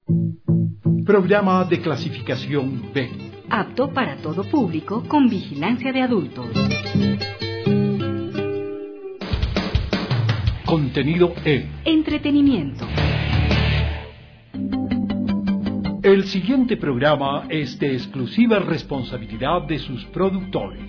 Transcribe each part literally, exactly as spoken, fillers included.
Programa de clasificación B. Apto para todo público con vigilancia de adultos. Contenido E. Entretenimiento. El siguiente programa es de exclusiva responsabilidad de sus productores.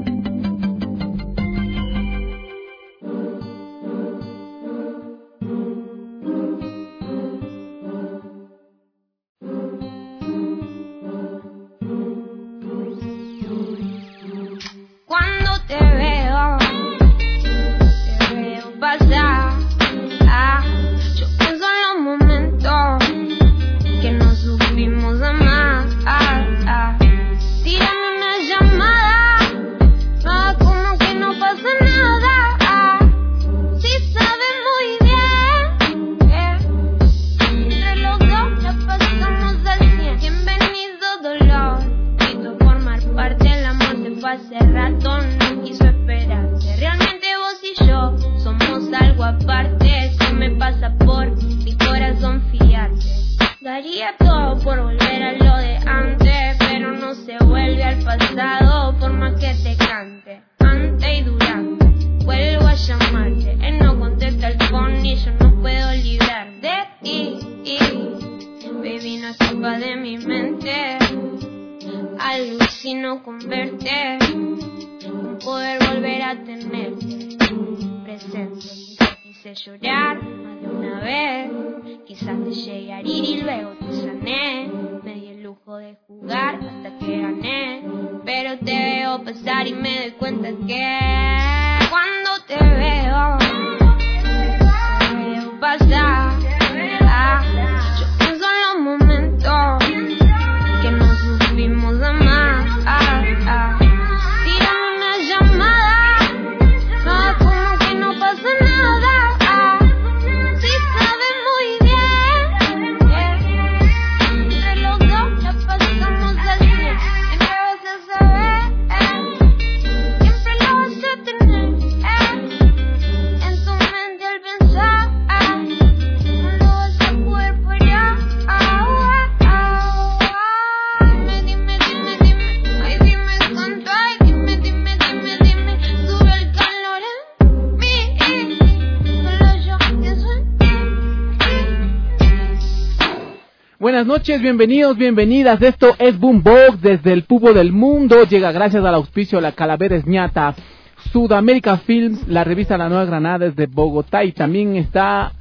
Buenas noches, bienvenidos, bienvenidas. Esto es Boombox desde el Pubo del Mundo. Llega gracias al auspicio de la Calavera Ñata, Sudamérica Films, la revista La Nueva Granada desde Bogotá, y también está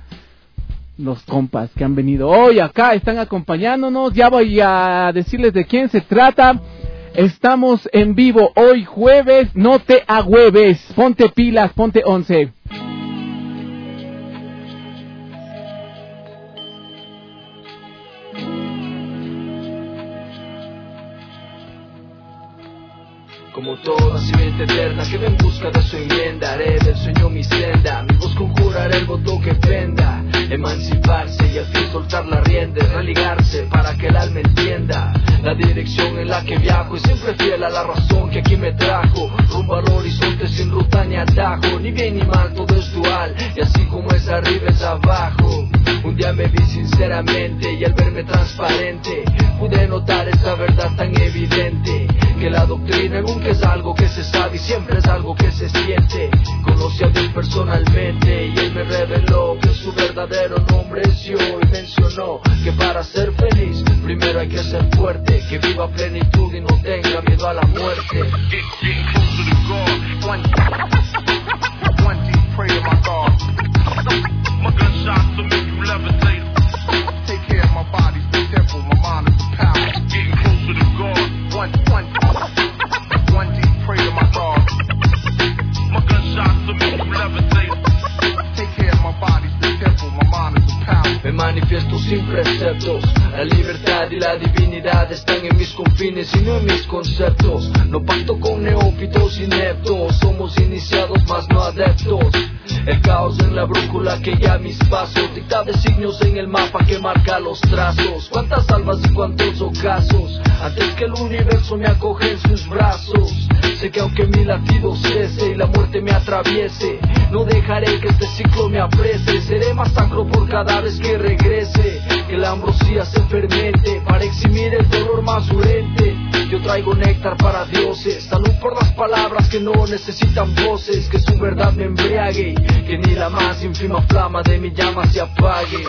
los compas que han venido hoy acá, están acompañándonos. Ya voy a decirles de quién se trata. Estamos en vivo hoy jueves, no te agüeves, ponte pilas, ponte once. Como toda simiente eterna que me en busca de su enmienda, haré del sueño mi senda, mi voz conjurará el voto que penda, emanciparse y al fin soltar la rienda, religarse para que el alma entienda la dirección en la que viajo, y siempre fiel a la razón que aquí me trajo, rumbo al horizonte sin ruta ni atajo, ni bien ni mal, todo es dual, y así como es arriba es abajo. Un día me vi sinceramente y al verme transparente pude notar esta verdad tan evidente, que la doctrina nunca es algo que se sabe y siempre es algo que se siente. Conocí a Dios personalmente y Él me reveló que su verdadero nombre es yo, y mencionó que para ser feliz primero hay que ser fuerte, que viva plenitud y no tenga miedo a la muerte. Take care of my body, the temple, my mind is the power. Getting closer to God. One, one, one deep, pray to my God. My gunshots to make you levitate. Take care of my body, the temple, my mind is the power. Me manifiesto sin preceptos. La libertad y la divinidad están en mis confines y no en mis conceptos. No pacto con neófitos ineptos. Somos iniciados más no adeptos. El caos en la brújula que guía mis pasos, dicta designios en el mapa que marca los trazos. Cuántas almas y cuántos ocasos, antes que el universo me acoge en sus brazos. Sé que aunque mi latido cese y la muerte me atraviese, no dejaré que este ciclo me aprese. Seré masacro por cada vez que regrese, que la ambrosía se fermente para eximir el dolor más urente. Yo traigo néctar para dioses, salud por las palabras que no necesitan voces, que su verdad me embriague, que ni la más ínfima flama de mi llama se apague.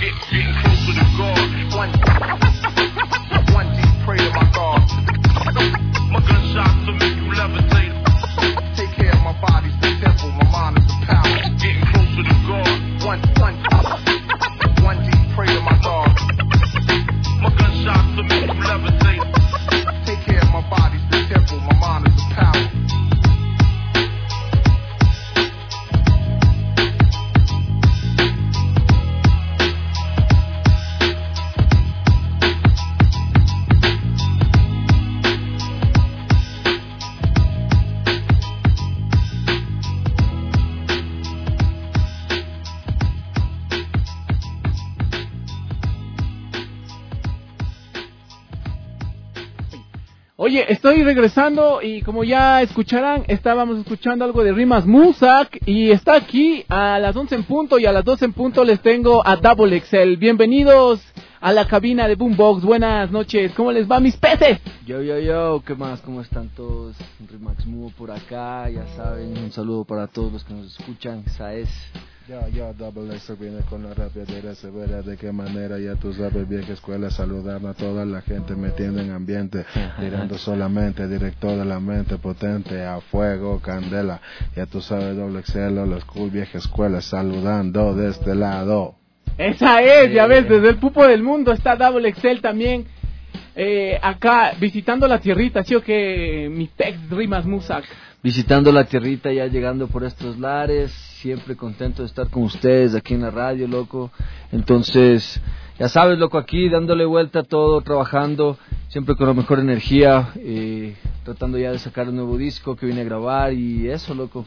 Oye, estoy regresando y como ya escucharán, estábamos escuchando algo de Rimas Musak y está aquí a las once en punto y a las doce en punto les tengo a Double X L. Bienvenidos a la cabina de Boombox. Buenas noches, ¿cómo les va mis peces? Yo, yo, yo, ¿qué más? ¿Cómo están todos? Rimax Mu por acá, ya saben, un saludo para todos los que nos escuchan, esa es... Yo, yo, Double X viene con la rapidez severa, de qué manera ya tú sabes, vieja escuela, saludar a toda la gente metiendo en ambiente, tirando solamente, director de la mente, potente, a fuego, candela, ya tú sabes, Double X L, los cool vieja escuela, saludando de este lado. Esa es, ya ves, desde el pupo del mundo está Double X L también, eh, acá visitando la tierrita, ¿sí o qué, mi tex Rimas Musak? Visitando la tierrita, ya llegando por estos lares, siempre contento de estar con ustedes aquí en la radio, loco. Entonces, ya sabes, loco, aquí dándole vuelta a todo, trabajando, siempre con la mejor energía, eh, tratando ya de sacar un nuevo disco que vine a grabar y eso, loco.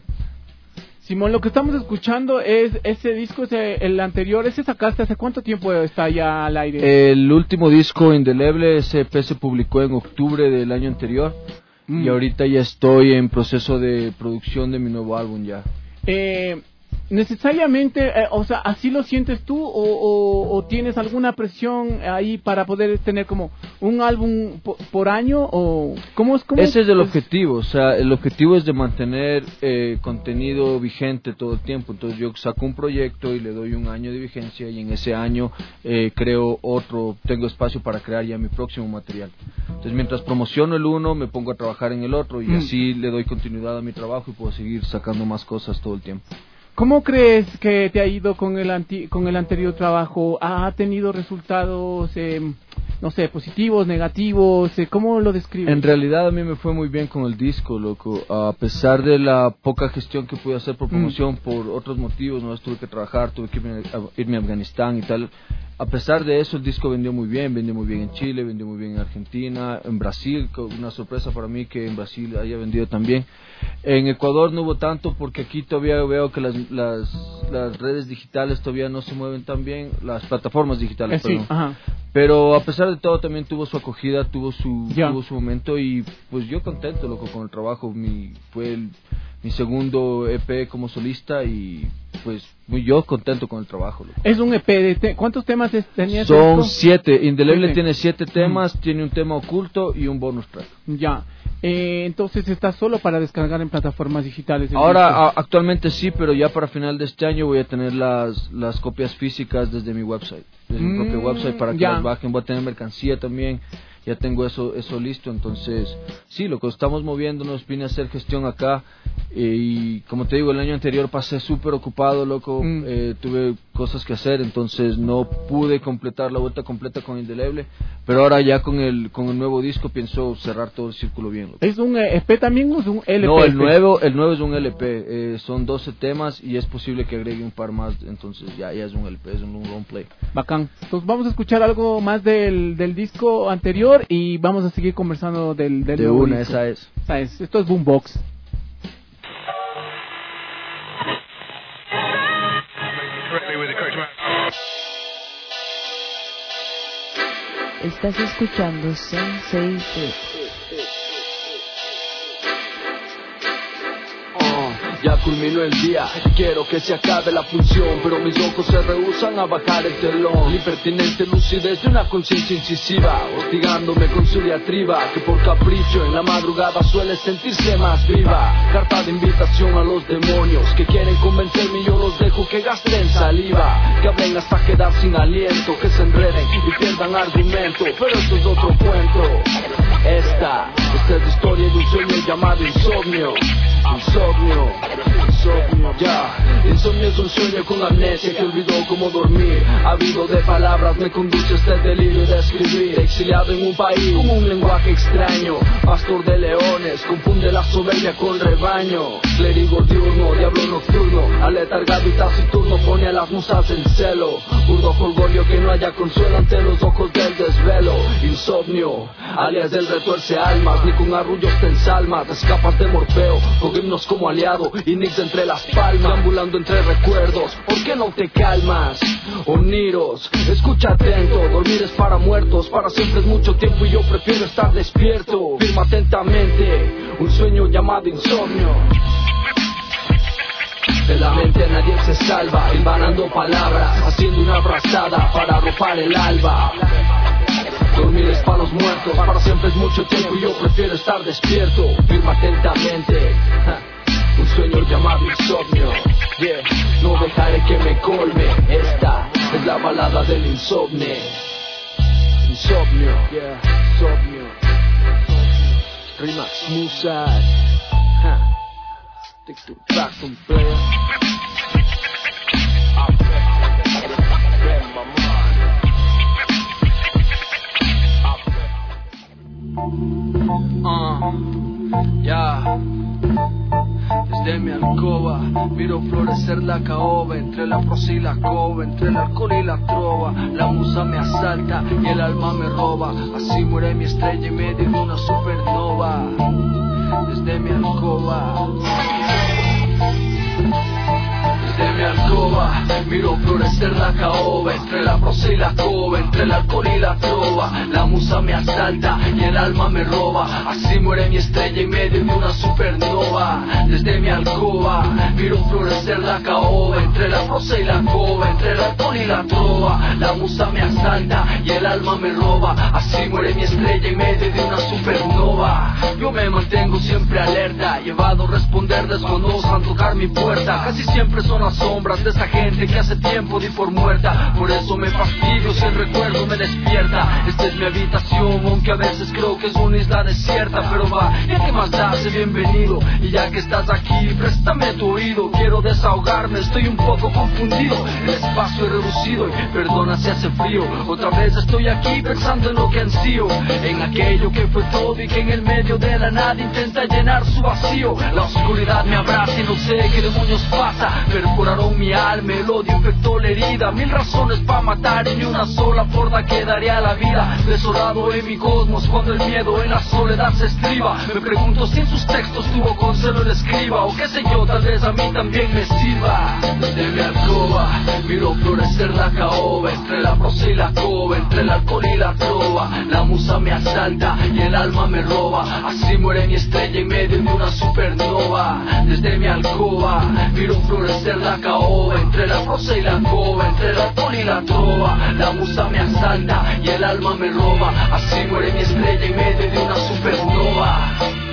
Simón, lo que estamos escuchando es ese disco, ese, el anterior, ese sacaste, ¿hace cuánto tiempo está ya al aire? El último disco, Indeleble, ese E P se publicó en octubre del año anterior. Mm. Y ahorita ya estoy en proceso de producción de mi nuevo álbum ya. Eh, necesariamente, eh, o sea, ¿así lo sientes tú o, o, o tienes alguna presión ahí para poder tener como un álbum por, por año o cómo es? Cómo Ese es el es? objetivo, o sea, el objetivo es de mantener eh, contenido vigente todo el tiempo. Entonces yo saco un proyecto y le doy un año de vigencia y en ese año eh, creo otro, tengo espacio para crear ya mi próximo material. Entonces mientras promociono el uno me pongo a trabajar en el otro y mm. así le doy continuidad a mi trabajo y puedo seguir sacando más cosas todo el tiempo. ¿Cómo crees que te ha ido con el anti- con el anterior trabajo? ¿Ha tenido resultados, eh, no sé, positivos, negativos? Eh, ¿Cómo lo describes? En realidad a mí me fue muy bien con el disco, loco. A pesar de la poca gestión que pude hacer por promoción, mm. por otros motivos, no tuve que trabajar, tuve que irme a, irme a Afganistán y tal. A pesar de eso, el disco vendió muy bien, vendió muy bien en Chile, vendió muy bien en Argentina, en Brasil, una sorpresa para mí que en Brasil haya vendido también. En Ecuador no hubo tanto porque aquí todavía veo que las, las, las redes digitales todavía no se mueven tan bien, las plataformas digitales, eh, sí, ajá. Pero a pesar de todo también tuvo su acogida, tuvo su, yeah. tuvo su momento y pues yo contento, loco, con el trabajo. Mi, fue el, mi segundo E P como solista y pues muy yo contento con el trabajo, loco. Es un E P, de te- ¿cuántos temas tenía? Son siete, Indeleble sí. tiene siete temas, mm. tiene un tema oculto y un bonus track. Ya, eh, entonces está solo para descargar en plataformas digitales. Ahora a, actualmente sí, pero ya para final de este año voy a tener las, las copias físicas desde mi website, desde mm, mi propio website para que ya. las bajen, voy a tener mercancía también. Ya tengo eso eso listo, entonces sí, lo que estamos moviéndonos, vine a hacer gestión acá eh, y como te digo, el año anterior pasé súper ocupado, loco, mm. eh, tuve cosas que hacer, entonces no pude completar la vuelta completa con Indeleble, pero ahora ya con el con el nuevo disco pienso cerrar todo el círculo bien, loco. ¿Es un E P también o es un L P? No, el nuevo, el nuevo es un L P, eh, son doce temas y es posible que agregue un par más, entonces ya, ya es un L P, es un, un long play. Bacán, entonces vamos a escuchar algo más del, del disco anterior y vamos a seguir conversando del, del de nuevo una, disco. esa es. Esa es. Esto es Boombox. Estás escuchando Sensei Beats. Ya culminó el día y quiero que se acabe la función, pero mis ojos se rehúsan a bajar el telón. La impertinente lucidez de una conciencia incisiva, hostigándome con su diatriba, que por capricho en la madrugada suele sentirse más viva. Carta de invitación a los demonios que quieren convencerme y yo los dejo que gasten saliva, que hablen hasta quedar sin aliento, que se enreden y pierdan argumento, pero eso es otro cuento. Esta, esta es la historia de un sueño llamado insomnio. Insomnio, insomnio, ya. Insomnio es un sueño con amnesia que olvidó cómo dormir. Ávido de palabras me conduce este delirio de escribir. Exiliado en un país con un lenguaje extraño, pastor de leones, confunde la soberbia con rebaño. Clérigo diurno, diablo nocturno, aletargado y taciturno, pone a las musas en celo. Burdo jolgorio que no haya consuelo ante los ojos del desvelo. Insomnio, alias del retuerce almas, ni con arrullos te ensalmas, escapas de Morfeo, con himnos como aliado y Nix entre las palmas, ambulando entre recuerdos. ¿Por qué no te calmas? Oniros, escucha atento, dormir es para muertos, para siempre es mucho tiempo y yo prefiero estar despierto. Firma atentamente, un sueño llamado insomnio. De la mente nadie se salva, envanando palabras, haciendo una brazada para arropar el alba. Dormir es para los muertos, para siempre es mucho tiempo y yo prefiero estar despierto. Firma atentamente, ja, un sueño llamado insomnio. Yeah, no dejaré que me colme. Esta es la balada del insomnio. Insomnio, yeah, insomnio. Rimax Musad, ja. Take two tracks and play. Uh, ya, desde mi alcoba miro florecer la caoba, entre la prosa y la cova, entre el alcohol y la trova. La musa me asalta y el alma me roba, así muere mi estrella en medio de una supernova. Desde mi alcoba, desde mi alcoba miro florecer la caoba, entre la prosa y la cova, entre el alcohol y la trova. La musa me asalta y el alma me roba, así muere mi estrella en medio de una supernova. Desde mi alcoba miro florecer la caoba, entre la prosa y la cova, entre el alcohol y la trova. La musa me asalta y el alma me roba, así muere mi estrella en medio de una supernova. Yo me mantengo siempre alerta, llevado a responderles cuando osan tocar mi puerta. Casi siempre son las sombras de esa gente que hace tiempo di por muerta. Por eso me fastidio si el recuerdo me despierta. Esta es mi habitación, aunque a veces creo que es una isla desierta. Pero va, ya que más da, sé bienvenido. Y ya que estás aquí, préstame tu oído. Quiero desahogarme, estoy un poco confundido. El espacio es reducido y perdona si hace frío. Otra vez estoy aquí pensando en lo que ansío, en aquello que fue todo y que en el medio de la nada intenta llenar su vacío. La oscuridad me abraza y no sé qué demonios pasa. Perforaron mi alma, el odio infectó la herida. Mil razones para matar y ni una sola forma que daría la vida. Desolado en mi cosmos cuando el miedo en la soledad se estriba. Me pregunto si en sus textos tuvo consuelo el escriba, o qué sé yo, tal vez a mí también me sirva. Desde mi alcoba miro florecer la caoba, entre la prosa y la cova, entre el alcohol y la trova. La musa me asalta y el alma me roba, así muere mi estrella en medio de una supernova. Desde mi alcoba miro florecer la caoba, entre la prosa y la cova, entre el alcohol y la trova. La musa me asalta y el alma me roba, así muere mi estrella en medio de una supernova.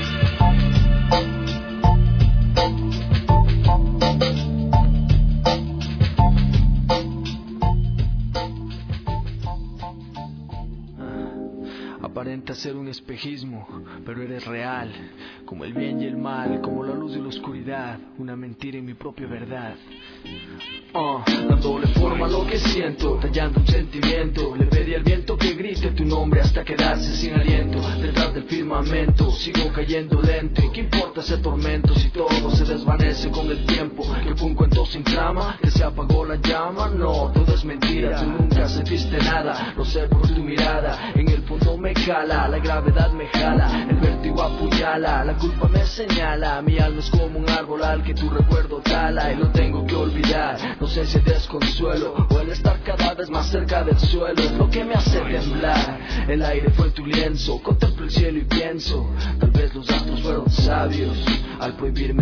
Aparenta ser un espejismo, pero eres real, como el bien y el mal, como la luz y la oscuridad, una mentira en mi propia verdad. Uh, dándole forma a lo que siento, tallando un sentimiento. Le pedí al viento que grite tu nombre hasta quedarse sin aliento. Detrás del firmamento sigo cayendo lento. ¿Y qué importa ese tormento si todo se desvanece con el tiempo? Que fue un cuento sin trama, que se apagó la llama. No, todo es mentira, tú nunca sentiste nada. Lo sé por tu mirada, en el fondo me cala, la gravedad me jala, el vértigo apuñala, la culpa me señala. Mi alma es como un árbol al que tu recuerdo tala y lo tengo que olvidar. No sé si es desconsuelo o el estar cada vez más cerca del suelo es lo que me hace temblar. El aire fue tu lienzo, contemplo el cielo y pienso, tal vez los astros fueron sabios al prohibirme que me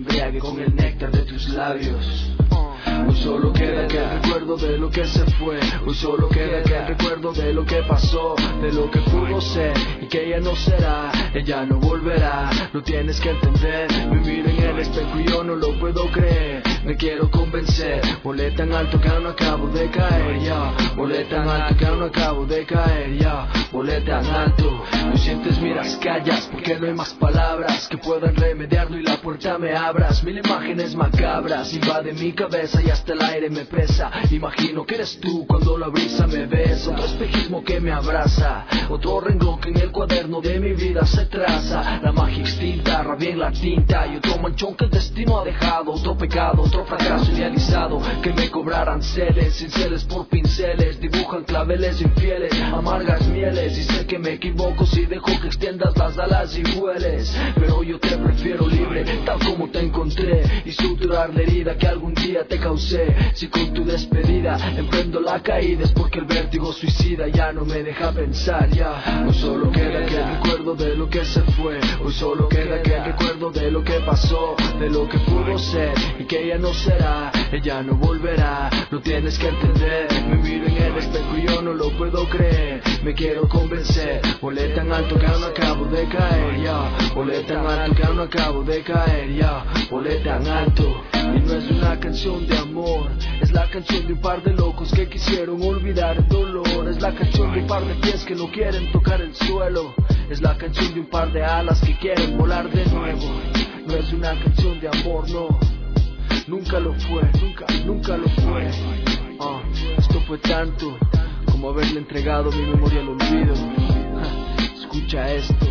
embriague con el néctar de tus labios. Hoy solo queda aquel recuerdo de lo que se fue. Hoy solo queda aquel recuerdo de lo que pasó, de lo que pudo ser y que ya no será. Ella no volverá, lo tienes que entender. Me miro en el espejo y yo no lo puedo creer. Me quiero convencer. Volé tan alto que aún no acabo de caer, ya. Volé tan alto que aún no acabo de caer, ya. Volé tan alto. No sientes, miras, callas, porque no hay más palabras que puedan remediarlo y la puerta me abras. Mil imágenes macabras invaden mi cabeza y hasta el aire me pesa. Imagino que eres tú cuando la brisa me besa. Otro espejismo que me abraza, otro renglón que en el cuaderno de mi vida se traza. La magia extinta, rabia en la tinta y otro manchón que el destino ha dejado. Otro pecado, otro fracaso idealizado, que me cobraran celes, cinceles por pinceles. Dibujan claveles infieles, amargas mieles. Y sé que me equivoco si dejo que extiendas las alas y vueles, pero yo te prefiero libre, tal como te encontré, y suturar la herida que algún día te causé. Si con tu despedida emprendo la caída es porque el vértigo suicida ya no me deja pensar, ya. Hoy solo queda aquel recuerdo de lo que se fue. Hoy solo queda aquel recuerdo de lo que pasó, de lo que pudo ser y que ya no será. Ella no volverá, lo tienes que entender. Me miro en el espejo y yo no lo puedo creer. Me quiero convencer. Volé tan alto que aún no acabo de caer, ya. Volé tan alto que aún no acabo de caer, ya. Volé tan alto. Y no es una canción de amor, es la canción de un par de locos que quisieron olvidar el dolor. Es la canción de un par de pies que no quieren tocar el suelo. Es la canción de un par de alas que quieren volar de nuevo. No es una canción de amor, no. Nunca lo fue, nunca, nunca lo fue. uh, Esto fue tanto como haberle entregado mi memoria al olvido. uh, Escucha esto.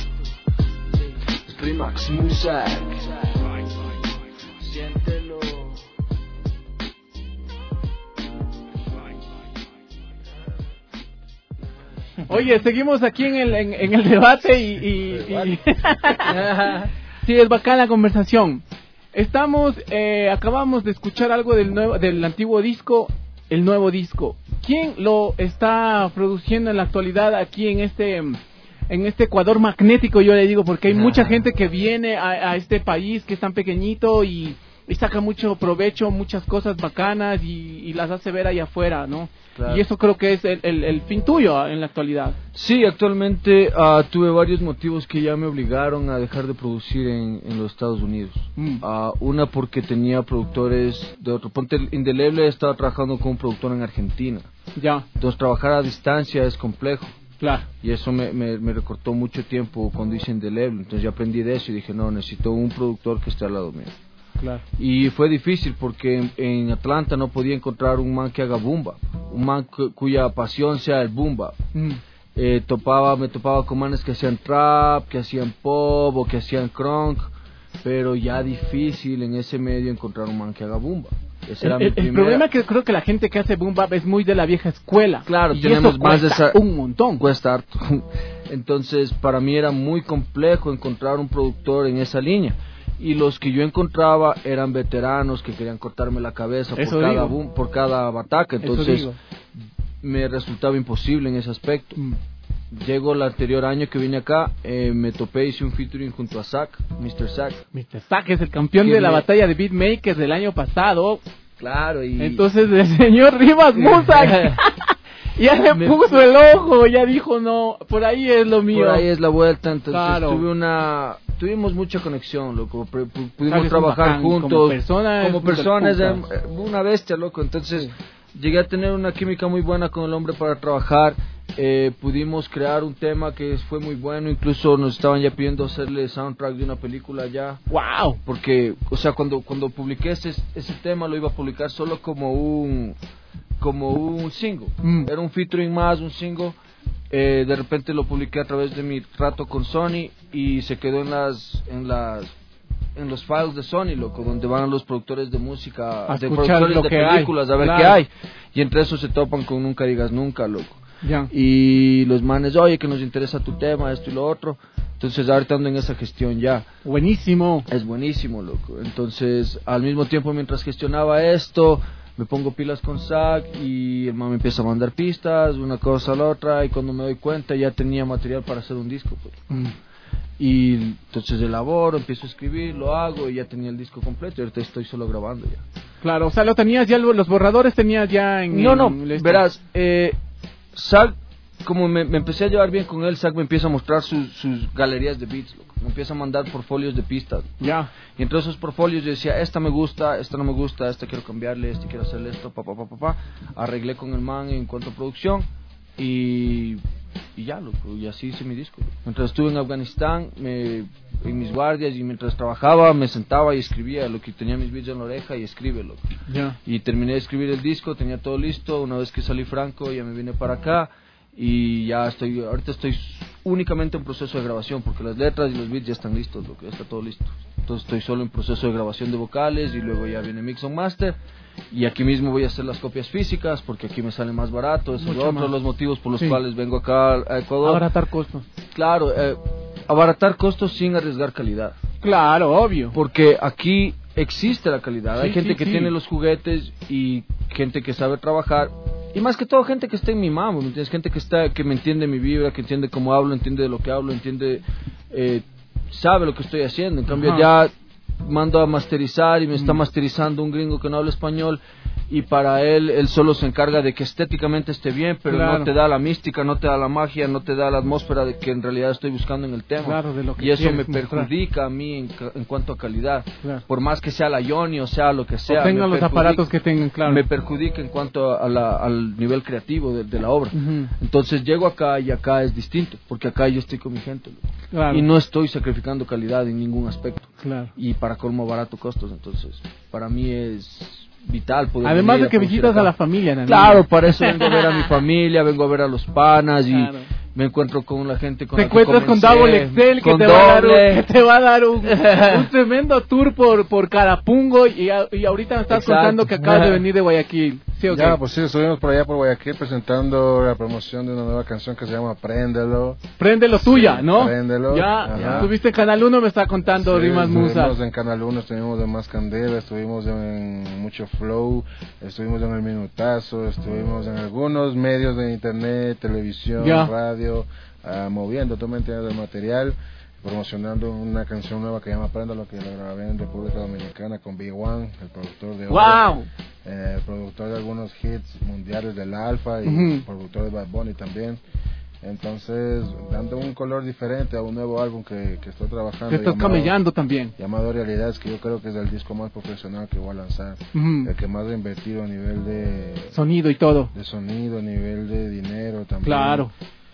Rimax Music. Siéntelo. Oye, seguimos aquí en el, en, en el debate y... y, y... sí, es bacán la conversación. Estamos, eh, acabamos de escuchar algo del nuevo, del antiguo disco, el nuevo disco. ¿Quién lo está produciendo en la actualidad aquí en este, en este Ecuador magnético? Yo le digo porque hay mucha gente que viene a, a este país que es tan pequeñito y, y saca mucho provecho, muchas cosas bacanas y, y las hace ver allá afuera, ¿no? Claro. Y eso creo que es el, el, el fin tuyo en la actualidad. Sí, actualmente uh, tuve varios motivos que ya me obligaron a dejar de producir en, en los Estados Unidos. Mm. Uh, una porque tenía productores de otro. Ponte Indeleble, estaba trabajando con un productor en Argentina. Ya. Entonces trabajar a distancia es complejo. Claro. Y eso me, me, me recortó mucho tiempo cuando hice Indeleble. Entonces ya aprendí de eso y dije, no, necesito un productor que esté al lado mío. Claro. Y fue difícil porque en, en Atlanta no podía encontrar un man que haga bumba, un man cu, cuya pasión sea el bumba. Mm. Eh, topaba, me topaba con manes que hacían trap, que hacían pop o que hacían crunk, pero ya difícil en ese medio encontrar un man que haga bumba. Ese el, era mi el, el problema es que creo que la gente que hace boom bap es muy de la vieja escuela. Claro, y tenemos eso más de esa, un montón. Cuesta harto. Entonces, para mí era muy complejo encontrar un productor en esa línea. Y los que yo encontraba eran veteranos que querían cortarme la cabeza por cada, boom, por cada bataca. Entonces me resultaba imposible en ese aspecto. Mm. Llego el anterior año que vine acá, eh, me topé, hice un featuring junto a Zack, mister Zack. mister Zack es el campeón de la me... batalla de beatmakers del año pasado. Claro, y... Entonces el señor Rivas Musak ya le me... puso el ojo, ya dijo, no, por ahí es lo mío. Por ahí es la vuelta, entonces claro. tuve una... Tuvimos mucha conexión, loco, pudimos trabajar bacán, juntos. Como personas, como personas, eh, una bestia, loco, entonces... Sí. Llegué a tener una química muy buena con el hombre para trabajar, eh, pudimos crear un tema que fue muy bueno, incluso nos estaban ya pidiendo hacerle soundtrack de una película ya. ¡Wow! Porque, o sea, cuando cuando publiqué ese, ese tema lo iba a publicar solo como un como un single, mm. era un featuring más, un single, eh, de repente lo publiqué a través de mi trato con Sony y se quedó en las en las en los files de Sony, loco, donde van los productores de música, a de productores de películas, hay. a ver claro. qué hay. Y entre esos se topan con Nunca Digas Nunca, loco. Ya. Y los manes, oye, que nos interesa tu tema, esto y lo otro. Entonces, ahorita ando en esa gestión ya. Buenísimo. Es buenísimo, loco. Entonces, al mismo tiempo, mientras gestionaba esto, me pongo pilas con Zack y el man me empieza a mandar pistas, una cosa a la otra, y cuando me doy cuenta ya tenía material para hacer un disco, pues. Mm. Y entonces elaboro, empiezo a escribir, lo hago y ya tenía el disco completo y ahorita estoy solo grabando ya. Claro, o sea, lo tenías ya, los borradores tenías ya en... No, no, en verás, eh, Zach, como me, me empecé a llevar bien con él, Zach me empieza a mostrar sus, sus galerías de beats, loco. Me empieza a mandar portfolios de pistas. Ya. Y entre esos portfolios yo decía, esta me gusta, esta no me gusta, esta quiero cambiarle, este quiero hacerle esto, pa, pa, pa, pa, pa. Arreglé con el man en cuanto a producción y... y ya, loco, y así hice mi disco. Mientras estuve en Afganistán, me, en mis guardias y mientras trabajaba, me sentaba y escribía lo que tenía mis beats en la oreja y escribe, loco. Ya. Y terminé de escribir el disco, tenía todo listo. Una vez que salí franco, ya me vine para acá y ya estoy, ahorita estoy únicamente en proceso de grabación porque las letras y los beats ya están listos, loco, ya está todo listo. Entonces estoy solo en proceso de grabación de vocales y luego ya viene Mix on Master. Y aquí mismo voy a hacer las copias físicas porque aquí me sale más barato. Esos son otros los motivos por los sí. cuales vengo acá a Ecuador. Abaratar costos. Claro, eh, abaratar costos sin arriesgar calidad. Claro, obvio. Porque aquí existe la calidad. Sí, Hay gente sí, que sí. tiene los juguetes y gente que sabe trabajar. Y más que todo gente que está en mi mambo, ¿me entiendes? Gente que está, que me entiende mi vibra, que entiende cómo hablo, entiende de lo que hablo, entiende, eh, sabe lo que estoy haciendo. En cambio, Ajá. ya mando a masterizar y me está masterizando un gringo que no habla español y para él, él solo se encarga de que estéticamente esté bien, pero claro. no te da la mística, no te da la magia, no te da la atmósfera de que en realidad estoy buscando en el tema. Claro, de lo que y eso me mostrar. perjudica a mí en, en cuanto a calidad. Claro. Por más que sea la Yoni o sea lo que sea. O tengan los aparatos que tengan, claro. Me perjudica en cuanto a la, al nivel creativo de, de la obra. Uh-huh. Entonces llego acá y acá es distinto, porque acá yo estoy con mi gente. Claro. Y no estoy sacrificando calidad en ningún aspecto. Claro. Y para colmo barato costos, entonces para mí es vital poder además de que visitas acá. a la familia, ¿no? Claro, para eso vengo a ver a mi familia, vengo a ver a los panas y claro. me encuentro con la gente con te la encuentras que con Double Excel que te, va a dar un, que te va a dar un, un tremendo tour por por Carapungo y, y ahorita me estás Exacto. contando que acabas de venir de Guayaquil. ¿Sí, okay? Ya, pues sí, estuvimos por allá por Guayaquil presentando la promoción de una nueva canción que se llama Préndelo. Préndelo tuya, sí, ¿no? Préndelo. Ya, ya, estuviste en Canal uno, me está contando sí, Rimas Musa. Estuvimos en Canal uno, estuvimos en Más Candela, estuvimos en Mucho Flow, estuvimos en El Minutazo, estuvimos en algunos medios de internet, televisión, ya. radio, uh, moviendo, tú me entiendes, el material, promocionando una canción nueva que se llama Préndelo, que la grabé en República Dominicana con B uno, el productor de wow. eh, el productor de algunos hits mundiales del Alfa y uh-huh. productor de Bad Bunny también. Entonces, dando un color diferente a un nuevo álbum que, que estoy trabajando. Que estás llamado, camellando también. Llamado Realidades, que yo creo que es el disco más profesional que voy a lanzar. Uh-huh. El que más he invertido a nivel de... Sonido y todo. De sonido, a nivel de dinero también. Claro.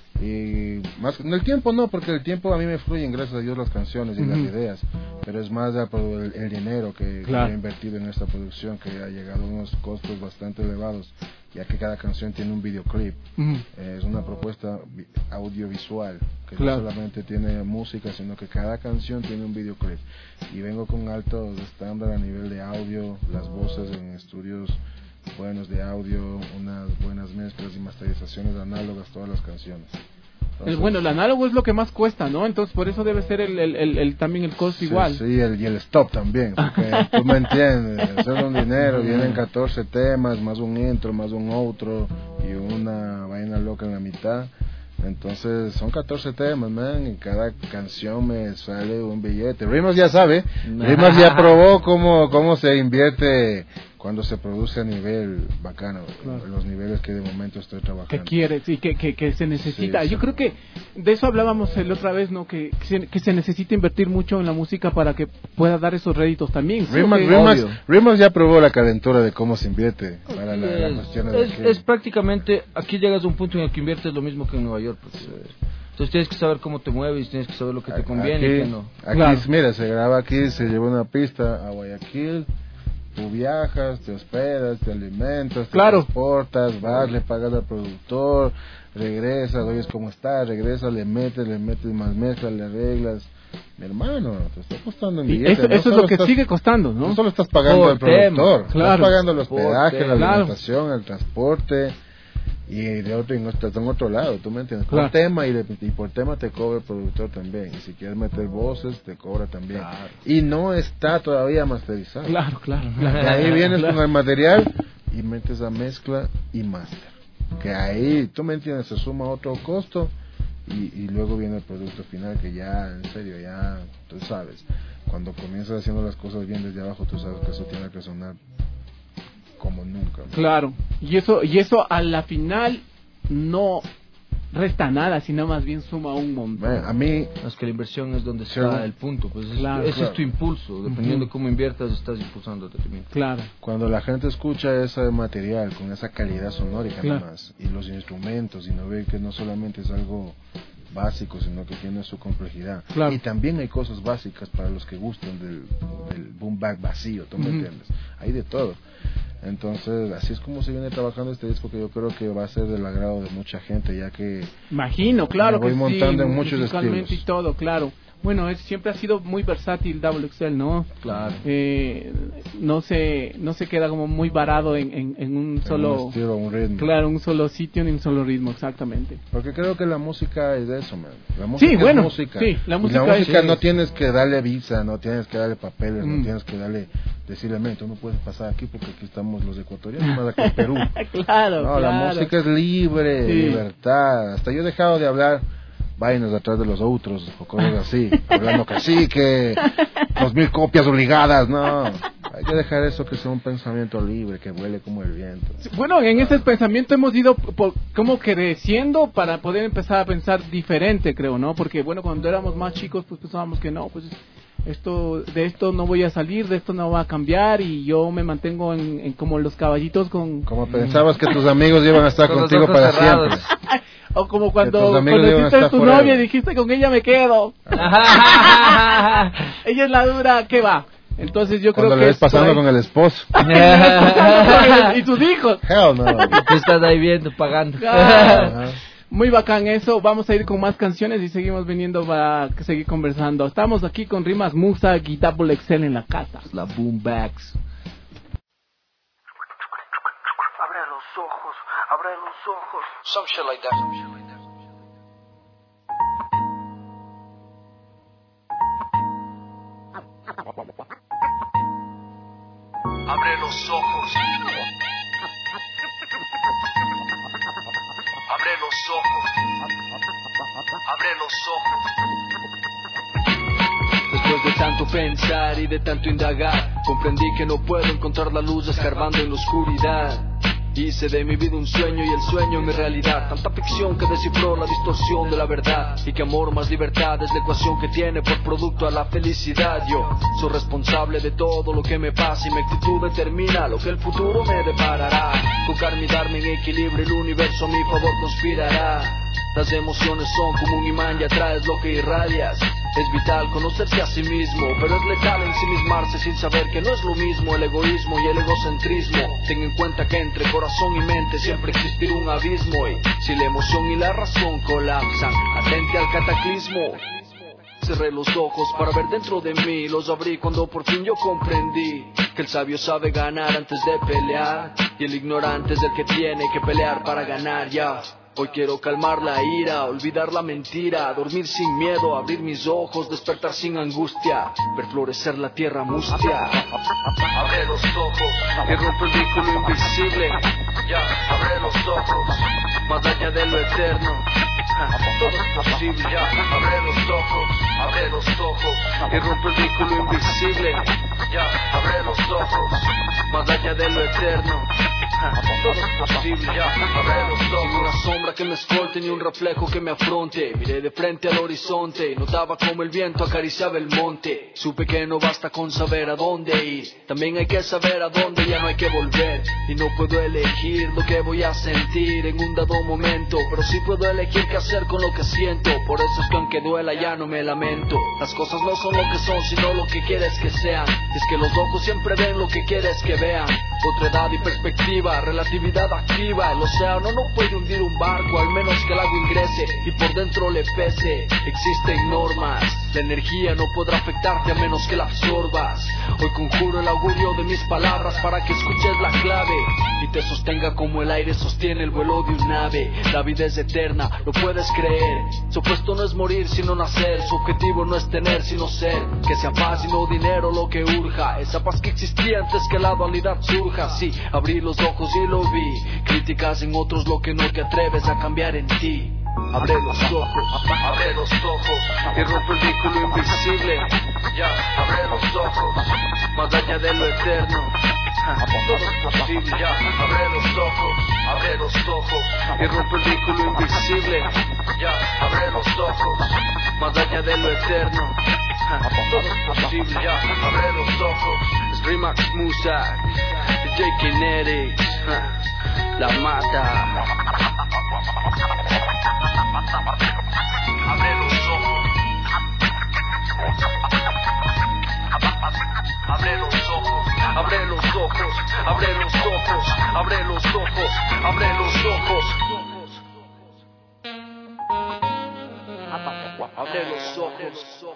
Y más en el tiempo no, porque el tiempo a mí me fluyen, gracias a Dios, las canciones y uh-huh. las ideas. Pero es más el, el dinero que, claro. que he invertido en esta producción, que ha llegado a unos costos bastante elevados, ya que cada canción tiene un videoclip. Uh-huh. Eh, es una propuesta audiovisual, que claro. no solamente tiene música, sino que cada canción tiene un videoclip. Y vengo con altos estándares a nivel de audio, las voces en estudios buenos de audio, unas buenas mezclas y masterizaciones análogas, todas las canciones. Entonces, el, bueno, el análogo es lo que más cuesta, ¿no? Entonces por eso debe ser el, el, el, el también el costo sí, igual. Sí, el, y el stop también, porque tú me entiendes, hacer un dinero, vienen catorce temas, más un intro, más un outro y una vaina loca en la mitad. Entonces son catorce temas, man, y cada canción me sale un billete. Rimas ya sabe, Rimas ya probó cómo, cómo se invierte cuando se produce a nivel bacano, claro. los niveles que de momento estoy trabajando. ¿Qué quieres? Y que, que, que se necesita. Sí, Yo sí. creo que de eso hablábamos la otra vez, ¿no? Que, que, se, que se necesita invertir mucho en la música para que pueda dar esos réditos también. Rimas, Rimas, Rimas ya probó la calentura de cómo se invierte para la, la cuestión de es, es prácticamente, aquí llegas a un punto en el que inviertes lo mismo que en Nueva York. Pues, eh, entonces tienes que saber cómo te mueves, tienes que saber lo que te conviene aquí, y qué no. Aquí, claro. Mira, se graba aquí, se lleva una pista a Guayaquil. Tú viajas, te hospedas, te alimentas, te claro. transportas, vas, le pagas al productor, regresas, oyes cómo está, regresas, le metes, le metes más mezcla, le arreglas. Mi hermano, te está costando en billete. Eso, no eso es lo que estás, sigue costando, ¿no? No solo estás pagando por al productor, claro. estás pagando el hospedaje, la claro. alimentación, el transporte. Y de otro, y no estás en otro lado, tú me entiendes, claro. por tema y, de, y por tema te cobra el productor también, y si quieres meter voces te cobra también, claro. y no está todavía masterizado. Claro, claro. Y ahí vienes claro. con el material y metes la mezcla y master, que ahí, tú me entiendes, se suma otro costo y, y luego viene el producto final que ya, en serio, ya, tú sabes, cuando comienzas haciendo las cosas bien desde abajo, tú sabes que eso tiene que sonar como nunca, ¿no? Claro, y eso, y eso a la final no resta nada, sino más bien suma un montón. Bueno, a mí es que la inversión es donde está claro. el punto, pues es, Claro, ese claro. es tu impulso, dependiendo Uh-huh. de cómo inviertas estás impulsándote también. Claro. cuando la gente escucha ese material con esa calidad sonórica Claro. nomás, y los instrumentos, y no ve que no solamente es algo básico, sino que tiene su complejidad, Claro. y también hay cosas básicas para los que gustan del, del boom bap vacío, ¿tú me Ujú. entiendes? Hay de todo. Entonces, así es como se viene trabajando este disco, que yo creo que va a ser del agrado de mucha gente, ya que Imagino, claro me voy que montando sí, en muchos musicalmente estilos. y todo, claro. Bueno, es, siempre ha sido muy versátil Double X L, ¿no? Claro. Eh, no se no se queda como muy varado en, en, en un solo... un estilo, un ritmo. Claro, un solo sitio ni un solo ritmo, exactamente. Porque creo que la música es de eso, man. La música Sí, es bueno, música. sí, la Y música la es- música sí. no tienes que darle visa, no tienes que darle papeles, Mm. no tienes que darle, decirle, "Men, tú no puedes pasar aquí porque aquí estamos los ecuatorianos, más aquí en Perú". claro, No, claro. la música es libre, Sí. libertad. Hasta yo he dejado de hablar vainas atrás de los otros o cosas así, hablando que sí, que dos mil copias obligadas, no. Hay que dejar eso, que sea un pensamiento libre, que vuele como el viento. Bueno, en ese pensamiento hemos ido por, como creciendo para poder empezar a pensar diferente, creo, ¿no? Porque, bueno, cuando éramos más chicos, pues pensábamos que no, pues esto de esto no voy a salir, de esto no va a cambiar, y yo me mantengo en, en como los caballitos con... Como pensabas que tus amigos iban a estar Con los contigo ojos para cerrados. siempre. O como Que cuando tus amigos iban a conociste a estar tu forever. novia y dijiste, con ella me quedo. Ella es la dura, ¿qué va? Entonces yo Cuando creo le que ves es por pasando ahí. con el esposo. Y tus hijos. Hell no. Tú estás ahí viendo, pagando. Ah, Ajá. muy bacán eso. Vamos a ir con más canciones y seguimos viniendo para seguir conversando. Estamos aquí con Rimas Musa y Double X L en la casa. La boom bags. Abre los ojos, abre los ojos. Some shit like that. Some shit like that. Abre los ojos. Abre los ojos. Abre los ojos. Después de tanto pensar y de tanto indagar, comprendí que no puedo encontrar la luz escarbando en la oscuridad. Hice de mi vida un sueño y el sueño mi realidad. Tanta ficción que descifró la distorsión de la verdad. Y que amor más libertad es la ecuación que tiene por producto a la felicidad. Yo soy responsable de todo lo que me pasa y mi actitud determina lo que el futuro me deparará. Tocarme y darme en equilibrio, el universo a mi favor conspirará. Las emociones son como un imán y atraes lo que irradias. Es vital conocerse a sí mismo, pero es letal ensimismarse sin saber que no es lo mismo el egoísmo y el egocentrismo. Ten en cuenta que entre corazón y mente siempre existirá un abismo, y si la emoción y la razón colapsan, atente al cataclismo. Cerré los ojos para ver dentro de mí, los abrí cuando por fin yo comprendí que el sabio sabe ganar antes de pelear y el ignorante es el que tiene que pelear para ganar, ya. Hoy quiero calmar la ira, olvidar la mentira, dormir sin miedo, abrir mis ojos, despertar sin angustia, ver florecer la tierra mustia. Abre los ojos y rompe el vínculo invisible, ya, abre los ojos, más allá de lo eterno. Todo es posible, ya, abre los ojos, abre los ojos y rompe el vínculo invisible, ya, abre los ojos, más allá de lo eterno. Todo es posible, ya, abre los ojos. Sin una sombra que me escolte ni un reflejo que me afronte, miré de frente al horizonte, notaba como el viento acariciaba el monte. Supe que no basta con saber a dónde ir, también hay que saber a dónde ya no hay que volver. Y no puedo elegir lo que voy a sentir en un dado momento, pero sí puedo elegir qué hacer con lo que siento. Por eso es que aunque duela ya no me lamento. Las cosas no son lo que son, sino lo que quieres que sean. Es que los ojos siempre ven lo que quieres que vean. Otra edad y perspectiva, relatividad activa. El océano no puede hundir un barco, al menos que el agua ingrese y por dentro le pese. Existen normas, la energía no podrá afectarte a menos que la absorbas. Hoy conjuro el augurio de mis palabras para que escuches la clave y te sostenga como el aire sostiene el vuelo de un ave. La vida es eterna, lo puedes creer. Su opuesto no es morir sino nacer, su objetivo no es tener sino ser. Que sea paz y no dinero lo que urja, esa paz que existía antes que la dualidad surja. Sí, abrí los ojos y lo vi, críticas en otros lo que no te atreves a cambiar en ti. abre los ojos, abre los ojos y rompe el vínculo invisible. Ya, abre los ojos, más allá de lo eterno. Todo es posible, ya, abre los ojos, abre los ojos y rompe el vínculo invisible. Ya, abre los ojos, más allá de lo eterno. Todo es posible, ya, abre los ojos. Es Rimax Musa, D J Kinetics, la mata. Abre los ojos, abre los ojos, abre los ojos, abre los ojos, abre los ojos, abre los ojos. Abre los ojos.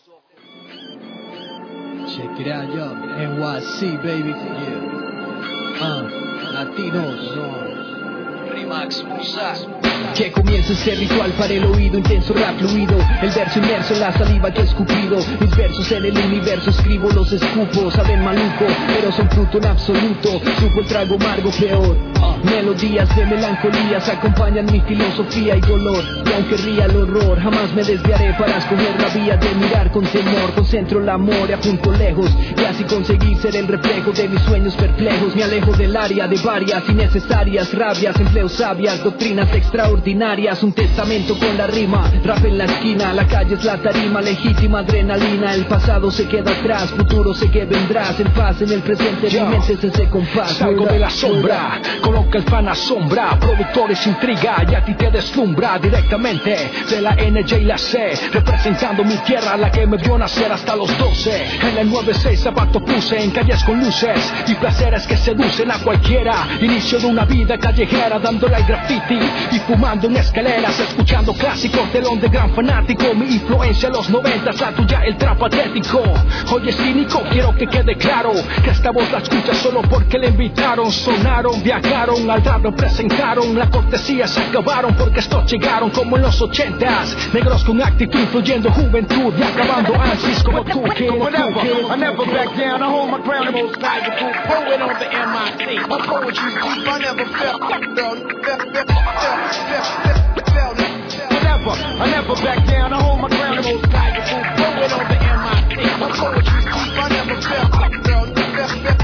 Check it out, yo. N Y C, baby. Yeah. Uh, Latinos. Rimax Musa. Que comience ese ritual para el oído, intenso rap fluido, el verso inmerso en la saliva que he escupido, mis versos en el universo escribo, los escupo, saben maluco, pero son fruto en absoluto, supo el trago amargo peor, melodías de melancolías acompañan mi filosofía y dolor, y aunque ría el horror, jamás me desviaré para escoger la vía de mirar con temor, concentro el amor y apunto lejos, y así conseguir ser el reflejo de mis sueños perplejos, me alejo del área de varias innecesarias rabias, empleo sabias, doctrinas extraordinarias, un testamento con la rima, rap en la esquina, la calle es la tarima, legítima adrenalina, el pasado se queda atrás, futuro sé que vendrás, en paz en el presente, mi mente es ese compás. Salgo de la sombra, coloca el fan a sombra, productores intriga y a ti te deslumbra directamente de la N J y la C, representando mi tierra, la que me vio nacer hasta los doce, en el nueve seis zapato puse, en calles con luces y placeres que seducen a cualquiera, inicio de una vida callejera, dándole al graffiti y fumando en escaleras, escuchando clásicos del underground fanático, mi influencia en los noventas, la tuya el trap atlético. Oye cínico, quiero que quede claro que esta voz la escuchas solo porque le invitaron, sonaron, viajaron, al rap lo presentaron, la cortesía se acabaron porque estos llegaron como en los ochentas, negros con actitud influyendo juventud y acabando ansis como tú, kid, como tú, kid. I never back down, I hold my ground, the most valuable poet on the M I C. My poetry's deep, I never felt, felt, felt, felt, felt, felt, Never, I never back down, I hold my ground, the most valuable poet on the M I C. My poetry's deep, I never felt, felt, felt, felt,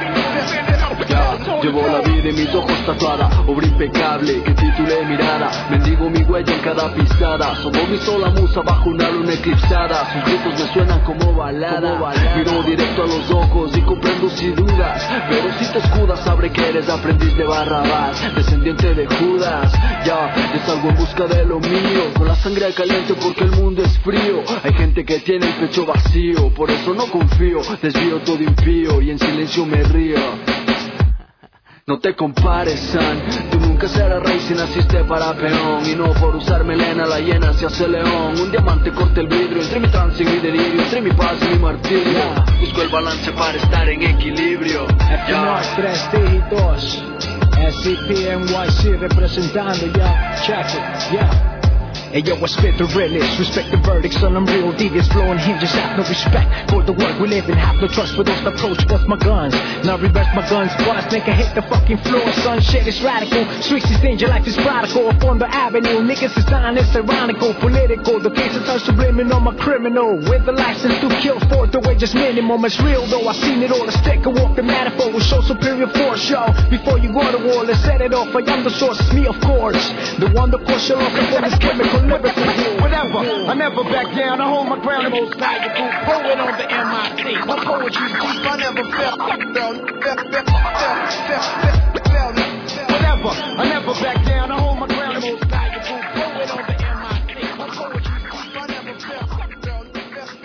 Llevo la vida en mis ojos tatuada, obra impecable que titulé mirada, bendigo mi huella en cada pisada, somos mi sola musa bajo una luna eclipsada, sus gritos me suenan como balada, como balada. Miro directo a los ojos y comprendo sin dudas, pero si te escudas sabré que eres aprendiz de Barrabás, descendiente de Judas, ya, yo salgo en busca de lo mío, con la sangre caliente porque el mundo es frío, hay gente que tiene el pecho vacío, por eso no confío, desvío todo impío y en silencio me río. No te compares, son, tú nunca serás rey si naciste para peón, y no por usar melena la hiena se hace león. Un diamante corta el vidrio entre mi trance y mi delirio, entre mi paz y mi martirio. Busco el balance para estar en equilibrio. Ya. tres dígitos, S C P N Y C representando, ya, check it, ya. Hey yo, I spit the realest, respect the verdicts on them real devious, flowing hinges, have no respect for the world we live in, have no trust for those that approach, bust my guns, now reverse my guns, bust, make I hit the fucking floor, son, shit is radical, streets is danger, life is prodigal, up on the avenue, niggas is dying, it's ironical, political, the cases are subliminal, I'm a criminal, with the license to kill for the wages minimum, it's real though, I've seen it all, the stick, I walk the manifold, show superior force, yo, before you go to war, let's set it off, I am the source, it's me of course, the one that causes your off upon this chemical. Whatever, I never back down, I hold my ground, the most valuable poet on the M I C. My poetry's deep, I never felt, felt, felt, felt, felt, felt, whatever, I never back down, I hold my ground, the most valuable poet on the M I C. My poetry's deep, I never felt, felt, felt,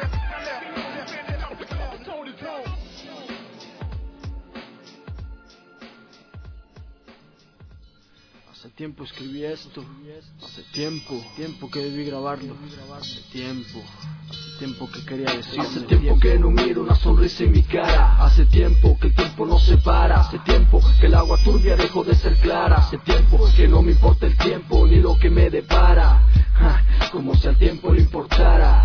felt, felt, Hace tiempo escribí esto, hace tiempo, tiempo que debí grabarlo, hace tiempo, hace tiempo que quería decirlo. Hace tiempo que no miro una sonrisa en mi cara, hace tiempo que el tiempo no se para, hace tiempo que el agua turbia dejó de ser clara, hace tiempo que no me importa el tiempo ni lo que me depara, ja, como si al tiempo le importara.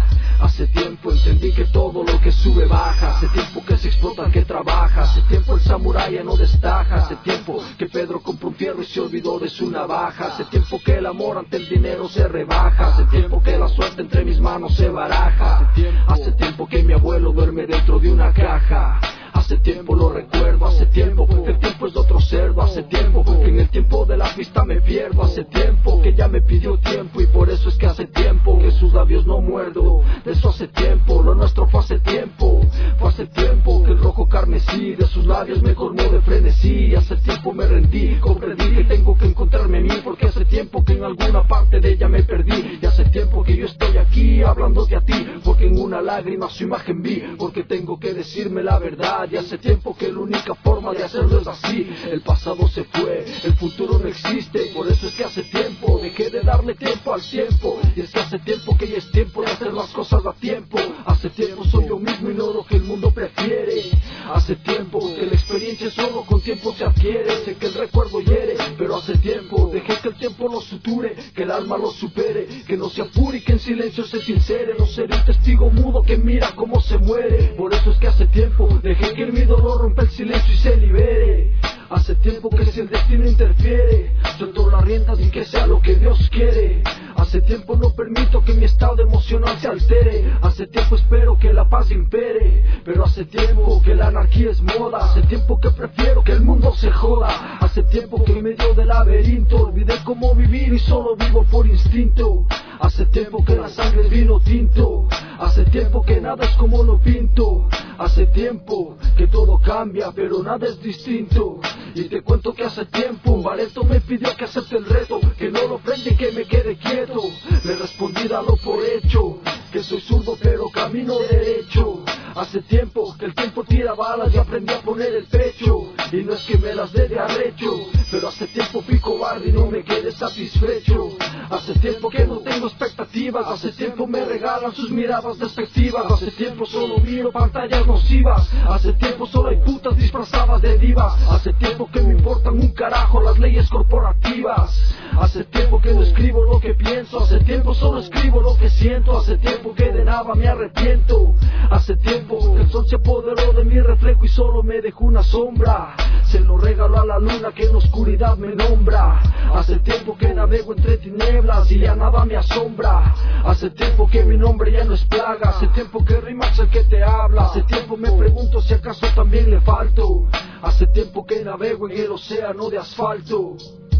Hace tiempo entendí que todo lo que sube baja. Hace tiempo que se explota el que trabaja. Hace tiempo el samurái ya no destaja. Hace tiempo que Pedro compró un fierro y se olvidó de su navaja. Hace tiempo que el amor ante el dinero se rebaja. Hace tiempo que la suerte entre mis manos se baraja. Hace tiempo que mi abuelo duerme dentro de una caja. Hace tiempo lo recuerdo, hace tiempo que el tiempo es de otro cerdo. Hace tiempo que en el tiempo de la pista me pierdo. Hace tiempo que ya me pidió tiempo y por eso es que hace tiempo que sus labios no muerdo. De eso hace tiempo, lo nuestro fue hace tiempo. Fue hace tiempo que el rojo carmesí de sus labios me colmó de frenesí. Hace tiempo me rendí, comprendí que tengo que encontrarme en mí, porque hace tiempo que en alguna parte de ella me perdí. Y hace tiempo que yo estoy aquí hablándote a ti, porque en una lágrima su imagen vi, porque tengo que decirme la verdad. Y hace tiempo que la única forma de hacerlo es así. El pasado se fue, el futuro no existe. Por eso es que hace tiempo dejé de darle tiempo al tiempo. Y es que hace tiempo que ya es tiempo de hacer las cosas a tiempo. Hace tiempo soy yo mismo y no lo que el mundo prefiere. Hace tiempo que la experiencia solo con tiempo se adquiere. Sé que el recuerdo hiere, pero hace tiempo dejé que el tiempo lo suture, que el alma lo supere, que no se apure y que en silencio se sincere. No seré un testigo mudo que mira cómo se muere. Por eso es que hace tiempo dejé que mi dolor rompa el silencio y se libere. Hace tiempo que si el destino interfiere, suelto las riendas y que sea lo que Dios quiere. Hace tiempo no permito que mi estado emocional se altere. Hace tiempo espero que la paz impere, pero hace tiempo que la anarquía es moda. Hace tiempo que prefiero que el mundo se joda. Hace tiempo que en medio del laberinto olvidé cómo vivir y solo vivo por instinto. Hace tiempo que la sangre es vino tinto. Hace tiempo que nada es como lo pinto. Hace tiempo que todo cambia, pero nada es distinto. Y te cuento que hace tiempo un bareto me pidió que acepte el reto, que no lo frente y que me quede quieto. Le respondí dalo por hecho, que soy zurdo pero camino derecho. Hace tiempo que el tiempo tira balas y aprendí a poner el pecho. Y no es que me las dé de arrecho, pero hace tiempo fui cobarde y no me quedé satisfecho. Hace tiempo que no tengo expectativas, hace tiempo me regalan sus miradas despectivas. Hace tiempo solo miro pantallas nocivas, hace tiempo solo hay putas disfrazadas de divas. Hace tiempo que me importan un carajo las leyes corporativas. Hace tiempo que no escribo lo que pienso, hace tiempo solo escribo lo que siento. Hace tiempo que de nada me arrepiento. Hace tiempo que el sol se apoderó de mi reflejo y solo me dejó una sombra. Se lo regaló a la luna que en oscuridad me nombra. Hace tiempo que navego entre tinieblas y ya nada me asombra. Hace tiempo que mi nombre ya no es plaga. Hace tiempo que rimas el que te habla. Hace tiempo me pregunto si acaso también le falto. Hace tiempo que navego en el océano de asfalto.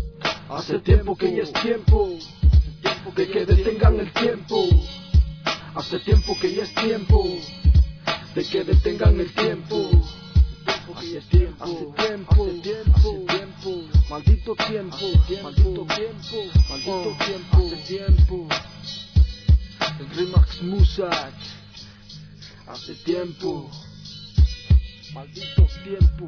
Hace tiempo que ya es tiempo de que detengan el tiempo. Hace tiempo que ya es tiempo de que detengan el tiempo. Hace tiempo, hace tiempo, hace tiempo, maldito tiempo, maldito tiempo, maldito tiempo, hace tiempo. El Rimax Musak, hace tiempo, maldito tiempo.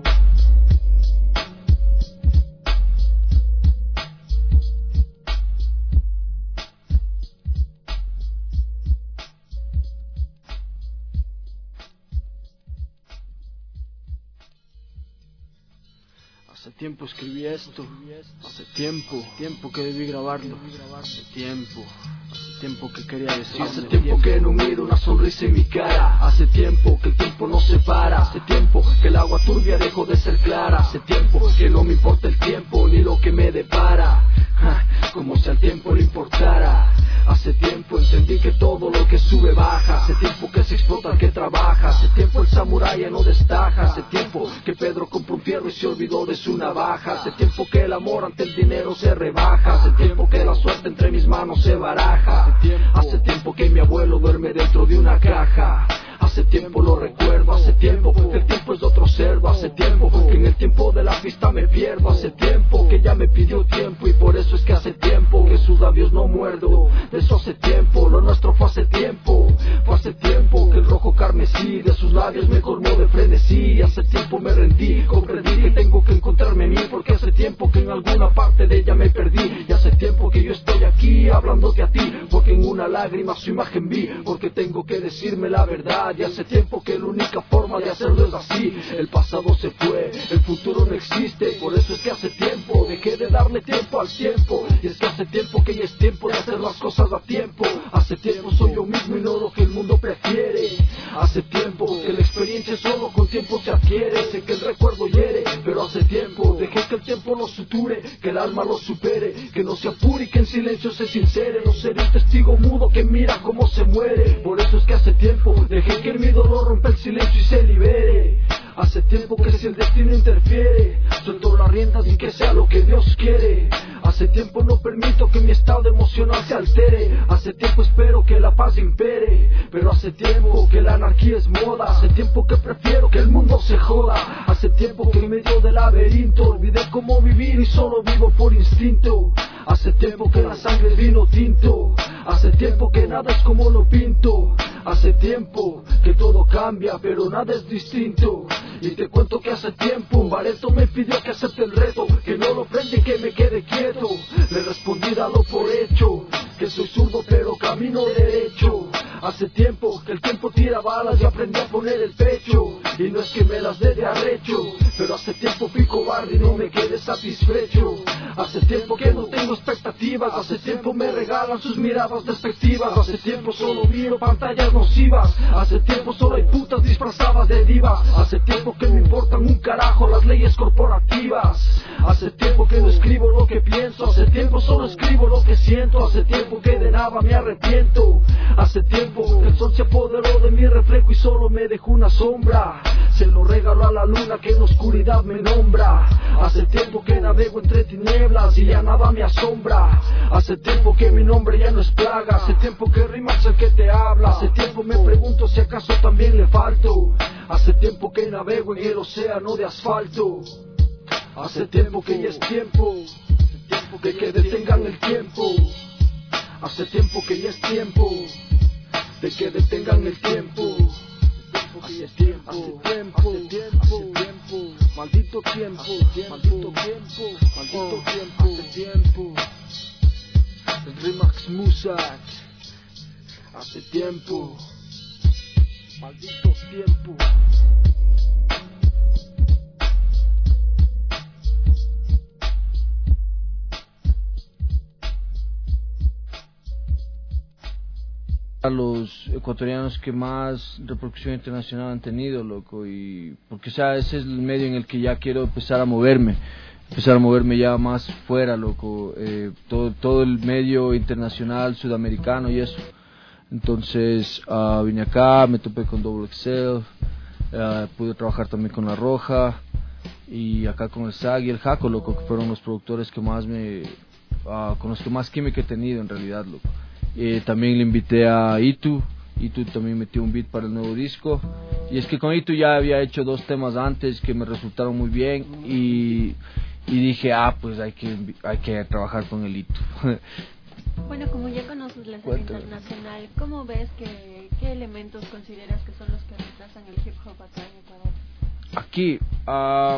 Hace tiempo escribí esto, hace tiempo, tiempo que debí grabarlo, hace tiempo, hace tiempo que quería decir. Hace tiempo que no miro una sonrisa en mi cara, hace tiempo que el tiempo no se para, hace tiempo que el agua turbia dejó de ser clara, hace tiempo que no me importa el tiempo ni lo que me depara, como si al tiempo le importara. Hace tiempo entendí que todo lo que sube baja. Hace tiempo que se explota el que trabaja. Hace tiempo el samurái ya no destaja. Hace tiempo que Pedro compró un fierro y se olvidó de su navaja. Hace tiempo que el amor ante el dinero se rebaja. Hace tiempo que la suerte entre mis manos se baraja. Hace tiempo que mi abuelo duerme dentro de una caja. Hace tiempo lo recuerdo, hace tiempo que el tiempo es de otro cerdo. Hace tiempo que en el tiempo de la pista me pierdo. Hace tiempo que ya me pidió tiempo y por eso es que hace tiempo que sus labios no muerdo. De eso hace tiempo, lo nuestro fue hace tiempo. Fue hace tiempo que el rojo carmesí de sus labios me colmó de frenesí. Hace tiempo me rendí, comprendí que tengo que encontrarme en mí, porque hace tiempo que en alguna parte de ella me perdí. Y hace tiempo que yo estoy aquí hablándote a ti, porque en una lágrima su imagen vi, porque tengo que decirme la verdad. Y hace tiempo que la única forma de hacerlo es así. El pasado se fue, el futuro no existe. Por eso es que hace tiempo dejé de darle tiempo al tiempo. Y es que hace tiempo que ya es tiempo de hacer las cosas a tiempo. Hace Hace tiempo soy yo mismo y no lo que el mundo prefiere. Hace tiempo que la experiencia solo con tiempo se adquiere. Sé que el recuerdo hiere, pero hace tiempo dejé que el tiempo lo suture, que el alma lo supere, que no se apure y que en silencio se sincere. No seré un testigo mudo que mira cómo se muere. Por eso es que hace tiempo dejé que mi dolor rompa el silencio y se libere. Hace tiempo que si el destino interfiere, suelto las riendas y que sea lo que Dios quiere. Hace tiempo no permito que mi estado emocional se altere. Hace tiempo espero que la paz impere, pero hace tiempo que la anarquía es moda. Hace tiempo que prefiero que el mundo se joda. Hace tiempo que en medio del laberinto olvidé cómo vivir y solo vivo por instinto. Hace tiempo que la sangre es vino tinto. Hace tiempo que nada es como lo pinto. Hace tiempo que todo cambia, pero nada es distinto. Y te cuento que hace tiempo un bareto me pidió que acepte el reto, que no lo prende y que me quede quieto. Le respondí dalo por hecho, que soy zurdo pero camino derecho. Hace tiempo que el tiempo tira balas y aprendí a poner el pecho. Y no es que me las dé de arrecho, pero hace tiempo fui cobarde y no me quedé satisfecho. Hace tiempo que no tengo expectativas, hace tiempo me regalan sus miradas despectivas. Hace tiempo solo miro pantallas nocivas, hace tiempo solo hay putas disfrazadas de divas. Hace tiempo que me importan un carajo las leyes corporativas. Hace tiempo que no escribo lo que pienso, hace tiempo solo escribo lo que siento. Hace tiempo que de nada me arrepiento. Hace tiempo que el sol se apoderó de mi reflejo y solo me dejó una sombra. Se lo regalo a la luna que en oscuridad me nombra. Hace tiempo que navego entre tinieblas y ya nada me asombra. Hace tiempo que mi nombre ya no es plaga. Hace tiempo que rimas el que te habla. Hace tiempo me pregunto si acaso también le falto. Hace tiempo que navego en el océano de asfalto. Hace tiempo que ya es tiempo de que detengan el tiempo. Hace tiempo que ya es tiempo de que detengan el tiempo. Hace tiempo, hace tiempo, hace tiempo, maldito tiempo, maldito tiempo, maldito tiempo, hace tiempo. El Remax Musak, hace tiempo, maldito tiempo. A los ecuatorianos que más repercusión internacional han tenido, loco, y porque o sea, ese es el medio en el que ya quiero empezar a moverme, empezar a moverme ya más fuera, loco, eh, todo, todo el medio internacional, sudamericano y eso. Entonces uh, vine acá, me topé con Double X L, uh, pude trabajar también con La Roja, y acá con el Sag y el Jaco, loco, que fueron los productores que más me, uh, con los que más química he tenido en realidad, loco. Eh, también le invité a Itu, Itu también metió un beat para el nuevo disco, y es que con Itu ya había hecho dos temas antes que me resultaron muy bien, y, y dije, ah, pues hay que, hay que trabajar con el Itu. Bueno, como ya conoces la escena internacional, ¿cómo ves que, qué elementos consideras que son los que retrasan el hip hop acá en Ecuador? Aquí, uh,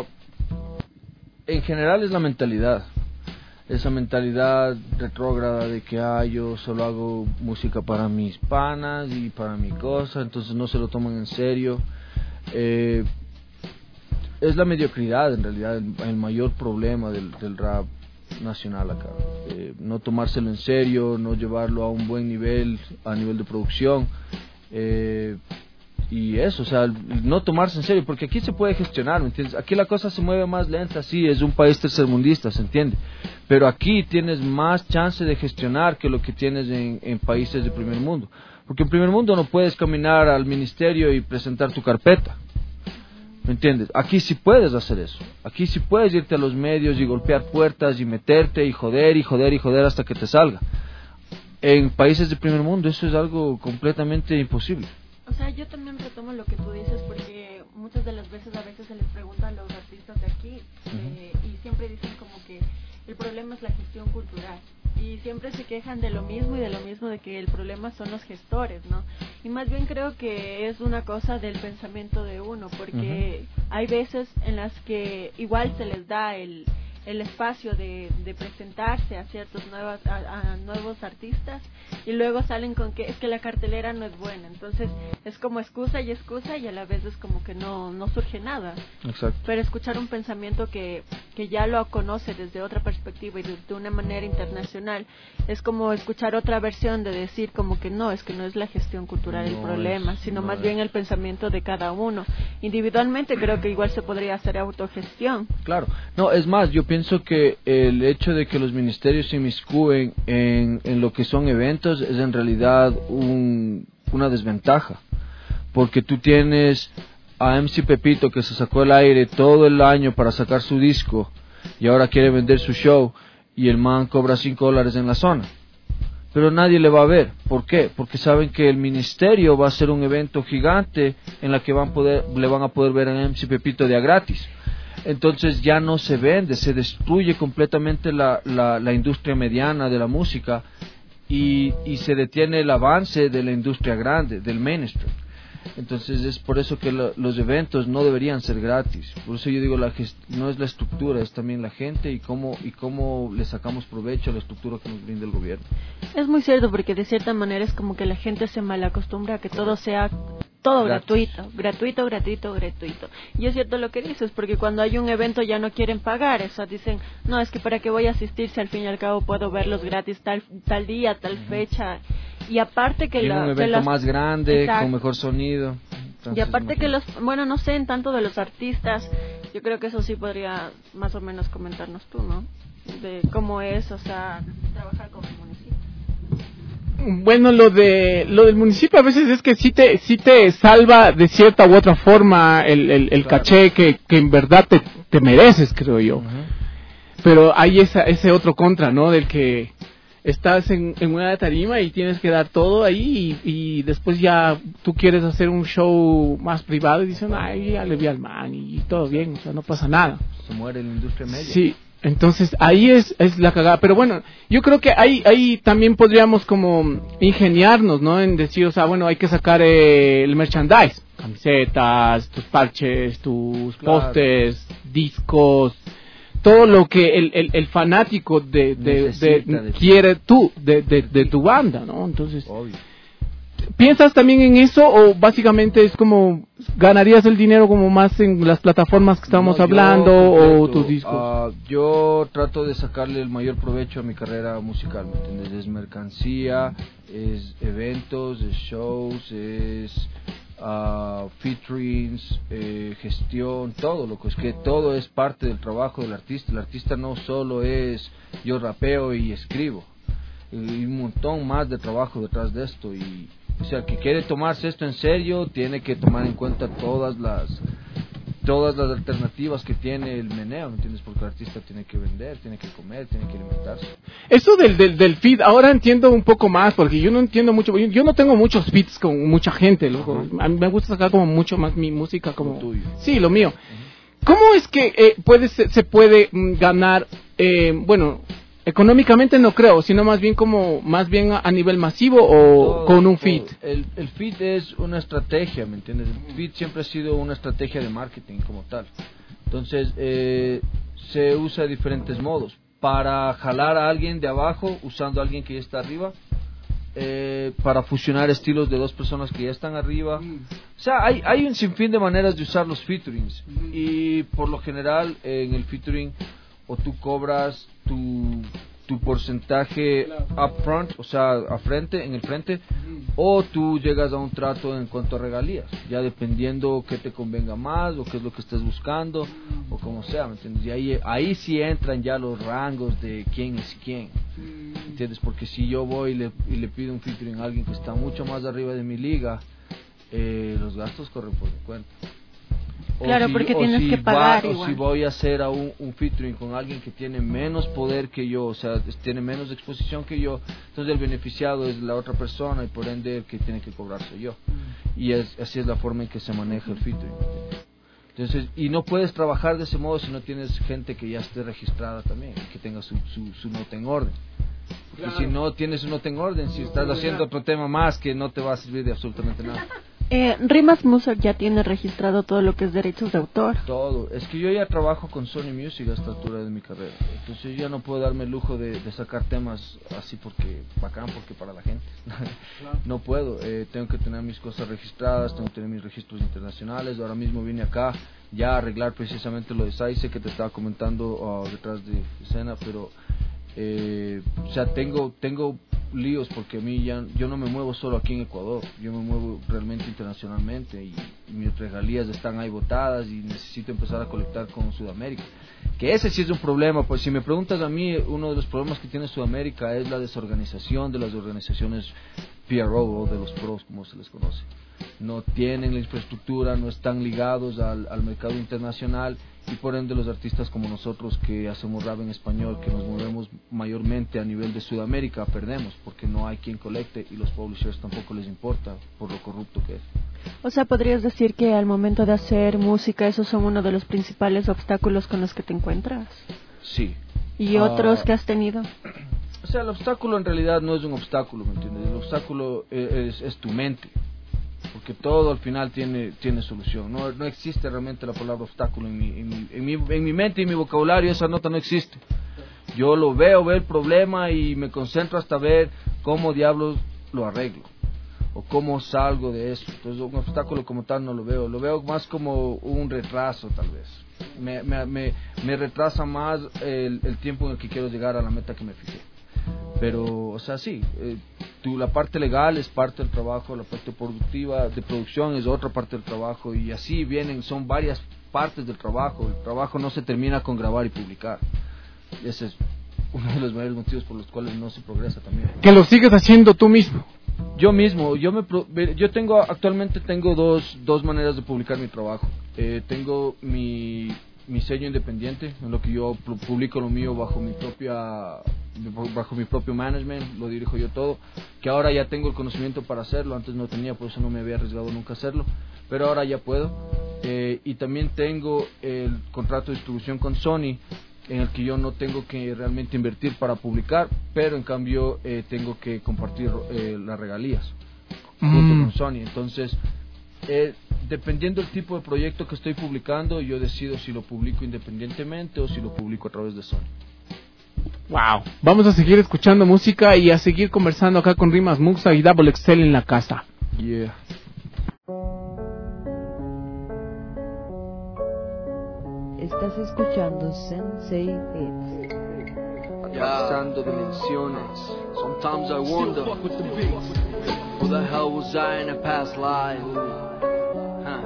en general es la mentalidad. Esa mentalidad retrógrada de que ah, yo solo hago música para mis panas y para mi cosa, entonces no se lo toman en serio. Eh, es la mediocridad en realidad el, el mayor problema del, del rap nacional acá. Eh, no tomárselo en serio, no llevarlo a un buen nivel, a nivel de producción. Eh, y eso, o sea, no tomarse en serio, porque aquí se puede gestionar, ¿me entiendes? Aquí la cosa se mueve más lenta, sí, es un país tercermundista, ¿se entiende? Pero aquí tienes más chance de gestionar que lo que tienes en, en países de primer mundo, porque en primer mundo no puedes caminar al ministerio y presentar tu carpeta, ¿me entiendes? Aquí sí puedes hacer eso, aquí sí puedes irte a los medios y golpear puertas y meterte y joder y joder y joder hasta que te salga. En países de primer mundo eso es algo completamente imposible. O sea, yo también retomo lo que tú dices porque muchas de las veces a veces se les pregunta a los artistas de aquí eh, uh-huh. y siempre dicen como que el problema es la gestión cultural y siempre se quejan de lo mismo y de lo mismo de que el problema son los gestores, ¿no? Y más bien creo que es una cosa del pensamiento de uno porque uh-huh. hay veces en las que igual se les da el el espacio de, de presentarse a ciertos nuevos, a, a nuevos artistas, y luego salen con que es que la cartelera no es buena, entonces es como excusa y excusa y a la vez es como que no, no surge nada. Exacto. Pero escuchar un pensamiento que, que ya lo conoce desde otra perspectiva y de, de una manera internacional, es como escuchar otra versión de decir como que no, es que no es la gestión cultural no el problema, es, sino no más es. bien el pensamiento de cada uno. Individualmente creo que igual se podría hacer autogestión. Claro, no, es más, yo pienso que el hecho de que los ministerios se inmiscuyen en, en lo que son eventos es en realidad un, una desventaja, porque tú tienes a M C Pepito que se sacó el aire todo el año para sacar su disco y ahora quiere vender su show y el man cobra cinco dólares en la zona, pero nadie le va a ver. ¿Por qué? Porque saben que el ministerio va a hacer un evento gigante en la que van poder, le van a poder ver a M C Pepito de a gratis. Entonces ya no se vende, se destruye completamente la, la, la industria mediana de la música y, y se detiene el avance de la industria grande, del mainstream. Entonces es por eso que lo, los eventos no deberían ser gratis. Por eso yo digo, la gest- no es la estructura, es también la gente y cómo, y cómo le sacamos provecho a la estructura que nos brinda el gobierno. Es muy cierto, porque de cierta manera es como que la gente se malacostumbra a que todo sea todo Gratis. gratuito, gratuito, gratuito, gratuito. Y es cierto lo que dices, porque cuando hay un evento ya no quieren pagar, eso dicen, no, es que para qué voy a asistir si al fin y al cabo puedo verlos gratis tal tal día, tal uh-huh. fecha. Y aparte que, y la, un evento que los, más grande, exacto. con mejor sonido. Entonces, y aparte no que los, bueno, no sé en tanto de los artistas, yo creo que eso sí podría más o menos comentarnos tú, ¿no? De cómo es, o sea, trabajar con el municipio. Bueno, lo de lo del municipio a veces es que sí te sí te salva de cierta u otra forma el, el, el claro. caché que, que en verdad te, te mereces, creo yo. Uh-huh. Pero hay esa, ese otro contra, ¿no? Del que estás en, en una tarima y tienes que dar todo ahí y, y después ya tú quieres hacer un show más privado y dicen, ay, ya le vi al man y, y todo bien, o sea, no pasa nada. Se muere la industria media. Sí. Entonces ahí es, es la cagada, pero bueno, yo creo que ahí, ahí también podríamos como ingeniarnos, ¿no? En decir, o sea, bueno, hay que sacar eh, el merchandise, camisetas, tus parches, tus claro. pósters, discos, todo lo que el, el, el fanático de, de, de, de quiere tú, de, de, de tu banda, ¿no? Entonces, obvio. ¿Piensas también en eso o básicamente es como ganarías el dinero como más en las plataformas que estamos no, hablando yo, o tus discos? Uh, yo trato de sacarle el mayor provecho a mi carrera musical, ¿me entiendes? Es mercancía, es eventos, es shows, es uh, featurings, eh, gestión, todo lo que es que todo es parte del trabajo del artista. El artista no solo es yo rapeo y escribo, hay un montón más de trabajo detrás de esto y o sea, el que quiere tomarse esto en serio tiene que tomar en cuenta todas las todas las alternativas que tiene el meneo, ¿me entiendes? Porque el artista tiene que vender, tiene que comer, tiene que alimentarse. Eso del del, del feed, ahora entiendo un poco más, porque yo no entiendo mucho, yo, yo no tengo muchos feeds con mucha gente, loco. Uh-huh. A mí me gusta sacar como mucho más mi música como... Lo tuyo. Sí, lo mío. Uh-huh. ¿Cómo es que eh, puede, se, se puede mm, ganar, eh, bueno... Económicamente no creo, sino más bien como más bien a, a nivel masivo o todo, con un feed. El, el feed es una estrategia, ¿me entiendes? El feed siempre ha sido una estrategia de marketing como tal. Entonces eh, se usa de diferentes modos. Para jalar a alguien de abajo usando a alguien que ya está arriba. Eh, para fusionar estilos de dos personas que ya están arriba. O sea, hay, hay un sinfín de maneras de usar los featurings. Y por lo general en el featuring o tú cobras tu tu porcentaje upfront, o sea, a frente, en el frente, o tú llegas a un trato en cuanto a regalías, ya dependiendo qué te convenga más o qué es lo que estés buscando o como sea, ¿me entiendes? Y ahí ahí sí entran ya los rangos de quién es quién, ¿me entiendes? Porque si yo voy y le, y le pido un featuring a alguien que está mucho más arriba de mi liga, eh, los gastos corren por mi cuenta. Claro, si, porque tienes si que pagar va, igual. O si voy a hacer a un, un featuring con alguien que tiene menos poder que yo, o sea, tiene menos exposición que yo, entonces el beneficiado es la otra persona y por ende el que tiene que cobrar soy yo. Mm. Y es, así es la forma en que se maneja el featuring. Entonces, y no puedes trabajar de ese modo si no tienes gente que ya esté registrada también, que tenga su, su, su nota en orden. Porque claro. Si no tienes su nota en orden, si estás haciendo otro tema más que no te va a servir de absolutamente nada. Eh, Rimas Music ya tiene registrado todo lo que es derechos de autor. Todo. Es que yo ya trabajo con Sony Music a esta altura de mi carrera. Entonces yo ya no puedo darme el lujo de, de sacar temas así porque bacán, porque para la gente. Claro. No puedo. Eh, tengo que tener mis cosas registradas, tengo que tener mis registros internacionales. Ahora mismo vine acá ya a arreglar precisamente lo de Saize que te estaba comentando uh, detrás de escena, pero eh, o sea, tengo tengo líos porque a mí ya yo no me muevo solo aquí en Ecuador, yo me muevo realmente internacionalmente y, y mis regalías están ahí botadas y necesito empezar a colectar con Sudamérica, que ese sí es un problema. Pues si me preguntas a mí, uno de los problemas que tiene Sudamérica es la desorganización de las organizaciones P R O o de los pros, como se les conoce. No tienen la infraestructura, no están ligados al, al mercado internacional y por ende los artistas como nosotros que hacemos rap en español, que nos movemos mayormente a nivel de Sudamérica, perdemos porque no hay quien colecte y los publishers tampoco les importa por lo corrupto que es. O sea, podrías decir que al momento de hacer música esos son uno de los principales obstáculos con los que te encuentras. Sí. ¿Y otros uh, que has tenido? O sea, el obstáculo en realidad no es un obstáculo, ¿me entiendes? El obstáculo es, es, es tu mente. Porque todo al final tiene tiene solución. No no existe realmente la palabra obstáculo en mi, en mi, en mi, en mi mente y en mi vocabulario. Esa nota no existe. Yo lo veo, veo el problema y me concentro hasta ver cómo diablos lo arreglo o cómo salgo de eso. Entonces un obstáculo como tal no lo veo. Lo veo más como un retraso tal vez. Me, me, me, me retrasa más el, el tiempo en el que quiero llegar a la meta que me fijé. Pero, o sea, sí, eh, tú, la parte legal es parte del trabajo, la parte productiva, de producción es otra parte del trabajo y así vienen, son varias partes del trabajo. El trabajo no se termina con grabar y publicar. Ese es uno de los mayores motivos por los cuales no se progresa también. Que lo sigues haciendo tú mismo. Yo mismo, yo me yo tengo actualmente tengo dos dos maneras de publicar mi trabajo. Eh, tengo mi mi sello independiente, en lo que yo publico lo mío bajo mi propia bajo mi propio management, lo dirijo yo todo, que ahora ya tengo el conocimiento para hacerlo, antes no tenía, por eso no me había arriesgado nunca a hacerlo, pero ahora ya puedo. Eh, y también tengo el contrato de distribución con Sony, en el que yo no tengo que realmente invertir para publicar, pero en cambio eh, tengo que compartir eh, las regalías mm. junto con Sony. Entonces, eh, dependiendo del tipo de proyecto que estoy publicando, yo decido si lo publico independientemente o si lo publico a través de Sony. Wow. Vamos a seguir escuchando música y a seguir conversando acá con Rimas Muxa y Double X L en la casa. Yeah. Estás escuchando Sensei Beats. Pasando dimensiones. Sometimes I wonder who the hell was I in a past life? Huh.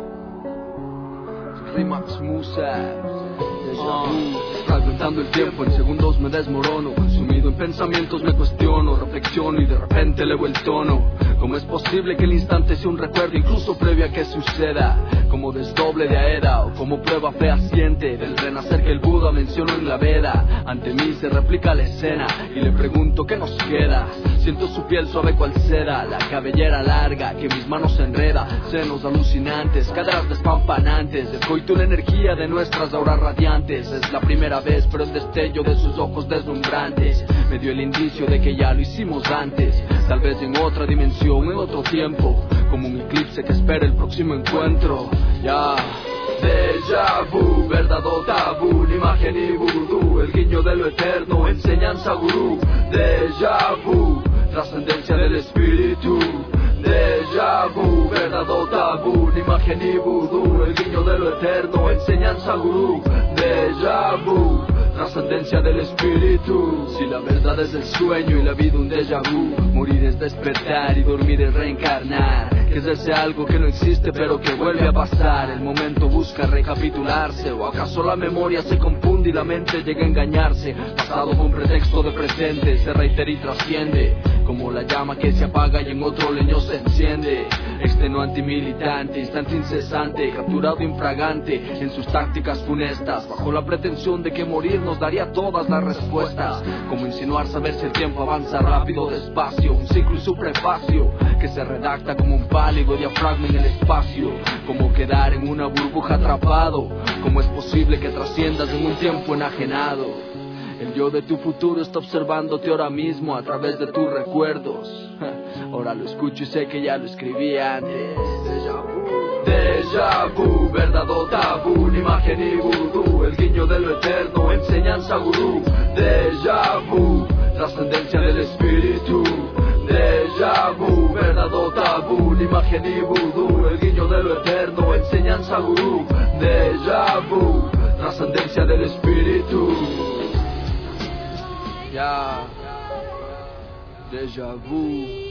Rimax Musa. Uh, fragmentando el tiempo, en segundos me desmorono. Consumido en pensamientos me cuestiono, reflexiono y de repente elevo el tono. ¿Cómo es posible que el instante sea un recuerdo incluso previo a que suceda? Como desdoble de Aeda o como prueba fehaciente del renacer que el Buda mencionó en la Veda. Ante mí se replica la escena y le pregunto qué nos queda. Siento su piel suave cual seda, la cabellera larga que mis manos enreda, senos alucinantes, caderas despampanantes, el coito y la energía de nuestras auras radiantes. Es la primera vez, pero el destello de sus ojos deslumbrantes me dio el indicio de que ya lo hicimos antes, tal vez en otra dimensión, en otro tiempo, como un eclipse que espera el próximo encuentro. Ya, déjà vu, verdad o tabú, la imagen y vudú, el guiño de lo eterno, enseñanza gurú. Déjà vu, trascendencia del espíritu. Déjà vu, verdad o tabú, la imagen y vudú, el guiño de lo eterno, enseñanza gurú. Déjà vu, trascendencia del espíritu. Si la verdad es el sueño y la vida un déjà vu, morir es despertar y dormir es reencarnar. Que es ese algo que no existe pero que vuelve a pasar. El momento busca recapitularse, o acaso la memoria se confunde y la mente llega a engañarse. Pasado con pretexto de presente se reitera y trasciende, como la llama que se apaga y en otro leño se enciende. Extenuante y militante, instante incesante, capturado infragante en sus tácticas funestas, bajo la pretensión de que morir nos daría todas las respuestas. Como insinuar saber si el tiempo avanza rápido o despacio, un ciclo y su prefacio que se redacta como un pálido diafragma en el espacio. Como quedar en una burbuja atrapado, como es posible que trasciendas en un tiempo enajenado. El yo de tu futuro está observándote ahora mismo a través de tus recuerdos. Ahora lo escucho y sé que ya lo escribí antes. Déjà vu, déjà vu, verdad o tabú, ni magia ni vudú, el guiño de lo eterno, enseñanza gurú. Déjà vu, trascendencia del espíritu. Déjà vu, verdad o tabú, ni magia ni vudú, el guiño de lo eterno, enseñanza gurú. Déjà vu, trascendencia del espíritu. Ya, déjà vu.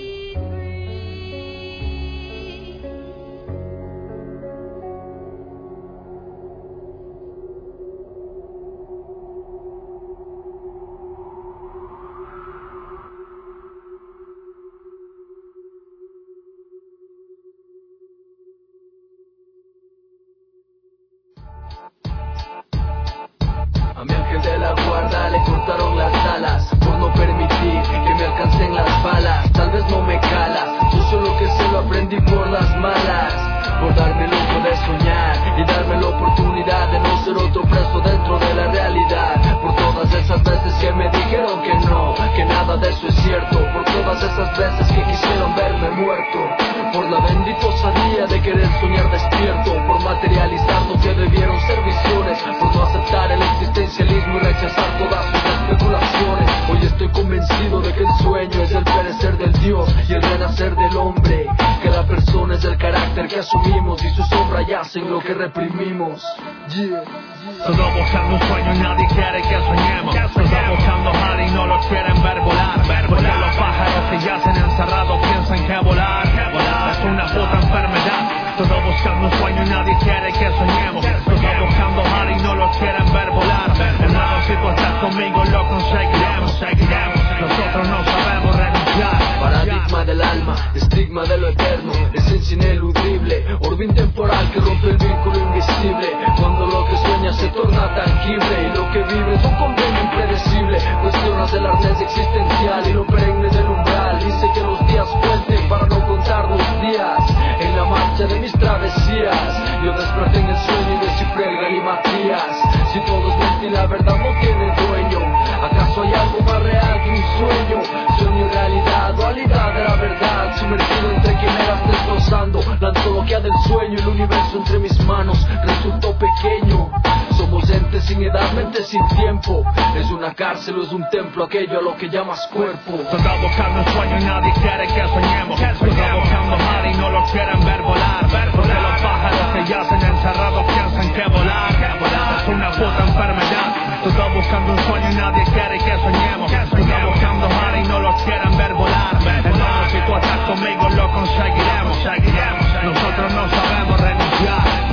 A mi ángel de la guarda le cortaron las alas por no permitir que me alcancen las balas. Tal vez no me cala, yo solo que se lo aprendí por las malas, por darme el lujo de soñar y darme la oportunidad de no ser otro preso dentro de la realidad. Por todas esas veces que me dijeron que no, que nada de eso es cierto. Por todas esas veces que quisieron verme muerto. Por la bendita osadía de querer soñar despierto. Por materializar lo que debieron ser visiones. Por no aceptar el existencialismo y rechazar todas sus especulaciones. Hoy estoy convencido de que el sueño es el perecer del Dios y el renacer del hombre. Que la persona es el carácter que asumimos y su sombra yacen lo que reprimimos. Yeah. Todos buscando un sueño y nadie quiere que soñemos. Todos buscando mar y no lo quieren ver volar. Porque los pájaros que yacen encerrados piensan que volar es una puta enfermedad. Todos buscando un sueño y nadie quiere que soñemos. Todos buscando mar y no lo quieren ver volar. Hermano, si tú estás conmigo lo conseguiremos. Seguiremos. Nosotros no sabemos renunciar. Paradigma del alma, estigma de lo eterno, esencia ineludible, orbe intemporal que rompe el vínculo invisible. Cuando lo que sueña se torna tangible y lo que vive es un convenio impredecible. Cuestionas el arnés existencial y lo perenne del umbral. Dice que los días cuenten para no contar los días. En la marcha de mis travesías yo desperté en el sueño y descifré el galimatías. Si todo es mente y la verdad no tiene dueño, ¿acaso hay algo más real que un sueño? Sueño y realidad, dualidad de la verdad, sumergido entre quimeras destrozando. La antología del sueño, el universo entre mis manos resultó pequeño. Somos entes sin edad, mentes sin tiempo. ¿Es una cárcel o es un templo aquello a lo que llamas cuerpo? Todos buscando un sueño y nadie quiere que soñemos. Todos buscando mar y no lo quieren ver volar. Porque los pájaros que yacen encerrados piensan que volar es una puta enfermedad. Todos buscando un sueño y nadie quiere que soñemos. Todos buscando mar y no lo quieren ver volar. Hermano, si tú estás conmigo lo conseguiremos. Seguiremos. Nosotros no sabemos renunciar.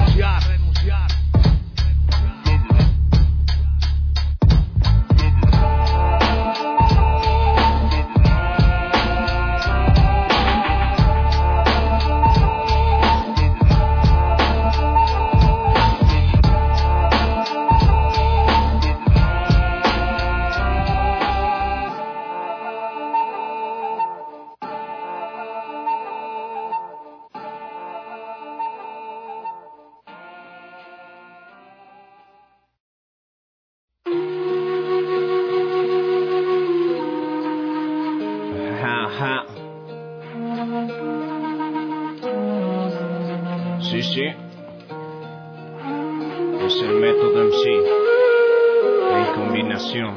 Sí, sí. Es el método M C. En combinación.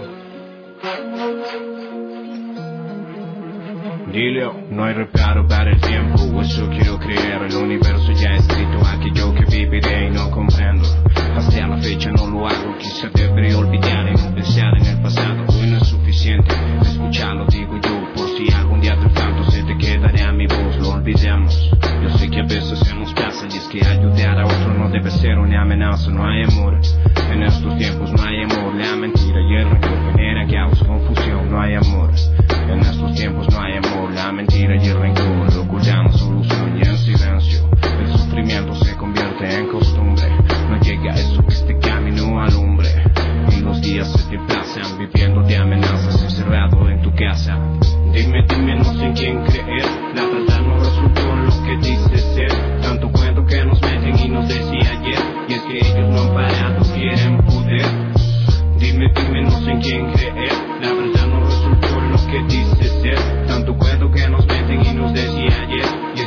Dile, no hay reparo para el tiempo. Eso quiero creer. El universo ya escrito. Aquello que viviré y no comprendo. Hasta la fecha no lo hago. Quizá debería olvidar y no pensar en el pasado. Hoy no es suficiente. Escucharlo digo yo. Por si algún día te falto se te quedará mi voz. Lo olvidemos. Yo sé que a veces se nos pasa y es que ayudar a otro no debe ser una amenaza. No hay amor. En estos tiempos no hay amor. La mentira y el rencor genera caos, confusión. No hay amor. En estos tiempos no hay amor. La mentira y el rencor lo ocultamos, solución y en silencio. El sufrimiento se convierte en costumbre. No llega eso que este camino alumbre. Y los días se te pasan viviendo de amenazas encerrado en tu casa. Dime, dime, no sé en quién creer. La verdad no resultó lo que dice ser. Tanto cuento que nos meten y nos decía ayer. Y es que ellos no han parado, quieren poder. Dime, dime, no sé en quién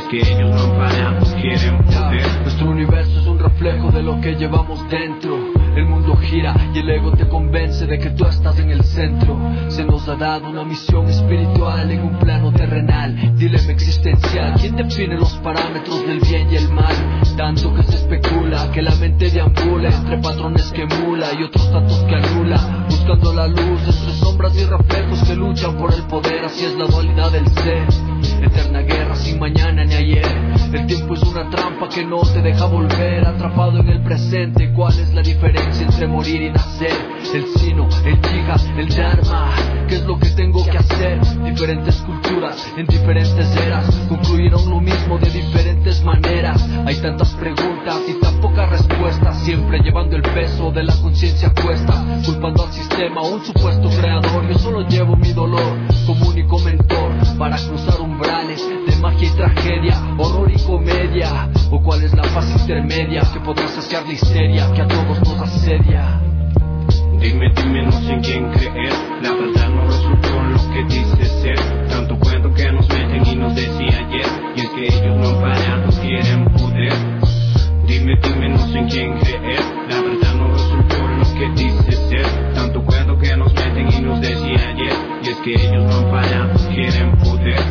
que ellos no han parado, quieren poder. Nuestro universo es un reflejo de lo que llevamos dentro. El mundo gira y el ego te convence de que tú estás en el centro. Se nos ha dado una misión espiritual en un plano terrenal, dilema existencial. ¿Quién define los parámetros del bien y el mal? Tanto que se especula, que la mente deambula entre patrones que emula y otros tantos que anula, buscando la luz entre sombras y reflejos que luchan por el poder. Así es la dualidad del ser, eterna guerra sin mañana ni ayer. El tiempo es una trampa que no te deja volver, atrapado en el presente. ¿Cuál es la diferencia entre morir y nacer? El sino, el yiga, el dharma. ¿Qué es lo que tengo que hacer? Diferentes culturas en diferentes eras concluyeron lo mismo de diferentes maneras. Hay tantas preguntas y tan pocas respuestas, siempre llevando el peso de la conciencia a cuesta, culpando al sistema o un supuesto creador. Yo solo llevo mi dolor como único mentor para cruzar umbrales de magia y tragedia, horror y comedia. ¿O cuál es la fase intermedia que podrá saciar la histeria que a todos nos asedia? Dime, dime, no sé en quién creer. La verdad no resultó en lo que dice ser. Tanto cuento que nos meten y nos decía ayer. Y es que ellos no han parado, quieren poder. Dime, dime, no sé en quién creer. La verdad no resultó en lo que dice ser. Tanto cuento que nos meten y nos decía ayer. Y es que ellos no han parado, quieren poder.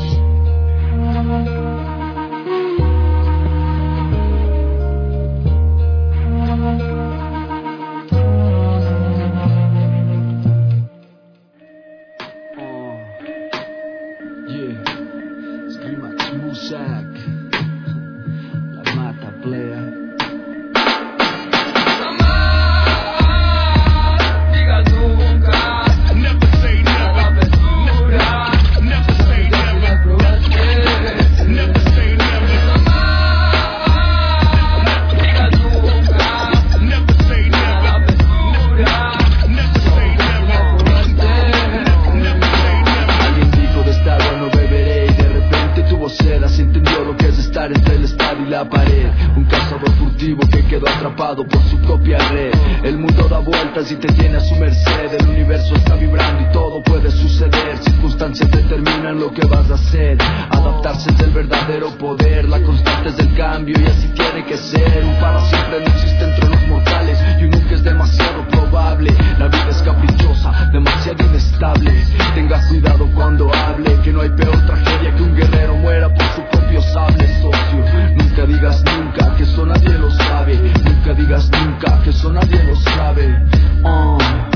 Por su propia red, el mundo da vueltas y te tiene a su merced. El universo está vibrando y todo puede suceder. Circunstancias determinan lo que vas a hacer. Adaptarse es el verdadero poder. La constante es del cambio y así tiene que ser. Un para siempre no existe entre los mortales y un nunca es demasiado probable. La vida es caprichosa, demasiado inestable. Tenga cuidado cuando hable, que no hay peor tragedia que un guerrero muera por su propio sable, socio. Nunca digas nunca, que eso nadie lo sabe. Nunca digas nunca, que eso nadie lo sabe. uh.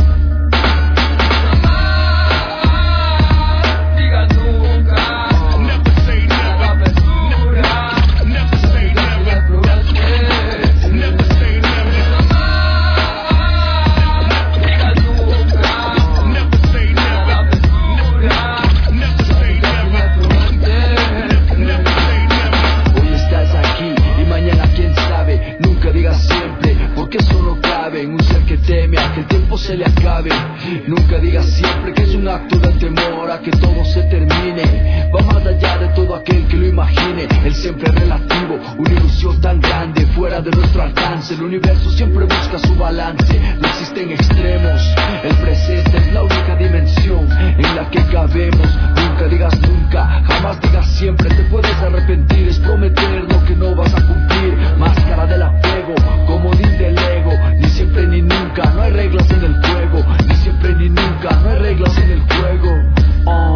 Se le acabe. Nunca digas siempre que es un acto de temor a que todo se termine. Va más allá de todo aquel que lo imagine. El siempre es relativo, una ilusión tan grande fuera de nuestro alcance. El universo siempre busca su balance. No existen extremos. El presente es la única dimensión en la que cabemos. Nunca digas nunca, jamás digas siempre. Te puedes arrepentir, es prometer lo que no vas a cumplir. Máscara del apego, comodín del ego. Ni siempre ni nunca, no hay reglas en el juego. Ni siempre ni nunca, no hay reglas en el juego. uh.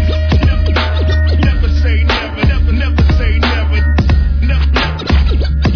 Never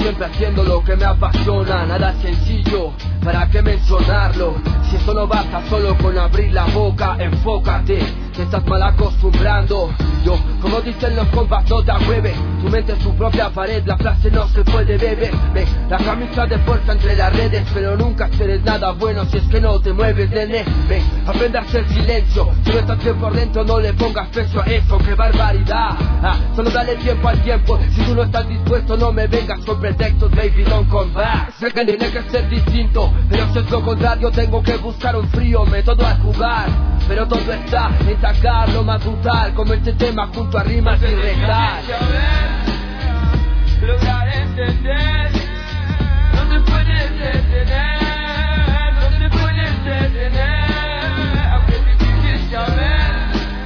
siempre haciendo lo que me apasiona. Nada sencillo, ¿para qué mencionarlo? Si eso no basta solo con abrir la boca, enfócate, te estás mal acostumbrando. Yo, como dicen los compas, no te agüeves, tu mente es tu propia pared, la frase no se puede beber. Ve, la camisa de fuerza entre las redes, pero nunca esperes nada bueno si es que no te mueves, nene. Ve, aprende a hacer silencio, si no estás bien por dentro no le pongas peso a eso, qué barbaridad. Ah, solo dale tiempo al tiempo, si tú no estás dispuesto no me vengas con pretextos, baby, don't come back. Sé que tiene que ser distinto, pero si es lo contrario tengo que buscar un frío método al jugar. Pero todo está en sacar lo más brutal, como este tema junto a rimas y rezar. Lograr entender, no te puedes detener, no te puedes detener, aunque es difícil saber.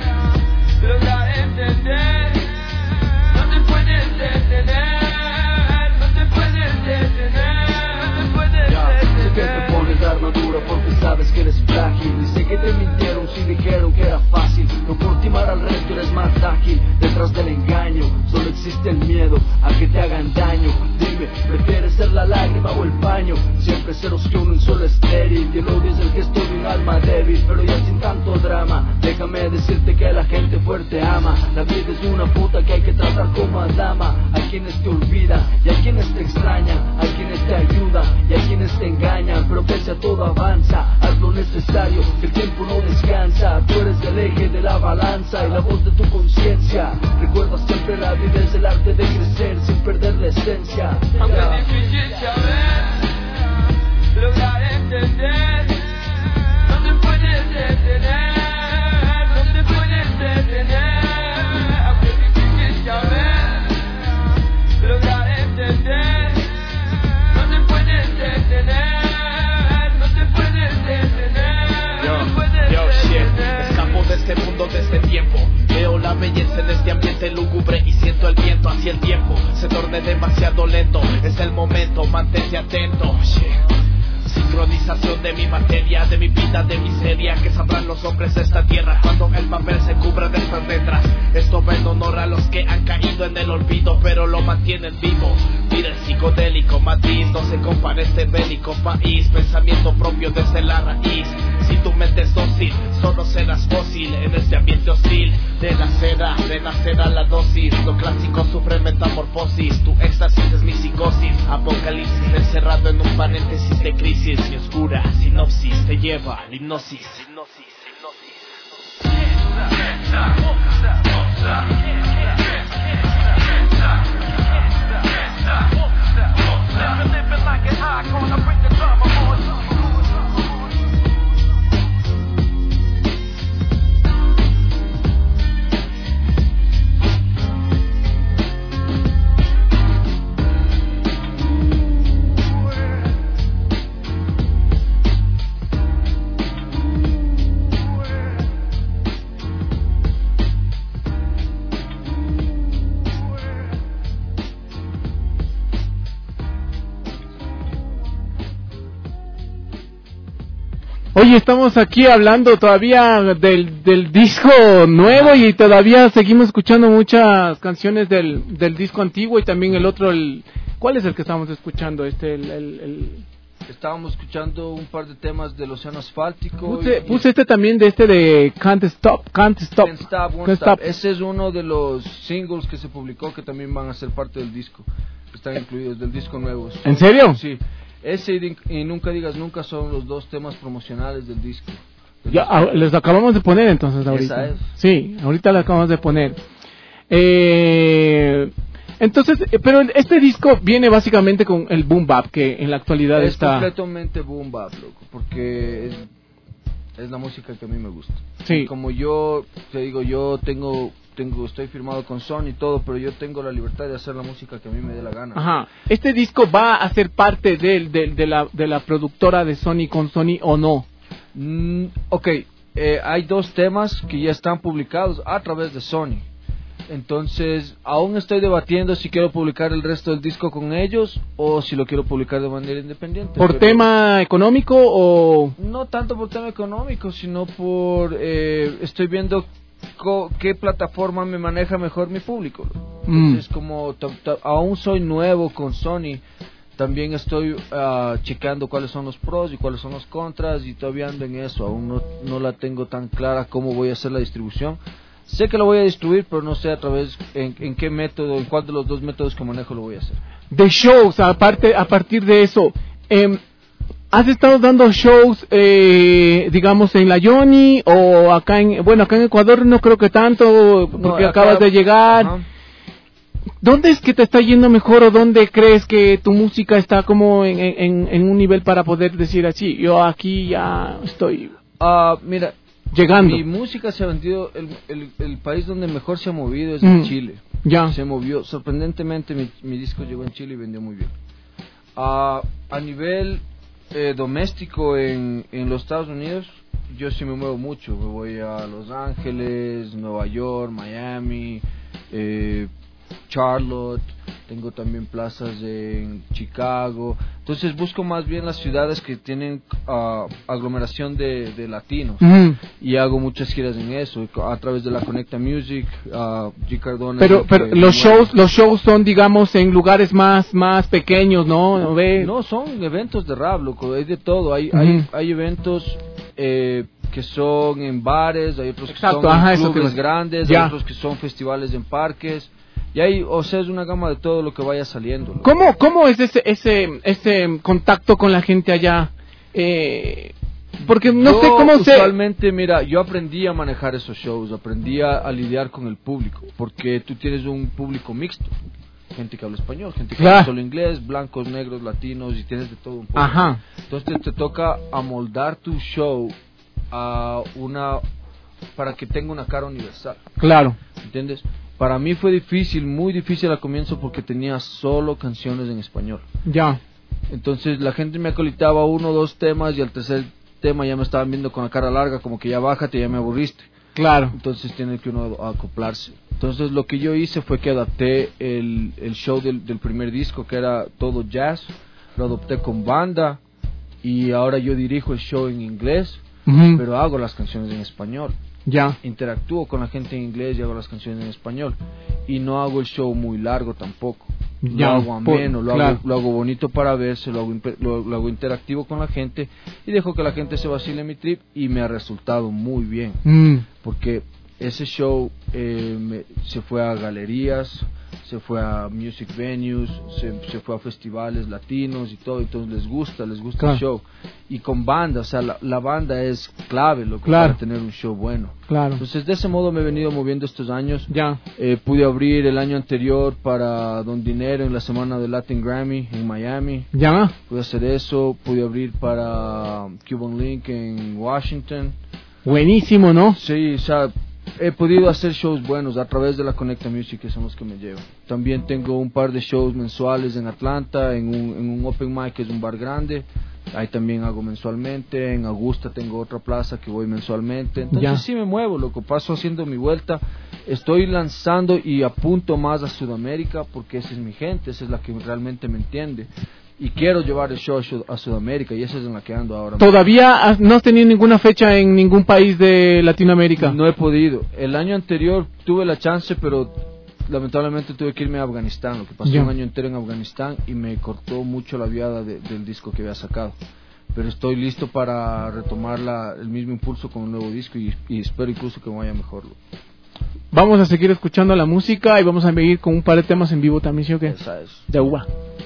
Lograr entender, no te puedes detener, no te puedes detener, no te puedes detener. Sé que te pones la armadura porque sabes que eres frágil, y sé que te mintieron si dijeron que era fácil. No por timar al resto eres más ágil, detrás del engaño solo existe el miedo a que te hagan daño. Dime, ¿prefieres ser la lágrima o el paño? Siempre ser opción, un solo estéril, y el odio es el gesto de un alma débil. Pero ya sin tanto drama, déjame decirte que la gente fuerte ama. La vida es una puta que hay que tratar como a dama. Hay quienes te olvidan y hay quienes te extrañan, hay quienes te ayudan y hay quienes te engañan. Pero pese a todo avanza, haz lo necesario, que el tiempo no descansa. Tú eres el eje de la balanza y la voz de tu conciencia. Recuerda siempre la vida es el arte de crecer sin perder la esencia. Aunque es difícil saber, lograr entender, no te puedes detener, no te puedes detener. Aunque es difícil saber, lograr entender, no te puedes detener, no te puedes detener, no te puedes detener. Yo, shit, escapo de este mundo, de este tiempo. Veo la belleza en este ambiente lúgubre y siento el viento hacia el tiempo. Se torne demasiado lento, es el momento, mantente atento. Shit. Sincronización de mi materia, de mi vida, de miseria, que sabrán los hombres de esta tierra cuando el papel se cubra de estas letras. Esto va en honor a los que han caído en el olvido, pero lo mantienen vivo. Mira el psicodélico matiz, no se compara este bélico país. Pensamiento propio desde la raíz. Si tu mente es dócil, solo serás fósil en este ambiente hostil. De la cera, renacerá la dosis. Lo clásico sufre metamorfosis. Tu éxtasis es mi psicosis. Apocalipsis encerrado en un paréntesis de crisis. Mi oscura sinopsis te lleva a la hipnosis. Hipnosis, Oye, estamos aquí hablando todavía del, del disco nuevo y todavía seguimos escuchando muchas canciones del, del disco antiguo y también el otro, el, ¿cuál es el que estamos escuchando? Este, el, el, el... Estábamos escuchando un par de temas del Océano Asfáltico. Puse, y, puse este también de este de Can't Stop, Can't Stop. Can't Stop, Won't Can't Stop. Stop. Ese es uno de los singles que se publicó que también van a ser parte del disco. Están incluidos del disco nuevo. ¿En serio? Sí. Ese y, y Nunca Digas Nunca son los dos temas promocionales del disco. Del ya, disco. a, les acabamos de poner entonces ahorita. Esa es. Sí, ahorita le acabamos de poner. Eh, entonces, eh, pero este disco viene básicamente con el boom bap que en la actualidad es está. Es completamente boom bap, loco, porque es, es la música que a mí me gusta. Sí. Y como yo te digo, yo tengo tengo estoy firmado con Sony y todo, pero yo tengo la libertad de hacer la música que a mí me dé la gana. Ajá. ¿Este disco va a ser parte de, de, de, la, de la productora de Sony con Sony o no? Mm, ok, eh, hay dos temas que ya están publicados a través de Sony. Entonces, aún estoy debatiendo si quiero publicar el resto del disco con ellos o si lo quiero publicar de manera independiente. ¿Por pero tema económico o...? No tanto por tema económico, sino por... Eh, estoy viendo co- qué plataforma me maneja mejor mi público. Entonces, mm. como t- t- aún soy nuevo con Sony, también estoy uh, checando cuáles son los pros y cuáles son los contras, y todavía ando en eso. Aún no, no la tengo tan clara cómo voy a hacer la distribución. Sé que lo voy a distribuir, pero no sé a través, en, en qué método, en cuál de los dos métodos que manejo lo voy a hacer. De shows, aparte, a partir de eso, eh, ¿has estado dando shows, eh, digamos, en la Johnny o acá en, bueno, acá en Ecuador no creo que tanto, porque no, acá, acabas de llegar? Ajá. ¿Dónde es que te está yendo mejor o dónde crees que tu música está como en, en, en un nivel para poder decir así, yo aquí ya estoy uh, mira, llegando? Mi música se ha vendido, el, el, el país donde mejor se ha movido es en mm. Chile. Ya. Se movió, sorprendentemente mi, mi disco llegó en Chile y vendió muy bien. Uh, a nivel eh, doméstico en, en los Estados Unidos, yo sí me muevo mucho. Me voy a Los Ángeles, Nueva York, Miami, eh, Charlotte, tengo también plazas en Chicago. Entonces busco más bien las ciudades que tienen uh, aglomeración de, de latinos, mm. y hago muchas giras en eso a través de la Conecta Music. uh, G Cardona. Pero, pero los bueno. shows los shows son, digamos, en lugares más más pequeños, ¿no? ¿No ve? No, son eventos de rap, loco, hay de todo. Hay, mm. hay, hay eventos eh, que son en bares, hay otros Exacto, que son ajá, en clubes eso que... grandes, ya. hay otros que son festivales en parques. Y ahí, o sea, es una gama de todo lo que vaya saliendo, ¿no? ¿Cómo, cómo es ese, ese, ese contacto con la gente allá? Eh, porque no yo, sé cómo se... Usualmente, mira, yo aprendí a manejar esos shows, aprendí a, a lidiar con el público, porque tú tienes un público mixto. Gente que habla español, gente que claro. habla solo inglés, blancos, negros, latinos, y tienes de todo un poco. Ajá. Entonces te, te toca amoldar tu show a una... para que tenga una cara universal. Claro. ¿Entiendes? Para mí fue difícil, muy difícil al comienzo porque tenía solo canciones en español. Ya. Entonces la gente me acolitaba uno o dos temas y al tercer tema ya me estaban viendo con la cara larga, como que ya bájate, ya me aburriste. Claro. Entonces tiene que uno acoplarse. Entonces lo que yo hice fue que adapté el, el show del, del primer disco, que era todo jazz, lo adopté con banda y ahora yo dirijo el show en inglés, uh-huh. pero hago las canciones en español. Ya. Interactúo con la gente en inglés y hago las canciones en español. Y no hago el show muy largo tampoco. Ya, lo hago ameno, lo, claro. hago, lo hago bonito para verse, lo hago, lo, lo hago interactivo con la gente y dejo que la gente se vacile mi trip, y me ha resultado muy bien. Mm. Porque ese show eh, me, se fue a galerías, se fue a music venues, se, se fue a festivales latinos y todo, entonces les gusta, les gusta claro. el show. Y con banda, o sea, la, la banda es clave lo que claro. para tener un show bueno. Claro. Entonces de ese modo me he venido moviendo estos años. Ya. Eh, pude abrir el año anterior para Don Dinero en la semana de Latin Grammy en Miami. Ya. Pude hacer eso, pude abrir para Cuban Link en Washington. Buenísimo, ¿no? Sí, o sea, he podido hacer shows buenos a través de la Conecta Music, que son los que me llevan. También tengo un par de shows mensuales en Atlanta, en un, en un open mic, que es un bar grande. Ahí también hago mensualmente. En Augusta tengo otra plaza que voy mensualmente. Entonces ya. sí me muevo, loco, paso haciendo mi vuelta. Estoy lanzando y apunto más a Sudamérica, porque esa es mi gente, esa es la que realmente me entiende. Y quiero llevar el show a Sudamérica, y esa es en la que ando ahora. ¿Todavía no has tenido ninguna fecha en ningún país de Latinoamérica? No he podido. El año anterior tuve la chance, pero lamentablemente tuve que irme a Afganistán. Lo que pasó yeah. un año entero en Afganistán y me cortó mucho la viada de, del disco que había sacado. Pero estoy listo para retomar la, el mismo impulso con un nuevo disco, y, y espero incluso que me vaya mejor. Vamos a seguir escuchando la música y vamos a seguir con un par de temas en vivo también, ¿sí o qué? Esa es. De uva.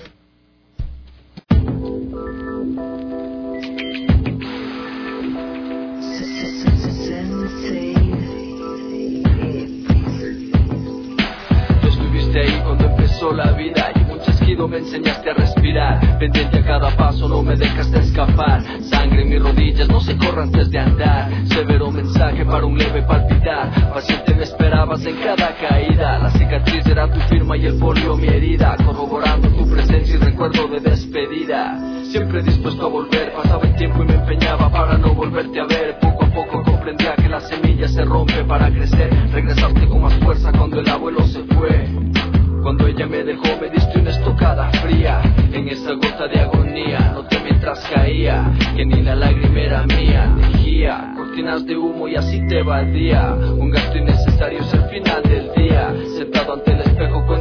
Ahí cuando empezó la vida y un chasquido me enseñaste a respirar. Pendiente a cada paso, no me dejas de escapar. Sangre en mis rodillas, no se corra antes de andar. Severo mensaje para un leve palpitar. Paciente me esperabas en cada caída. La cicatriz era tu firma y el folio mi herida, corroborando tu presencia y recuerdo de despedida. Siempre dispuesto a volver, pasaba el tiempo y me empeñaba para no volverte a ver. Poco a poco comprendía que la semilla se rompe para crecer. Regresaste con más fuerza cuando el abuelo se fue. Cuando ella me dejó me diste una estocada fría. En esa gota de agonía noté mientras caía que ni la lágrima era mía. Tejía cortinas de humo y así te evadía. Un gasto innecesario es el final del día. Sentado ante el espejo con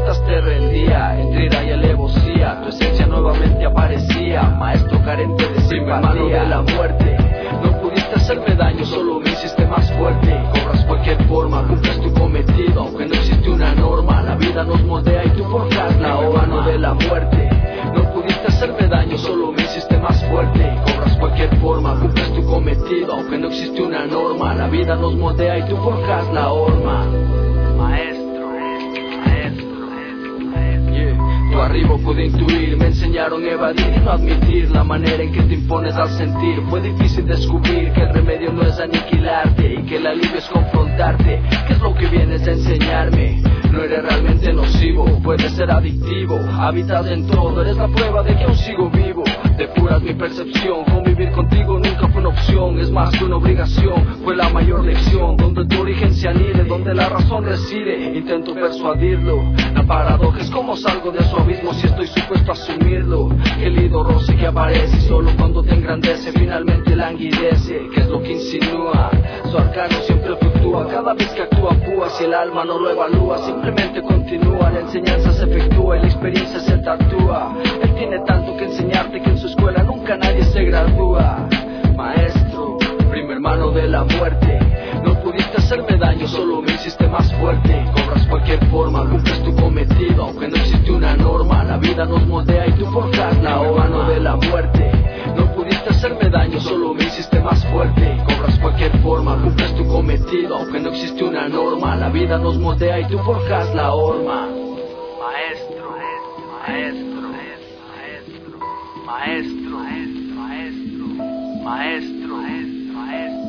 rendía, entre ira y alevosía, tu esencia nuevamente aparecía, maestro carente de simpatía, de la muerte. No pudiste hacerme daño, solo me hiciste más fuerte. Cobras cualquier forma, cumples tu cometido, aunque no existe una norma. La vida nos moldea y tú forjas la mano de la muerte. No pudiste hacerme daño, solo me hiciste más fuerte. Cobras cualquier forma, cumples tu cometido, aunque no existe una norma. La vida nos moldea y tú forjas la horma. Maestro, maestro, maestro. Yeah. Tu arribo pude intuir, me enseñaron a evadir y no admitir la manera en que te impones al sentir. Fue difícil descubrir que el remedio no es aniquilarte y que el alivio es confrontarte. ¿Qué es lo que vienes a enseñarme? No eres realmente nocivo, puedes ser adictivo. Habitas en todo, eres la prueba de que aún sigo vivo. Depuras mi percepción, convivir contigo nunca fue una opción. Es más que una obligación, fue la mayor lección. Donde tu origen se anide, donde la razón reside, intento persuadirlo. La paradoja es como salgo de su abismo si estoy supuesto a asumirlo. El lido roce que aparece y solo cuando te engrandece finalmente languidece. ¿Qué es lo que insinúa? Su arcano siempre fluctúa, cada vez que actúa púa. Si el alma no lo evalúa, simplemente continúa. La enseñanza se efectúa y la experiencia se tatúa. Él tiene tanto que enseñarte que en su escuela nunca nadie se gradúa. Maestro, primer mano de la muerte. No pudiste hacerme daño, solo me hiciste más fuerte. Cobras cualquier forma, cumples tu cometido, aunque no existe una norma. La vida nos moldea y tú forjas la mano de la muerte. No pudiste hacerme daño, solo me hiciste más fuerte. Cobras cualquier forma, cumples tu cometido, aunque no existe una norma. La vida nos moldea y tú forjas la horma. Maestro, maestro, maestro, maestro, maestro, maestro, maestro, maestro.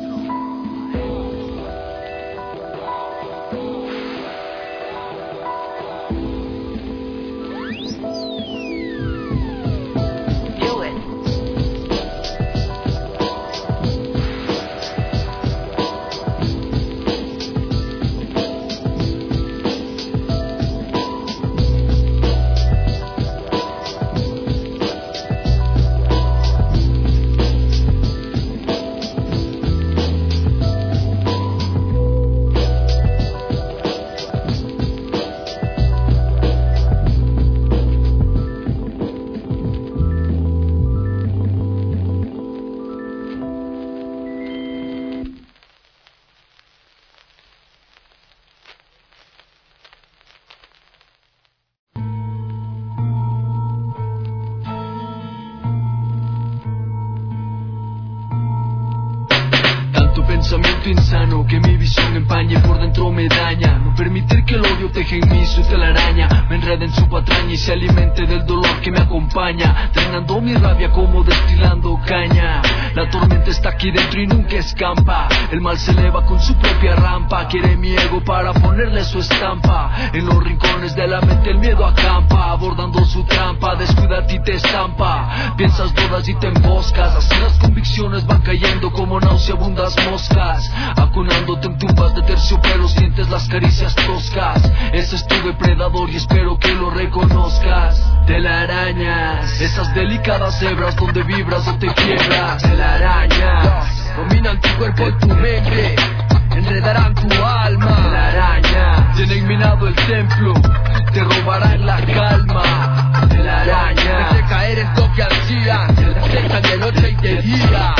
Pensamiento insano que mi visión empañe, por dentro me daña. No permitir que el odio teje en mí su telaraña, me enrede en su patraña y se alimente del dolor que me acompaña, drenando mi rabia como destilando caña. La tormenta está aquí dentro y nunca escampa. El mal se eleva con su propia rampa, quiere mi ego para ponerle su estampa. En los rincones de la mente el miedo acampa, abordando su trampa, descuídate y te estampa. Piensas, dudas y te emboscas, así las convicciones van cayendo como nauseabundas moscas. Acunándote en tumbas de terciopelo, sientes las caricias toscas. Ese es tu depredador y espero que lo reconozcas. Telarañas, esas delicadas hebras donde vibras o te quiebras. Telarañas, dominan tu cuerpo y tu mente, enredarán tu alma. Telarañas, tienen minado el templo, te robarán la calma. Telarañas, desde caer es lo que ansían, te dejan de noche y de día.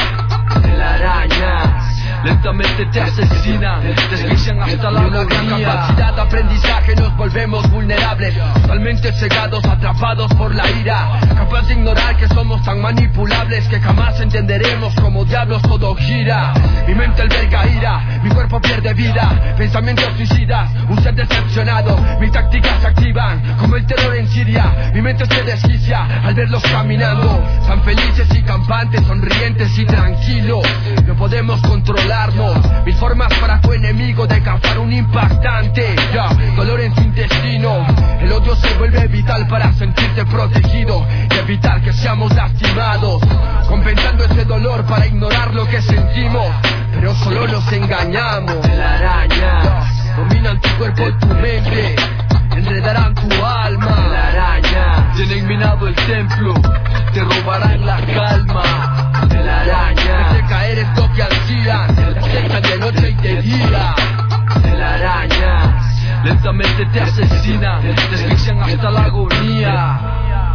Telarañas, lentamente te asesinan, te asfixian hasta la agonía. Con una gran capacidad de aprendizaje nos volvemos vulnerables, totalmente cegados, atrapados por la ira, capaz de ignorar que somos tan manipulables que jamás entenderemos cómo diablos todo gira. Mi mente alberga ira, mi cuerpo pierde vida, pensamientos suicidas, un ser decepcionado. Mis tácticas se activan como el terror en Siria, mi mente se desquicia al verlos caminando, tan felices y campantes, sonrientes y tranquilos. No podemos controlarnos, mil formas para tu enemigo de causar un impactante, yeah, dolor en su intestino. El odio se vuelve vital para sentirte protegido y evitar que seamos lastimados, compensando ese dolor para ignorar lo que sentimos, pero solo nos engañamos. Telarañas, dominan tu cuerpo y tu mente, enredarán tu alma. Telarañas, tienen minado el templo, te robarán la calma. Telarañas, desde caer es lo que ansían, te dejan de noche y de día. Telarañas, lentamente te asesinan, te asfixian hasta Esta la agonía.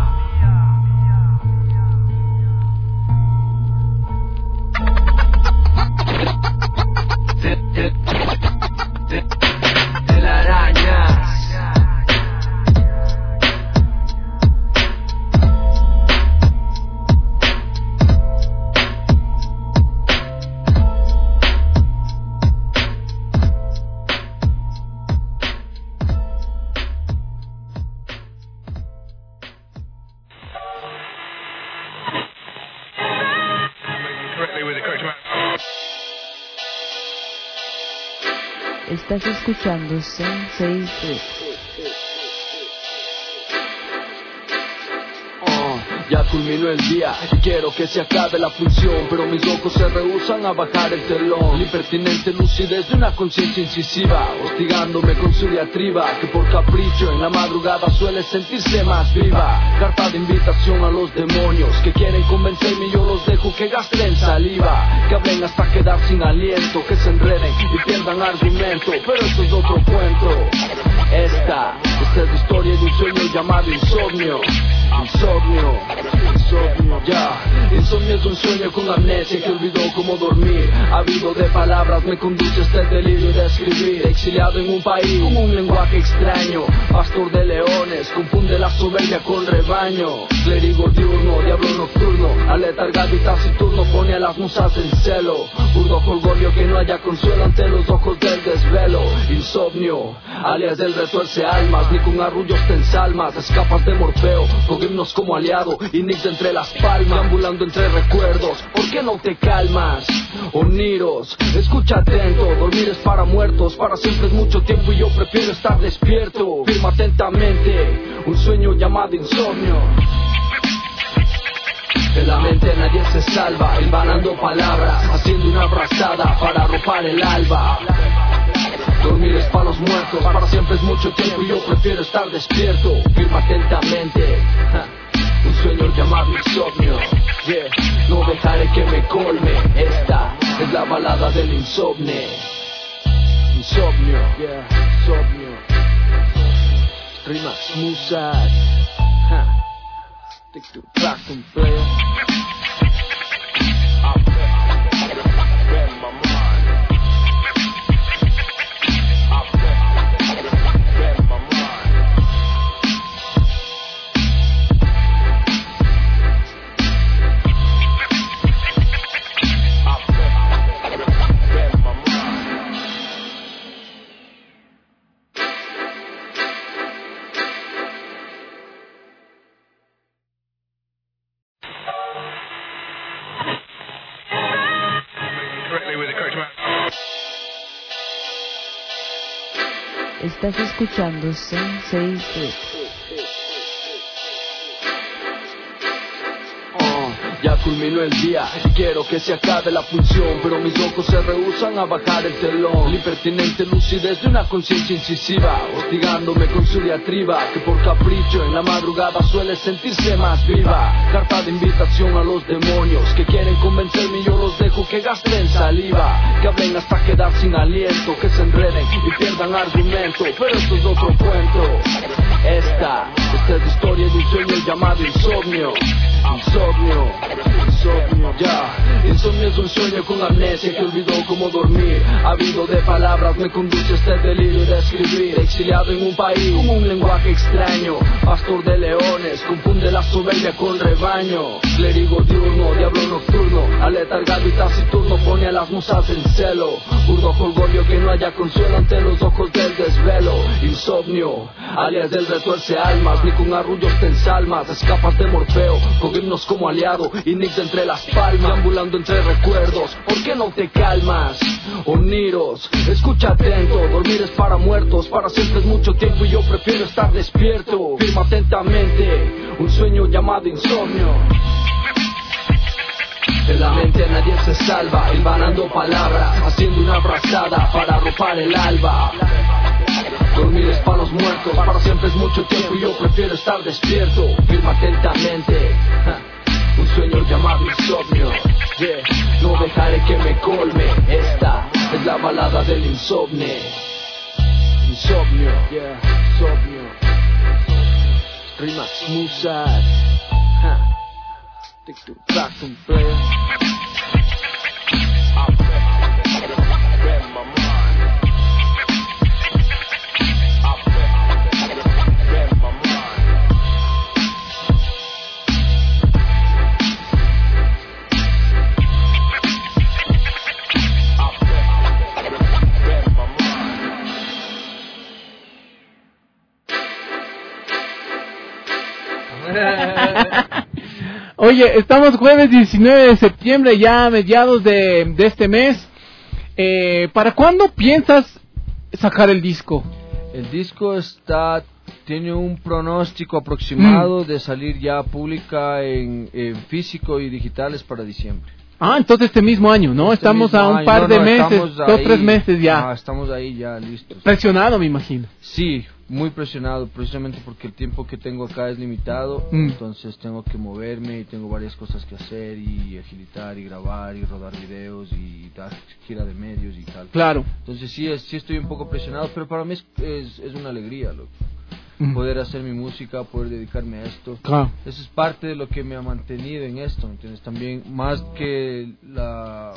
Estás escuchando Sensei Beats. Ya culminó el día y quiero que se acabe la función, pero mis ojos se rehúsan a bajar el telón. La impertinente lucidez de una conciencia incisiva, hostigándome con su diatriba, que por capricho en la madrugada suele sentirse más viva. Carta de invitación a los demonios que quieren convencerme y yo los dejo que gasten saliva, que hablen hasta quedar sin aliento, que se enreden y pierdan argumento, pero eso es otro cuento. Esta, esta es la historia de un sueño llamado insomnio. Insomnio, insomnio, ya. Insomnio es un sueño con amnesia que olvidó cómo dormir. Ávido de palabras me conduce a este delirio de escribir. Exiliado en un país con un lenguaje extraño. Pastor de leones, confunde la soberbia con rebaño. Clérigo diurno, diablo nocturno, aletargado y taciturno, pone a las musas en celo. Burdo jolgorio que no haya consuelo ante los ojos del desvelo. Insomnio, alias del retuerce almas, ni con arrullos te ensalmas. Escapas de Morfeo, con himnos como aliado y nicks entre las palmas, ambulando entre recuerdos. ¿Por qué no te calmas? Oniros, escucha atento, dormir es para muertos, para siempre es mucho tiempo y yo prefiero estar despierto. Firma atentamente, un sueño llamado insomnio. De la mente nadie se salva, hilvanando palabras, haciendo una abrazada para arropar el alba. Dormir es para los muertos, para siempre es mucho tiempo y yo prefiero estar despierto. Firma atentamente, ja, un sueño llamado insomnio. Yeah. No dejaré que me colme, esta es la balada del insomnio. Insomnio, yeah, insomnio. Rimas musas, ja. Take the track and play. Estás escuchando Sensei Beats. Ya culminó el día y quiero que se acabe la función, pero mis ojos se rehúsan a bajar el telón. La impertinente lucidez de una conciencia incisiva, hostigándome con su diatriba, que por capricho en la madrugada suele sentirse más viva. Carta de invitación a los demonios que quieren convencerme y yo los dejo que gasten saliva, que hablen hasta quedar sin aliento, que se enreden y pierdan argumento, pero esto es otro cuento. Esta, esta es la historia de un sueño llamado insomnio. Insomnio, insomnio, ya. Insomnio es un sueño con amnesia que olvidó cómo dormir. Ávido de palabras me conduce a este delirio de escribir. Exiliado en un país con un lenguaje extraño. Pastor de leones, confunde la soberbia con rebaño. Clérigo diurno, diablo nocturno, aletargado y taciturno, pone a las musas en celo. Burdo jolgorio que no haya consuelo ante los ojos del desvelo. Insomnio, alias del retuerce almas, ni con arrullos te ensalmas. Escapas de Morfeo, con himnos como aliado y nicks entre las palmas, ambulando entre recuerdos. ¿Por qué no te calmas? Oniros, escucha atento, dormir es para muertos, para siempre es mucho tiempo y yo prefiero estar despierto. Firma atentamente, un sueño llamado insomnio. De la mente nadie se salva, hilvanando palabras, haciendo una abrazada para arropar el alba. Dormir es para los muertos, para siempre es mucho tiempo y yo prefiero estar despierto. Firma atentamente, ja, un sueño llamado insomnio. Yeah. No dejaré que me colme, esta es la balada del insomnio. Insomnio, yeah, insomnio. rimas musas. Ja. Tic tac un play. Oye, estamos jueves diecinueve de septiembre, ya a mediados de, de este mes. Eh, ¿Para cuándo piensas sacar el disco? El disco está tiene un pronóstico aproximado mm. de salir ya pública en, en físico y digitales para diciembre. Ah, entonces este mismo año, ¿no? Este estamos a un año. par no, no, de meses, dos, ahí, tres meses ya. Ah, estamos ahí ya listos. Presionado, me imagino. Sí, muy presionado, precisamente porque el tiempo que tengo acá es limitado, mm. entonces tengo que moverme y tengo varias cosas que hacer y agilitar y grabar y rodar videos y dar gira de medios y tal. Claro. Entonces sí, es, sí estoy un poco presionado, pero para mí es, es, es una alegría, loco. Mm. Poder hacer mi música, poder dedicarme a esto. Claro. Eso es parte de lo que me ha mantenido en esto, ¿entiendes? También más que la...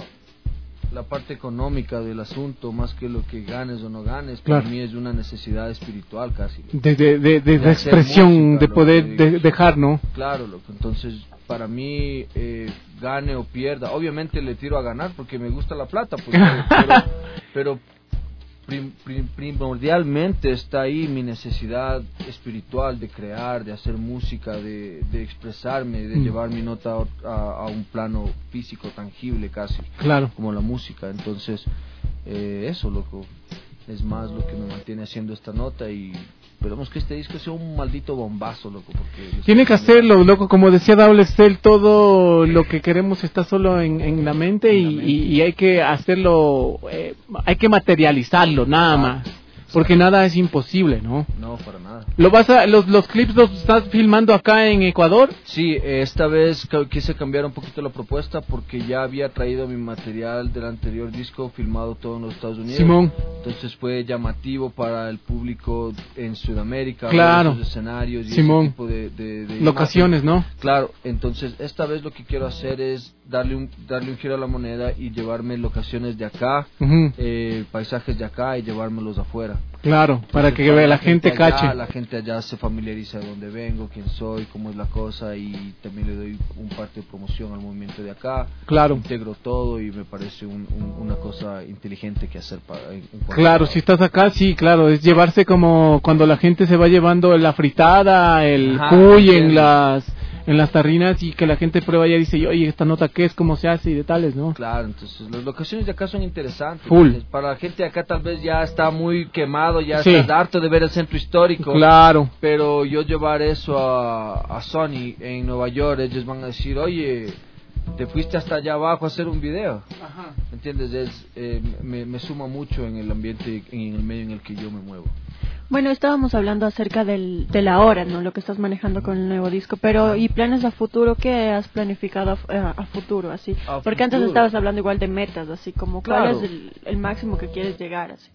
la parte económica del asunto, más que lo que ganes o no ganes, claro. Para mí es una necesidad espiritual casi. De, de, de, de, de expresión, música, de poder de, de dejar, ¿no? Claro, loco. Entonces, para mí, eh, gane o pierda, obviamente le tiro a ganar porque me gusta la plata, pues, pero, pero prim, prim, primordialmente está ahí mi necesidad espiritual de crear, de hacer música, de, de expresarme, de mm. llevar mi nota a, a un plano físico, tangible casi, claro, como la música. Entonces eh, eso, loco, es más lo que me mantiene haciendo esta nota y esperemos que este disco sea un maldito bombazo, loco, porque tiene que hacerlo, loco, como decía Double Cell, todo lo que queremos está solo en, en la mente, en y, la mente. Y, y hay que hacerlo, eh, hay que materializarlo, nada ah, más, porque nada es imposible, ¿no? No, para nada. ¿Lo vas a, los, los clips los estás filmando acá en Ecuador? Sí, esta vez quise cambiar un poquito la propuesta porque ya había traído mi material del anterior disco filmado todo en los Estados Unidos. Simón. Entonces fue llamativo para el público en Sudamérica, claro, esos escenarios y Simón. ese tipo de, de, de locaciones, imagen. ¿no? Claro, entonces esta vez lo que quiero hacer es darle un, darle un giro a la moneda y llevarme locaciones de acá, uh-huh. eh, paisajes de acá y llevármelos afuera. Claro, entonces, para que para la, la gente, gente allá, cache. La gente allá se familiariza de dónde vengo, quién soy, cómo es la cosa y también le doy un parte de promoción al movimiento de acá. Claro. Integro todo y me parece un, un, una cosa inteligente que hacer para. En, en claro, si estás acá, sí, claro, es llevarse como cuando la gente se va llevando la fritada, el Ajá, cuy en bien. las en las tarrinas y que la gente prueba ya dice, oye, esta nota qué es, cómo se hace y de tales, ¿no? Claro, entonces las locaciones de acá son interesantes. Full. Entonces, para la gente de acá tal vez ya está muy quemado, ya sí. está harto de ver el centro histórico. Claro. Pero yo llevar eso a, a Sony en Nueva York, ellos van a decir, oye, te fuiste hasta allá abajo a hacer un video. Ajá. ¿Entiendes? Es, eh, me, me suma mucho en el ambiente, en el medio en el que yo me muevo. Bueno, estábamos hablando acerca del, de la hora, ¿no? Lo que estás manejando con el nuevo disco, pero ¿y planes a futuro? ¿Qué has planificado a, a, a futuro, así? A Porque futuro. Antes estabas hablando igual de metas, así como claro. ¿cuál es el, el máximo que quieres llegar, así?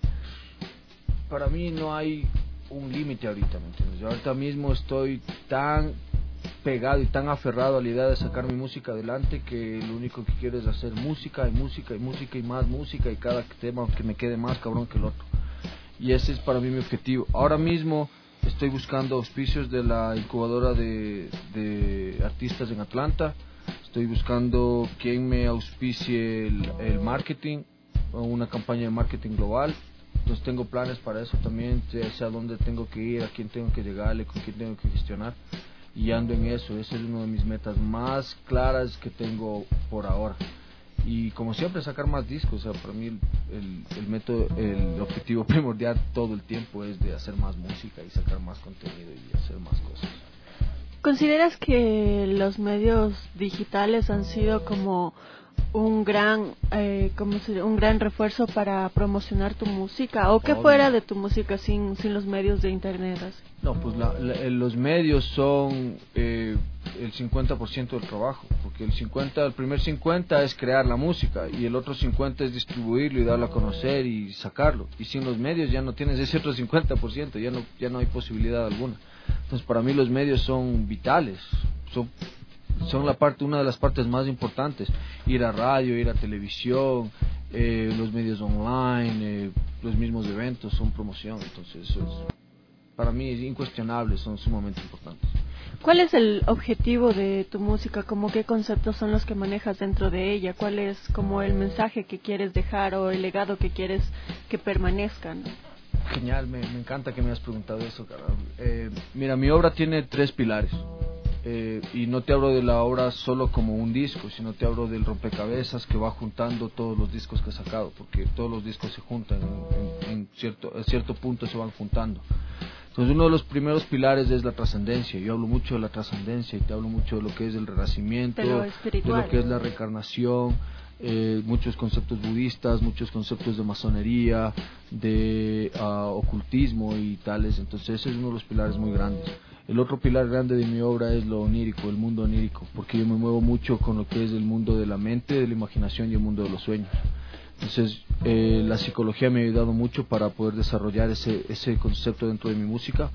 Para mí no hay un límite ahorita, ¿me entiendes? Yo ahorita mismo estoy tan pegado y tan aferrado a la idea de sacar mi música adelante que lo único que quiero es hacer música y música y música y más música y cada tema que me quede más cabrón que el otro. Y ese es para mí mi objetivo. Ahora mismo estoy buscando auspicios de la incubadora de, de artistas en Atlanta. Estoy buscando quien me auspicie el, el marketing, o una campaña de marketing global. Entonces tengo planes para eso también, sé a dónde tengo que ir, a quién tengo que llegarle, con quién tengo que gestionar. Y ando en eso, esa es una de mis metas más claras que tengo por ahora. Y como siempre, sacar más discos. O sea, para mí el, el, el método, el objetivo primordial todo el tiempo es de hacer más música y sacar más contenido y hacer más cosas. ¿Consideras que los medios digitales han sido como un gran, eh, ¿cómo se, un gran refuerzo para promocionar tu música, o que Obvio. fuera de tu música sin sin los medios de internet? Así? No, pues la, la, los medios son eh, el cincuenta por ciento del trabajo, porque el cincuenta, el primer cincuenta es crear la música y el otro cincuenta es distribuirlo y darlo a conocer y sacarlo. Y sin los medios ya no tienes ese otro cincuenta por ciento, ya no ya no hay posibilidad alguna. Entonces para mí los medios son vitales, son son la parte una de las partes más importantes. Ir a radio, ir a televisión, eh, los medios online, eh, los mismos eventos son promoción. Entonces eso es, para mí es incuestionable, son sumamente importantes. ¿Cuál es el objetivo de tu música? ¿Cómo qué conceptos son los que manejas dentro de ella? ¿Cuál es como el mensaje que quieres dejar o el legado que quieres que permanezca, ¿no? Genial, me, me encanta que me hayas preguntado eso, carajo. Eh, mira, mi obra tiene tres pilares. Eh, y no te hablo de la obra solo como un disco, sino te hablo del rompecabezas que va juntando todos los discos que he sacado, porque todos los discos se juntan, en, en, en cierto, en cierto punto se van juntando. Entonces uno de los primeros pilares es la trascendencia. Yo hablo mucho de la trascendencia y te hablo mucho de lo que es el renacimiento, de lo que es la reencarnación, eh, muchos conceptos budistas, muchos conceptos de masonería, de uh, ocultismo y tales. Entonces ese es uno de los pilares muy grandes. El otro pilar grande de mi obra es lo onírico, el mundo onírico, porque yo me muevo mucho con lo que es el mundo de la mente, de la imaginación y el mundo de los sueños. Entonces, eh, la psicología me ha ayudado mucho para poder desarrollar ese ese concepto dentro de mi música.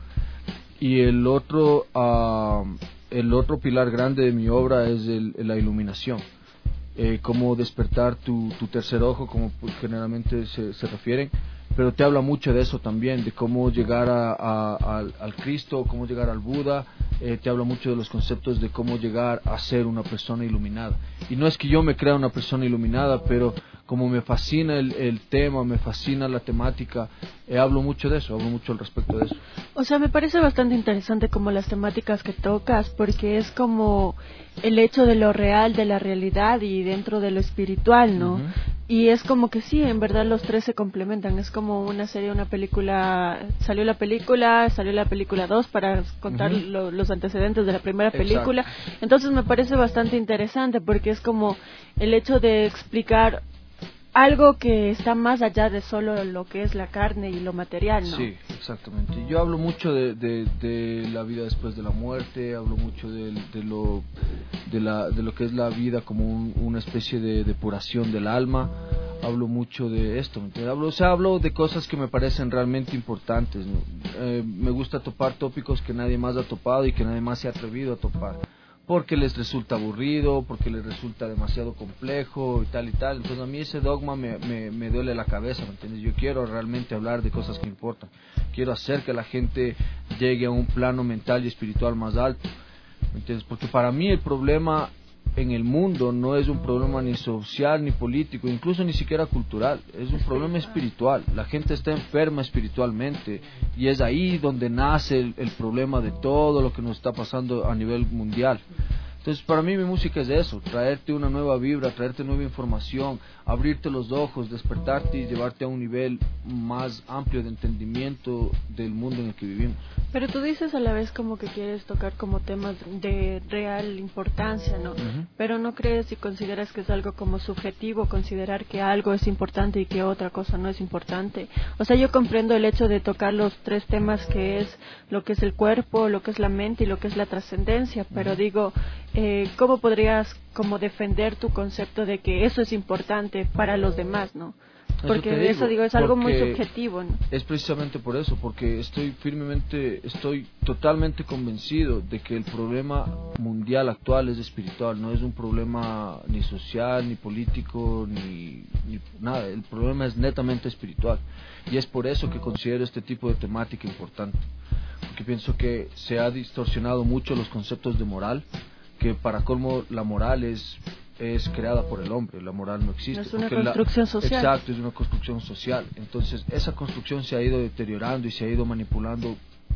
Y el otro uh, el otro pilar grande de mi obra es el, la iluminación. Eh, cómo despertar tu, tu tercer ojo, como generalmente se, se refieren. Pero te habla mucho de eso también, de cómo llegar a, a, al, al Cristo, cómo llegar al Buda. Eh, te habla mucho de los conceptos de cómo llegar a ser una persona iluminada. Y no es que yo me crea una persona iluminada, pero como me fascina el, el tema, me fascina la temática, eh, hablo mucho de eso, hablo mucho al respecto de eso. O sea, me parece bastante interesante como las temáticas que tocas, porque es como el hecho de lo real, de la realidad y dentro de lo espiritual, ¿no? Uh-huh. Y es como que sí, en verdad los tres se complementan. Es como una serie, una película. Salió la película, salió la película dos para contar uh-huh. lo, los antecedentes de la primera película. Exacto. Entonces me parece bastante interesante porque es como el hecho de explicar algo que está más allá de solo lo que es la carne y lo material, ¿no? Sí, exactamente. Yo hablo mucho de, de, de la vida después de la muerte, hablo mucho de, de lo de la de lo que es la vida como un, una especie de depuración del alma. Hablo mucho de esto, ¿me hablo, o sea, hablo de cosas que me parecen realmente importantes, ¿no? Eh, me gusta topar tópicos que nadie más ha topado y que nadie más se ha atrevido a topar, porque les resulta aburrido, porque les resulta demasiado complejo y tal y tal. Entonces a mí ese dogma me, me, me duele la cabeza, ¿me entiendes? Yo quiero realmente hablar de cosas que importan, quiero hacer que la gente llegue a un plano mental y espiritual más alto, ¿me entiendes? Porque para mí el problema en el mundo no es un problema ni social ni político, incluso ni siquiera cultural, es un problema espiritual. La gente está enferma espiritualmente y es ahí donde nace el, el problema de todo lo que nos está pasando a nivel mundial. Entonces para mí mi música es eso, traerte una nueva vibra, traerte nueva información, abrirte los ojos, despertarte y llevarte a un nivel más amplio de entendimiento del mundo en el que vivimos. Pero tú dices a la vez como que quieres tocar como temas de real importancia, ¿no? Uh-huh. Pero no crees y consideras que es algo como subjetivo, considerar que algo es importante y que otra cosa no es importante. O sea, yo comprendo el hecho de tocar los tres temas que es lo que es el cuerpo, lo que es la mente y lo que es la trascendencia, pero uh-huh. digo, eh, ¿cómo podrías como defender tu concepto de que eso es importante para los demás, ¿no? Porque eso, digo, eso digo es algo muy subjetivo, ¿no? Es precisamente por eso, porque estoy firmemente, estoy totalmente convencido de que el problema mundial actual es espiritual, no es un problema ni social, ni político, ni, ni nada, el problema es netamente espiritual, y es por eso que considero este tipo de temática importante, porque pienso que se ha distorsionado mucho los conceptos de moral, que para colmo la moral es es creada por el hombre, la moral no existe. Es una construcción la, social. Exacto, es una construcción social. Entonces, esa construcción se ha ido deteriorando y se ha ido manipulando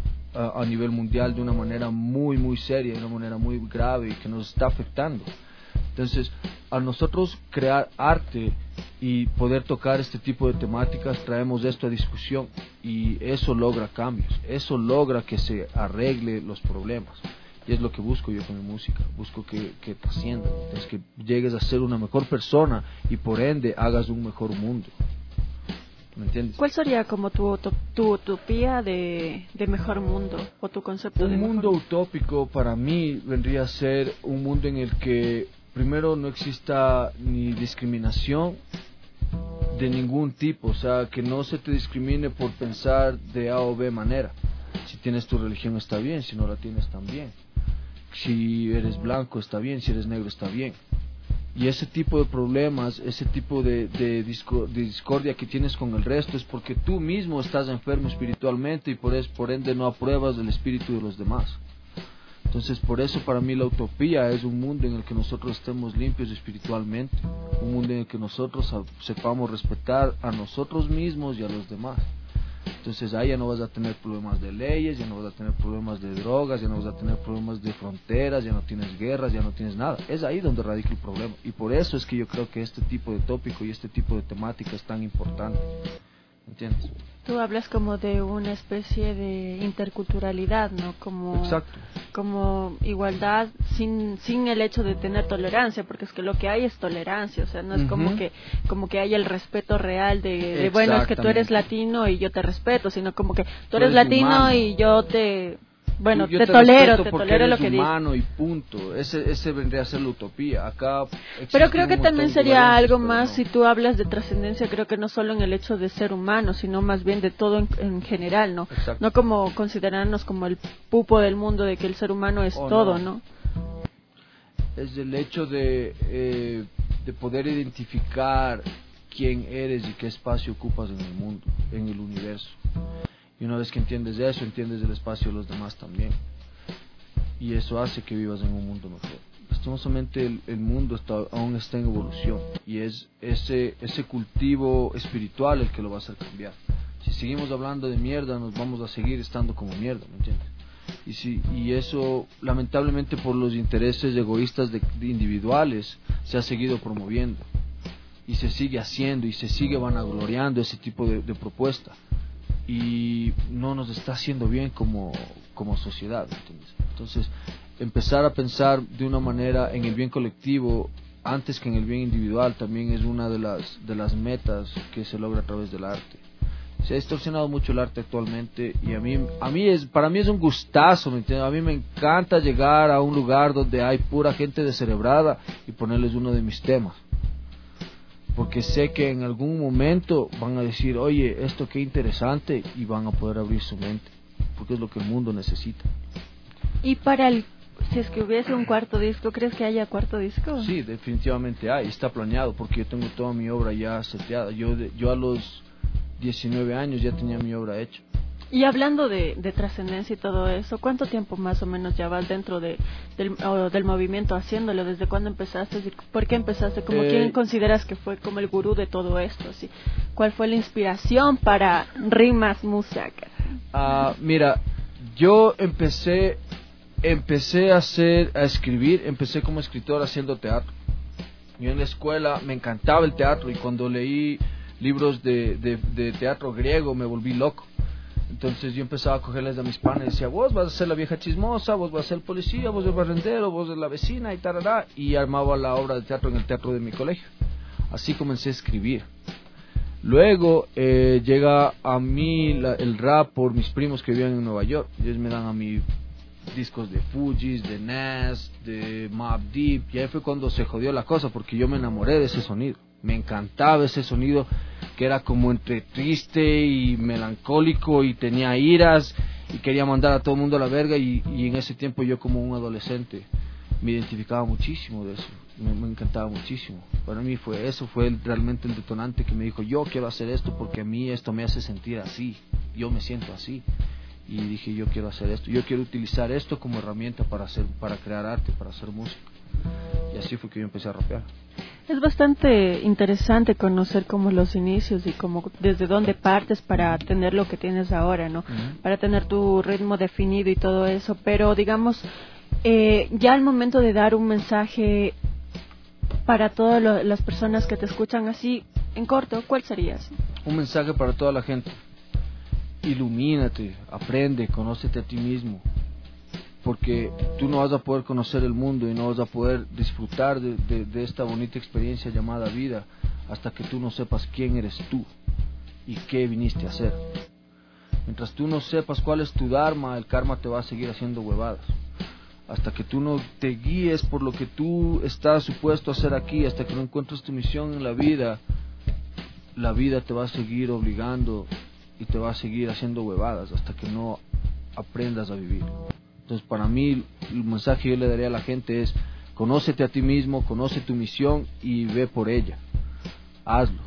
a, a nivel mundial de una manera muy, muy seria, de una manera muy grave y que nos está afectando. Entonces, a nosotros crear arte y poder tocar este tipo de temáticas, traemos esto a discusión y eso logra cambios, eso logra que se arregle los problemas. Y es lo que busco yo con mi música, busco que, que trascienda, es que llegues a ser una mejor persona y por ende hagas un mejor mundo. ¿Me entiendes? ¿Cuál sería como tu, tu, tu utopía de, de mejor mundo o tu concepto un de mejor mundo mundo? utópico para mí vendría a ser un mundo en el que primero no exista ni discriminación de ningún tipo, o sea, que no se te discrimine por pensar de A o B manera. Si tienes tu religión está bien, si no la tienes también. Si eres blanco está bien, si eres negro está bien. Y ese tipo de problemas, ese tipo de, de, disco, de discordia que tienes con el resto es porque tú mismo estás enfermo espiritualmente y por, es, por ende no apruebas del espíritu de los demás. Entonces por eso para mí la utopía es un mundo en el que nosotros estemos limpios espiritualmente, un mundo en el que nosotros sepamos respetar a nosotros mismos y a los demás. Entonces ahí ya no vas a tener problemas de leyes, ya no vas a tener problemas de drogas, ya no vas a tener problemas de fronteras, ya no tienes guerras, ya no tienes nada. Es ahí donde radica el problema. Y por eso es que yo creo que este tipo de tópico y este tipo de temática es tan importante. ¿Entiendes? Tú hablas como de una especie de interculturalidad, ¿no? Como, Exacto. Como igualdad sin sin el hecho de tener tolerancia, porque es que lo que hay es tolerancia, o sea, no es uh-huh. como que como que hay el respeto real de, de bueno, es que tú eres latino y yo te respeto, sino como que tú, tú eres, eres latino humano. Y yo te... Bueno, yo te, te tolero, te porque tolero eres lo que dices. humano y punto. Ese, ese vendría a ser la utopía. Acá pero creo que también sería algo más, no. si tú hablas de trascendencia, creo que no solo en el hecho de ser humano, sino más bien de todo en, en general, ¿no? Exacto. No como considerarnos como el pupo del mundo de que el ser humano es oh, todo, no. ¿no? Es el hecho de, eh, de poder identificar quién eres y qué espacio ocupas en el mundo, en el universo. Y una vez que entiendes eso, entiendes el espacio de los demás también. Y eso hace que vivas en un mundo mejor. Lastimosamente el, el mundo está, aún está en evolución. Y es ese, ese cultivo espiritual el que lo va a hacer cambiar. Si seguimos hablando de mierda, nos vamos a seguir estando como mierda, ¿me entiendes? Y, si, y eso, lamentablemente por los intereses egoístas de, de individuales, se ha seguido promoviendo. Y se sigue haciendo y se sigue vanagloriando ese tipo de, de propuesta. Y no nos está haciendo bien como, como sociedad, ¿entiendes? Entonces, empezar a pensar de una manera en el bien colectivo antes que en el bien individual también es una de las, de las metas que se logra a través del arte. Se ha distorsionado mucho el arte actualmente y a mí, a mí es, para mí es un gustazo, ¿me entiendes? A mí me encanta llegar a un lugar donde hay pura gente descerebrada y ponerles uno de mis temas. Porque sé que en algún momento van a decir, oye, esto qué interesante, y van a poder abrir su mente, porque es lo que el mundo necesita. Y para el, si es que hubiese un cuarto disco, ¿crees que haya cuarto disco? Sí, definitivamente hay, está planeado, porque yo tengo toda mi obra ya seteada. Yo, yo a los diecinueve años ya tenía mi obra hecha. Y hablando de, de trascendencia y todo eso, ¿cuánto tiempo más o menos ya vas dentro de, del, o del movimiento haciéndolo? ¿Desde cuándo empezaste? ¿Por qué empezaste? ¿Cómo eh, quién consideras que fue como el gurú de todo esto? ¿Sí? ¿Cuál fue la inspiración para Rimas Música? Uh, mira, yo empecé empecé a hacer a escribir, empecé como escritor haciendo teatro. Yo en la escuela me encantaba el teatro y cuando leí libros de, de, de teatro griego me volví loco. Entonces yo empezaba a cogerles a mis panes y decía, vos vas a ser la vieja chismosa, vos vas a ser el policía, vos el barrendero, vos la vecina y tarará, y armaba la obra de teatro en el teatro de mi colegio. Así comencé a escribir. Luego eh, llega a mí la, el rap por mis primos que vivían en Nueva York. Ellos me dan a mí discos de Fugees, de Nas, de Mobb Deep, y ahí fue cuando se jodió la cosa porque yo me enamoré de ese sonido. Me encantaba ese sonido que era como entre triste y melancólico y tenía iras y quería mandar a todo el mundo a la verga y, y en ese tiempo yo como un adolescente me identificaba muchísimo de eso, me, me encantaba muchísimo. Para mí fue eso, fue el, realmente el detonante que me dijo, yo quiero hacer esto porque a mí esto me hace sentir así, yo me siento así. Y dije, yo quiero hacer esto, yo quiero utilizar esto como herramienta para hacer, para crear arte, para hacer música. Y así fue que yo empecé a rapear. Es bastante interesante conocer como los inicios y como desde dónde partes para tener lo que tienes ahora, ¿no? Uh-huh. Para tener tu ritmo definido y todo eso. Pero digamos, eh, ya al momento de dar un mensaje para todas lo, las personas que te escuchan así, en corto, ¿cuál sería? Un mensaje para toda la gente. Ilumínate, aprende, conócete a ti mismo. porque tú no vas a poder conocer el mundo y no vas a poder disfrutar de, de, de esta bonita experiencia llamada vida hasta que tú no sepas quién eres tú y qué viniste a hacer. Mientras tú no sepas cuál es tu dharma, el karma te va a seguir haciendo huevadas. Hasta que tú no te guíes por lo que tú estás supuesto a hacer aquí, hasta que no encuentres tu misión en la vida, la vida te va a seguir obligando y te va a seguir haciendo huevadas hasta que no aprendas a vivir. Entonces, para mí, el mensaje que yo le daría a la gente es: conócete a ti mismo, conoce tu misión y ve por ella. Hazlo.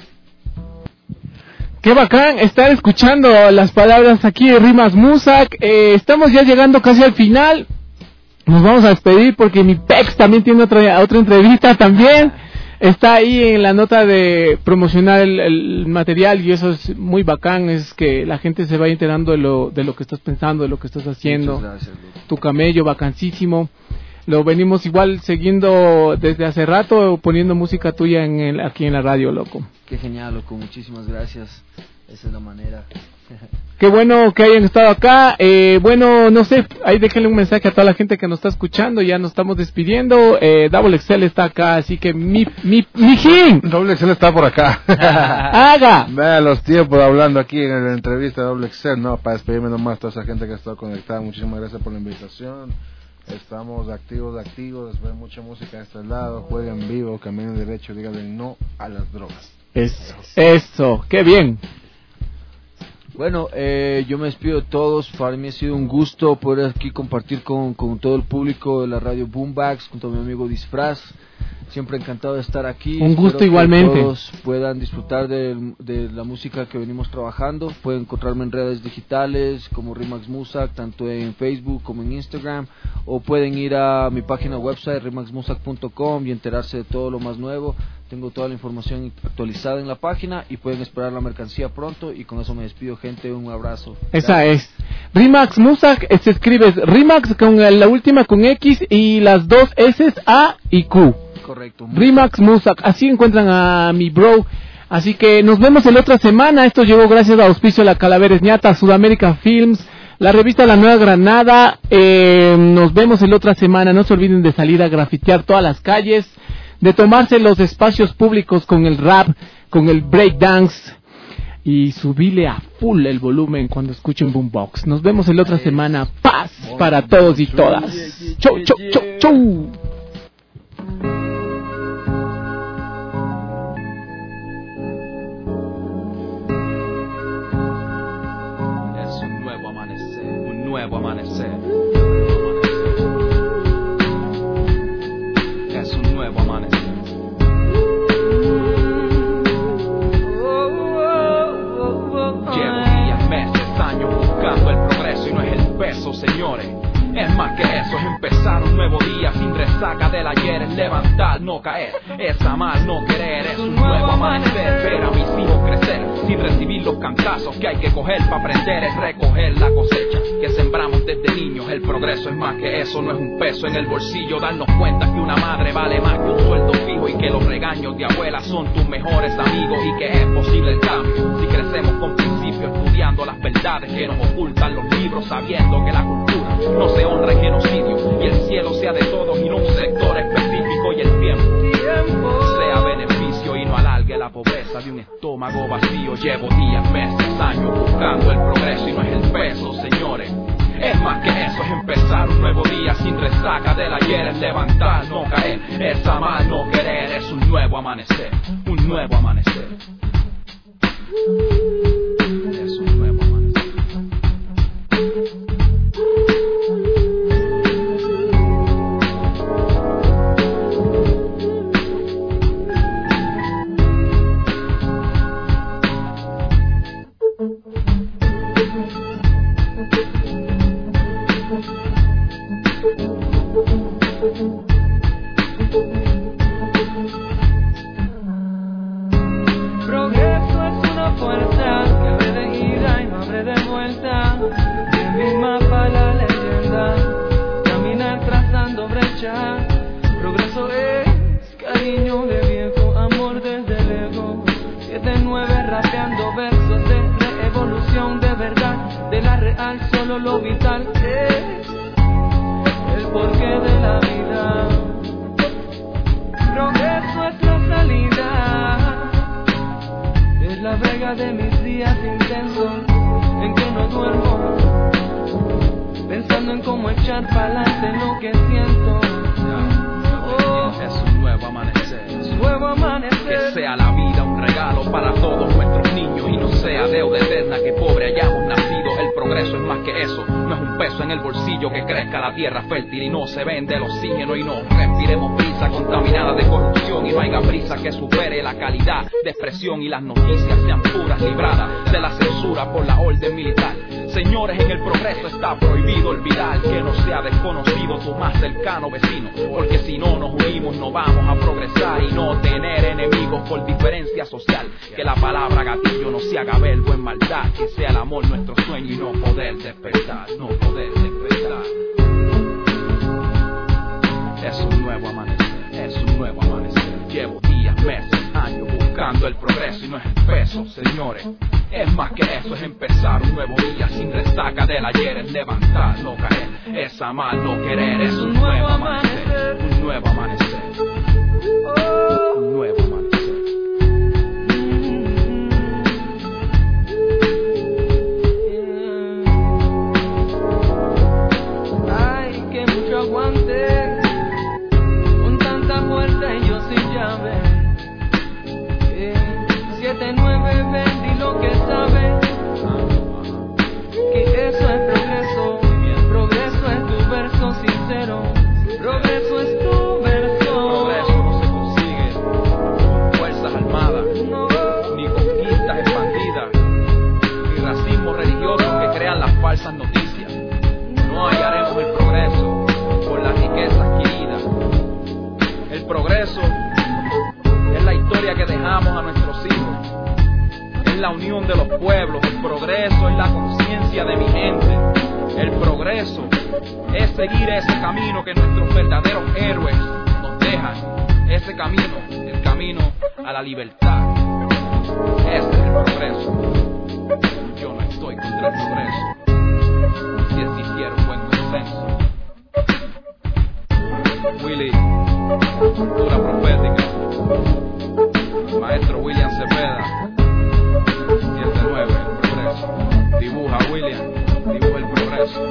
Qué bacán estar escuchando las palabras aquí de Rimax Musak. Eh, estamos ya llegando casi al final. Nos vamos a despedir porque mi Pex también tiene otra otra entrevista también. Está ahí en la nota de promocionar el, el material y eso es muy bacán, es que la gente se vaya enterando de lo de lo que estás pensando, de lo que estás haciendo. Muchas gracias, Luis. Tu camello, bacancísimo. Lo venimos igual siguiendo desde hace rato, poniendo música tuya en el, aquí en la radio, loco. Qué genial, loco, muchísimas gracias. Esa es la manera. Qué bueno que hayan estado acá. Eh, bueno, no sé, ahí déjenle un mensaje a toda la gente que nos está escuchando. Ya nos estamos despidiendo. Eh, Double Excel está acá, así que mi, mi, mi Jim. Double Excel está por acá. Haga. Vea los tiempos hablando aquí en la entrevista de Double Excel. No, para despedirme nomás a toda esa gente que ha estado conectada. Muchísimas gracias por la invitación. Estamos activos, activos. Ven mucha música de este lado. Jueguen vivo, caminen derecho. Díganle no a las drogas. Eso, eso, qué bien. Bueno, eh, yo me despido de todos. Para mí ha sido un gusto poder aquí compartir con, con todo el público de la radio Boombox, junto a mi amigo Disfraz. Siempre encantado de estar aquí. Un gusto Espero igualmente. Que todos puedan disfrutar de, de la música que venimos trabajando. Pueden encontrarme en redes digitales como Rimax Musak, tanto en Facebook como en Instagram. O pueden ir a mi página website rimax musak punto com y enterarse de todo lo más nuevo. Tengo toda la información actualizada en la página y pueden esperar la mercancía pronto. Y con eso me despido, gente. Un abrazo. Esa es. Rimax Musak, se escribe Rimax con la última con X y las dos S, A y Q. Correcto. Rimax Musak, así encuentran a mi bro. Así que nos vemos en la otra semana. Esto llegó gracias a auspicio de la Calavera Ñata, Sudamérica Films, la revista La Nueva Granada. Eh, nos vemos en la otra semana. No se olviden de salir a grafitear todas las calles, de tomarse los espacios públicos con el rap, con el breakdance y subirle a full el volumen cuando escuchen Boombox. Nos vemos en la otra semana. Paz para todos y todas. Chau, chau, chau, chau. Es un nuevo amanecer, un nuevo amanecer. Es un nuevo amanecer. Llevo días, meses, años buscando el progreso y no es el peso, señores. Es más que eso, es empezar un nuevo día sin resaca del ayer, es levantar, no caer, es amar, no querer, es un nuevo amanecer, ver a mis hijos crecer, sin recibir los cantazos que hay que coger para aprender, es recoger la cosecha que sembramos desde niños, el progreso es más que eso, no es un peso en el bolsillo, darnos cuenta que una madre vale más que un sueldo fijo y que los regaños de abuela son tus mejores amigos y que es posible el cambio, si crecemos con principios, estudiando las verdades que nos ocultan los libros, sabiendo que la cultura no se honra en genocidio y el cielo sea de todos y no un sector específico y el tiempo sea beneficio y no alargue la pobreza de un estómago vacío. Llevo días, meses, años buscando el progreso y no es el peso, señores. Es más que eso, es empezar un nuevo día sin resaca del ayer, es levantar, no caer, es amar, no querer, es un nuevo amanecer, un nuevo amanecer. Es un nuevo amanecer. Progreso es una fuerza que abre de ida y no abre de vuelta. El misma para la leyenda, caminar trazando brecha. Progreso es cariño de viejo, amor desde el ego. siete nueve rapeando versos de revolución de verdad, de la real solo lo vital es porqué de la vida. Progreso es la salida, es la brega de mis días intensos en que no duermo, pensando en cómo echar pa'lante lo que siento. Oh, es un nuevo amanecer, nuevo amanecer. Que sea la vida un regalo para todos nuestros niños y no sea deuda eterna que pobre hayamos nacido. El progreso es más que eso, no es un peso en el bolsillo, que crezca la tierra fértil y no se vende el oxígeno y no respiremos brisa contaminada de corrupción y no haya brisa que supere la calidad de expresión y las noticias sean puras, libradas de la censura por la orden militar. Señores, en el progreso está prohibido olvidar que no sea desconocido tu más cercano vecino, porque si no nos unimos no vamos a progresar y no tener enemigos por diferencia social. Que la palabra gatillo no se haga verbo en maldad, que sea el amor nuestro sueño y no poder despertar, no poder despertar. Es un nuevo amanecer, es un nuevo amanecer. Llevo días, meses, años buscando el progreso y no es el peso, señores. Es más que eso, es empezar un nuevo día sin resaca del ayer, es levantar, no caer, es amar, no querer. Es un nuevo amanecer, un nuevo amanecer, un nuevo amanecer. Ay, que mucho aguante con tanta puerta y yo sin llave. Siete, nueve, ven, di lo que sabes, que eso es progreso. Progreso es tu verso sincero, progreso es tu verso. Progreso no se consigue con fuerzas armadas, no, ni conquistas expandidas, ni racismo religioso que crean las falsas noticias. No hallaremos el progreso por la riqueza adquirida. El progreso es la historia que dejamos a nuestros hijos, es la unión de los pueblos. El progreso es la conciencia de mi gente. El progreso es seguir ese camino que nuestros verdaderos héroes nos dejan, ese camino, el camino a la libertad. Ese es el progreso. Yo no estoy contra el progreso, si existiera un buen consenso. Willy, cultura profética, maestro William Cepeda. siete nueve, el progreso. Dibuja, William, dibuja el progreso.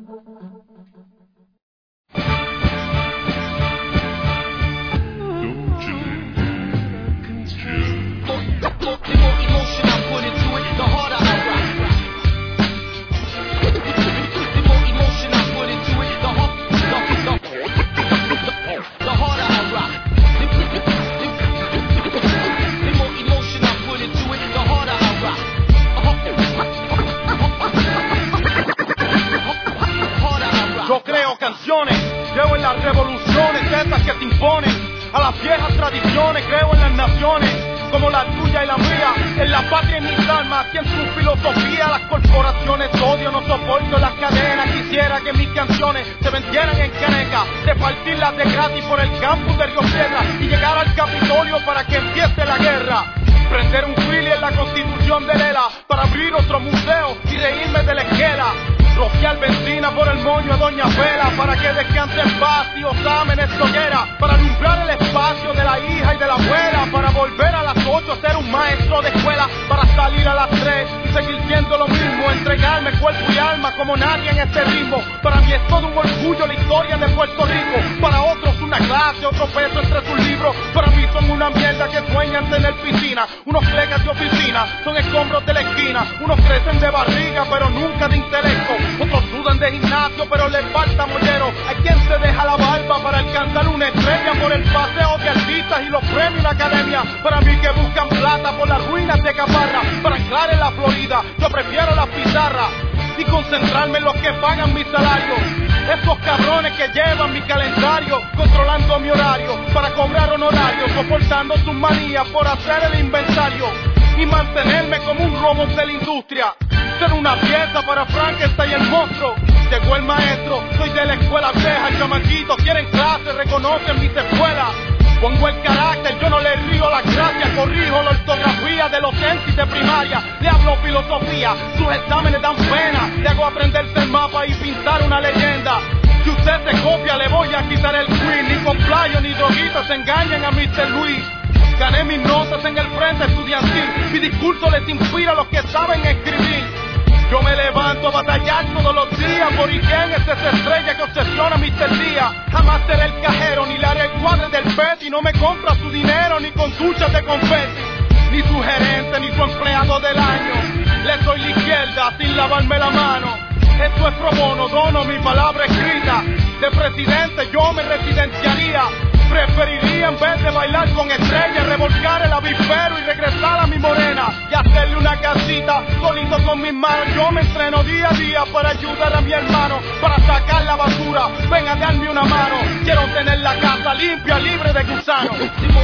Yo creo canciones, creo en las revoluciones esas que te imponen a las viejas tradiciones, creo en las naciones como la tuya y la mía, en la patria y mis almas, y en su filosofía. Las corporaciones odio, no soporto las cadenas. Quisiera que mis canciones se vendieran en caneca, de partirlas de gratis por el campus de Río Piedra y llegar al Capitolio para que empiece la guerra. Prender un Willy en la Constitución de Lela para abrir otro museo y reírme de la esquela. Rociar benzina por el moño a Doña Vela para que descanse en paz y Osama en hoguera, para alumbrar el espacio de la hija y de la abuela, para volver a las ocho a ser un maestro de escuela, para salir a las tres y seguir siendo lo mismo, entregarme cuerpo y alma como nadie en este ritmo. Para mí es todo un orgullo la historia de Puerto Rico, para otros una clase, otro peso entre sus libros. Para mí son una mierda que sueñan tener piscina, unos plegas de oficina, son escombros de la esquina. Unos crecen de barriga pero nunca de intelecto, otros sudan de gimnasio pero les falta mollero. Hay quien se deja la barba para alcanzar una estrella por el paseo de artistas y los premios en la academia. Para mí que buscan plata por las ruinas de Caparra, para anclar en la Florida yo prefiero la pizarra y concentrarme en los que pagan mi salario. Esos cabrones que llevan mi calendario, controlando mi horario para cobrar honorarios, soportando sus manías por hacer el inventario y mantenerme como un robot de la industria. Ser una pieza para Frankenstein y el monstruo. Llegó el maestro, soy de la escuela vieja. Chamaquitos quieren clase, reconocen mis escuelas. Pongo el carácter, yo no le río la gracia. Corrijo la ortografía de los ensis de primaria. Le hablo filosofía, sus exámenes dan pena. Le hago aprenderse el mapa y pintar una leyenda. Si usted se copia le voy a quitar el quiz. Ni con playo ni droguitas se engañan a mister Luis. Gané mis notas en el frente estudiantil. Mi discurso les inspira a los que saben escribir. Yo me levanto a batallar todos los días. Por quién es esa estrella que obsesiona mister Díaz. Jamás seré el cajero, ni le haré el cuadre del Betty. No me compra su dinero, ni con duchas de confeti. Ni su gerente, ni su empleado del año. Le doy la izquierda sin lavarme la mano. Esto es pro bono, dono mi palabra escrita. De presidente yo me residenciaría. Preferiría en vez de bailar con estrellas, revolcar el avispero y regresar a mi morena y hacerle una casita solito con mis manos. Yo me entreno día a día para ayudar a mi hermano, para sacar la basura, ven a darme una mano. Quiero tener la casa limpia, libre de gusanos.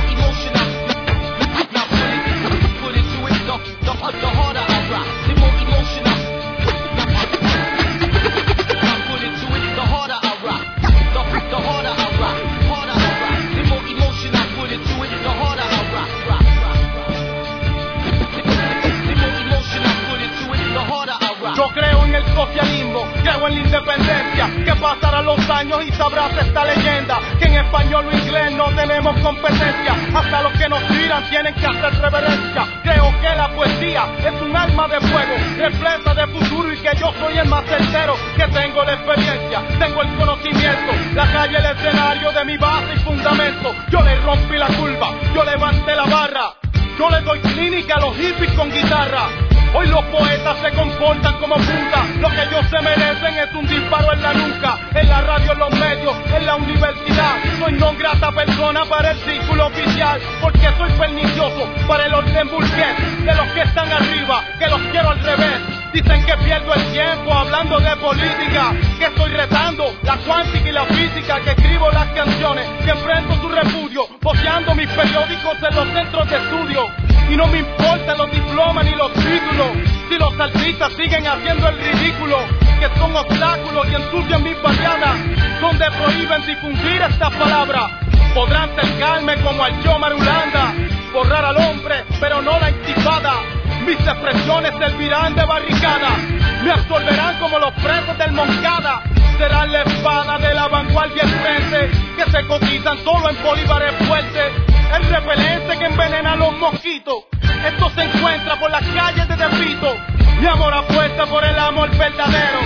Yo creo en el socialismo, creo en la independencia, que pasarán los años y sabrás esta leyenda, que en español o inglés no tenemos competencia, hasta los que nos tiran tienen que hacer reverencia. Creo que la poesía es un arma de fuego, repleta de futuro y que yo soy el más certero, que tengo la experiencia, tengo el conocimiento, la calle el escenario de mi base y fundamento. Yo le rompí la curva, yo levanté la barra, yo le doy clínica a los hippies con guitarra. Hoy los poetas se comportan como putas. Lo que ellos se merecen es un disparo en la nuca. En la radio, en los medios, en la universidad. Soy no grata persona para el círculo oficial, porque soy pernicioso para el orden burgués de los que están arriba, que los quiero al revés. Dicen que pierdo el tiempo hablando de política, que estoy retando la cuántica y la física, que escribo las canciones, que enfrento su repudio, posteando mis periódicos en los centros de estudio. Y no me importan los diplomas ni los títulos, si los artistas siguen haciendo el ridículo, que son obstáculos y ensucian mis barriadas, donde prohíben difundir estas palabras. Podrán cercarme como al yo Marulanda, borrar al hombre, pero no la intifada. Mis expresiones servirán de barricada, me absorberán como los presos del Moncada. Serán la espada de la vanguardia al frente, que se cotizan solo en bolívares fuertes. El repelente que envenena a los mosquitos, esto se encuentra por las calles de Tepito. Mi amor apuesta por el amor verdadero,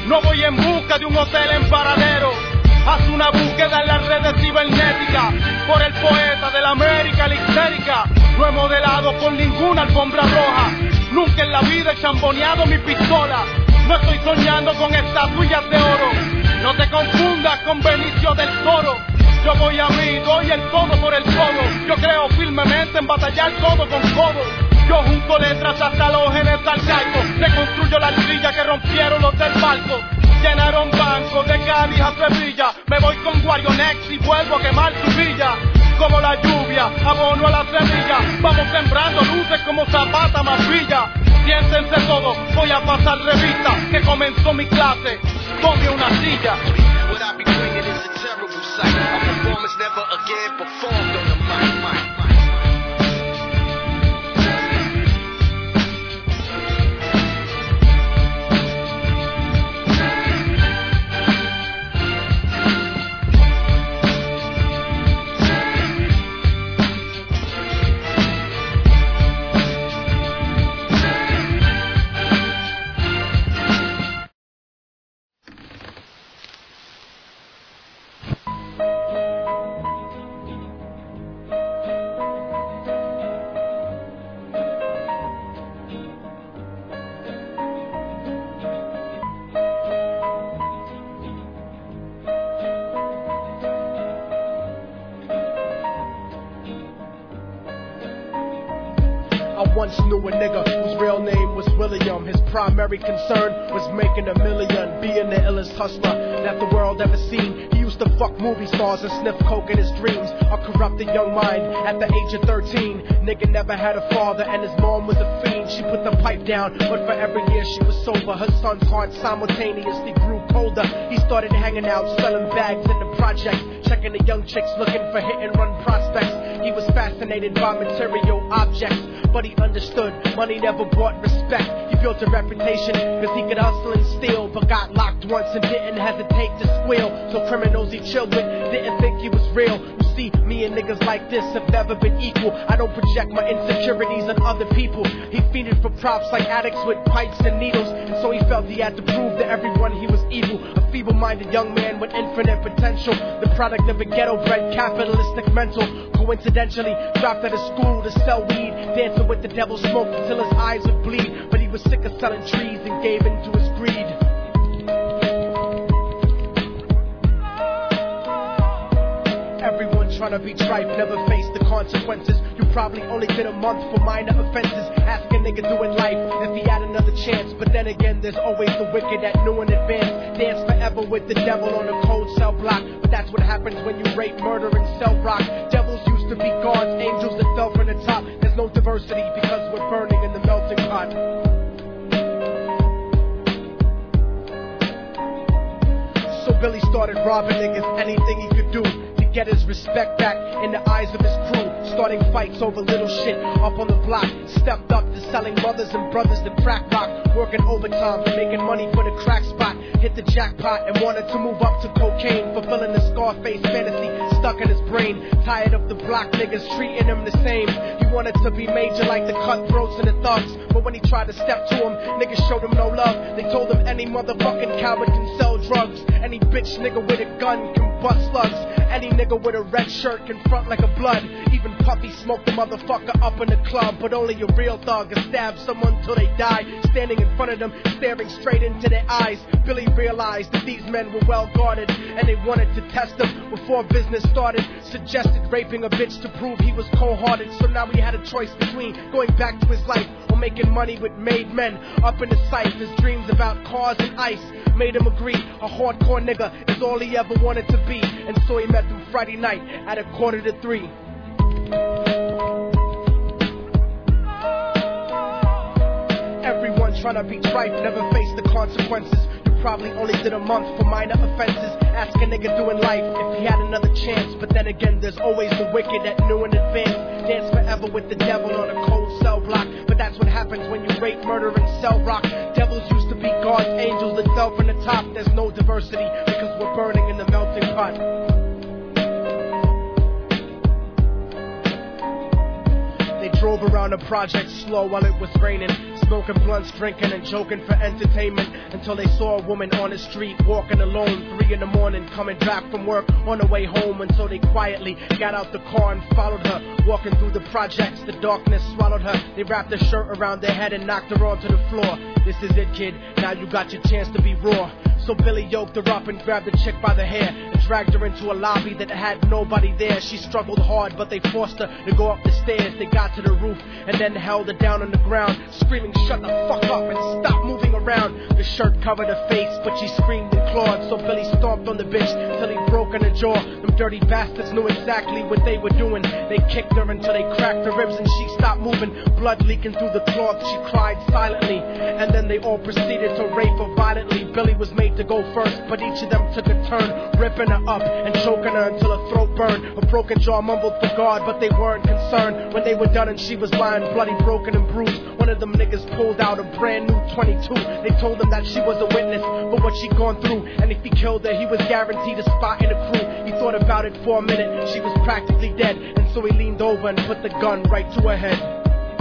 No voy en busca de un hotel en Paradero. Haz una búsqueda en las redes cibernéticas por el poeta de la América, la histérica. No he modelado con ninguna alfombra roja. Nunca en la vida he chamboneado mi pistola. No estoy soñando con estatuillas de oro. No te confundas con Benicio del Toro. Yo voy a mí, doy el todo por el todo. Yo creo firmemente en batallar codo con codo. Yo junto letras hasta los genes arcaicos. Reconstruyo la arcilla que rompieron los del barco. Llenaron bancos de Cádiz a Sevilla. Me voy con Guarionex y vuelvo a quemar su villa. Como la lluvia, abono a la semilla. Vamos sembrando luces como Zapata más villa. Siéntense todos, voy a pasar revista. Que comenzó mi clase, ponme una silla. What I be bringing is a terrible sight. A performance never again performed on the mic, mic, mic. Once knew a nigga whose real name was William. His primary concern was making a million, being the illest hustler that the world ever seen. He used to fuck movie stars and sniff coke in his dreams. A corrupted young mind at the age of thirteen. Nigga never had a father and his mom was a fiend. She put the pipe down, but for every year she was sober. Her son's heart simultaneously grew colder. He started hanging out, selling bags in the projects, checking the young chicks looking for hit and run prospects. He was fascinated by material objects, but he understood money never brought respect. He built a reputation cause he could hustle and steal, but got locked once and didn't hesitate to squeal. So criminals he chilled with didn't think he was real. You see, me and niggas like this have never been equal. I don't project my insecurities on other people. He feeded for props like addicts with pipes and needles, and so he felt he had to prove to everyone he was evil. A feeble-minded young man with infinite potential, the product of a ghetto-bred capitalistic mental. Coincidentally, dropped out of school to sell weed, dancing with the devil, smoked until his eyes would bleed. But he was sick of selling trees and gave in to his greed. Everyone trying to be tripe never faced the consequences. You probably only did a month for minor offenses. Ask a nigga doing life if he had another chance. But then again, there's always the wicked that knew in advance. Dance forever with the devil on a cold cell block. But that's what happens when you rape, murder, and sell rock. Devils used to be gods, angels that fell from the top. There's no diversity because we're burning in the melting pot. So Billy started robbing niggas, anything he could do to get his respect back in the eyes of his crew. Starting fights over little shit up on the block. Stepped up to selling mothers and brothers that crack rock. Working overtime, making money for the crack spot. Hit the jackpot and wanted to move up to cocaine. Fulfilling the Scarface fantasy stuck in his brain. Tired of the block niggas treating him the same. He wanted to be major like the cutthroats and the thugs. But when he tried to step to him, niggas showed him no love. They told him any motherfucking coward can sell drugs. Any bitch nigga with a gun can bust slugs. Any nigga with a red shirt can front like a blood. Even Puffy smoked the motherfucker up in the club. But only a real thug can stab someone till they die. Standing in front of them, staring straight into their eyes, Billy realized that these men were well guarded, and they wanted to test him before business started. Suggested raping a bitch to prove he was cold-hearted. So now he had a choice between going back to his life or making money with made men. Up in the sight, his dreams about cars and ice made him agree a hardcore nigga is all he ever wanted to be. And so he met them Friday night at a quarter to three. Everyone trying to be tripe never faced the consequences. You probably only did a month for minor offenses. Ask a nigga doing life if he had another chance. But then again, there's always the wicked that knew in advance. Dance forever with the devil on a cold cell block. But that's what happens when you rape, murder, and sell rock. Devils used to be gods, angels that fell from the top. There's no diversity because we're burning in the melting pot. They drove around the project slow while it was raining. smoking blunts, drinking and joking for entertainment, until they saw a woman on the street walking alone, three in the morning, coming back from work on her way home. And so they quietly got out the car and followed her, walking through the projects. The darkness swallowed her. They wrapped her shirt around their head and knocked her onto the floor. This is it, kid, now you got your chance to be raw. So Billy yoked her up and grabbed the chick by the hair and dragged her into a lobby that had nobody there. She struggled hard, but they forced her to go up the stairs. They got to the roof and then held her down on the ground, screaming, "Shut the fuck up and stop moving around." The shirt covered her face, but she screamed and clawed. So Billy stomped on the bitch till he broke in her jaw. Them dirty bastards knew exactly what they were doing. They kicked her until they cracked her ribs and she stopped moving, blood leaking through the cloth. She cried silently, and then they all proceeded to rape her violently. Billy was made to go first, but each of them took a turn, ripping her up and choking her until her throat burned. Her broken jaw mumbled for God, but they weren't concerned. When they were done and she was lying bloody, broken and bruised, one of them niggas pulled out a brand new twenty-two. They told him that she was a witness for what she'd gone through, and if he killed her, he was guaranteed a spot in the crew. He thought about it for a minute, she was practically dead, and so he leaned over and put the gun right to her head.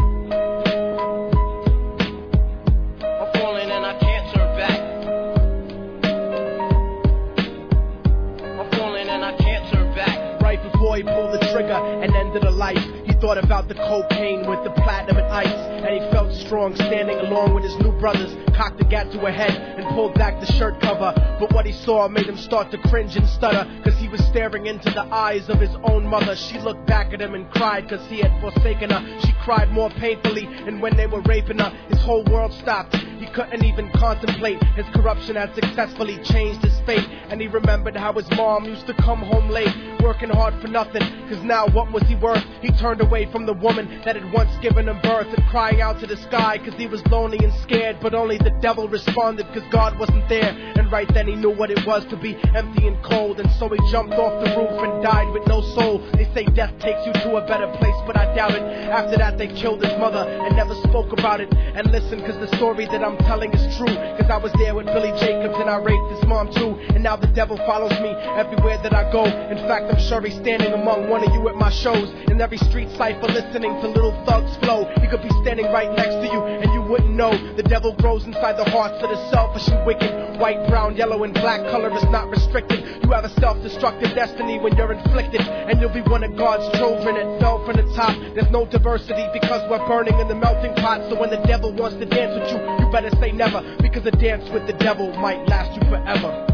He pulled the trigger and ended her life. He thought about the cocaine with the platinum and ice, and he felt strong standing along with his new brothers. Cocked the gat to her head and pulled back the shirt cover, but what he saw made him start to cringe and stutter, cause he was staring into the eyes of his own mother. She looked back at him and cried cause he had forsaken her. She cried more painfully, and when they were raping her, his whole world stopped. He couldn't even contemplate. His corruption had successfully changed his fate, and he remembered how his mom used to come home late, working hard for nothing, cause now what was he worth? He turned away from the woman that had once given him birth, and crying out to the sky cause he was lonely and scared, but only the devil responded cause God wasn't there. And right then he knew what it was to be empty and cold, and so he jumped off the roof and died with no soul. They say death takes you to a better place, but I doubt it. After that they killed his mother and never spoke about it. And listen, cause the story that I'm telling is true, cause I was there with Billy Jacobs and I raped his mom too. And now the devil follows me everywhere that I go. In fact, I'm sure he's standing among one of you at my shows, in every street cipher listening to Little Thug's flow. He could be standing right next to you and you wouldn't know. The devil grows inside the hearts of the selfish and wicked. White, brown, yellow and black color is not restricted. You have a self-destructive destiny when you're inflicted, and you'll be one of God's children that fell from the top. There's no diversity because we're burning in the melting pot. So when the devil wants to dance with you, you better say never, because a dance with the devil might last you forever.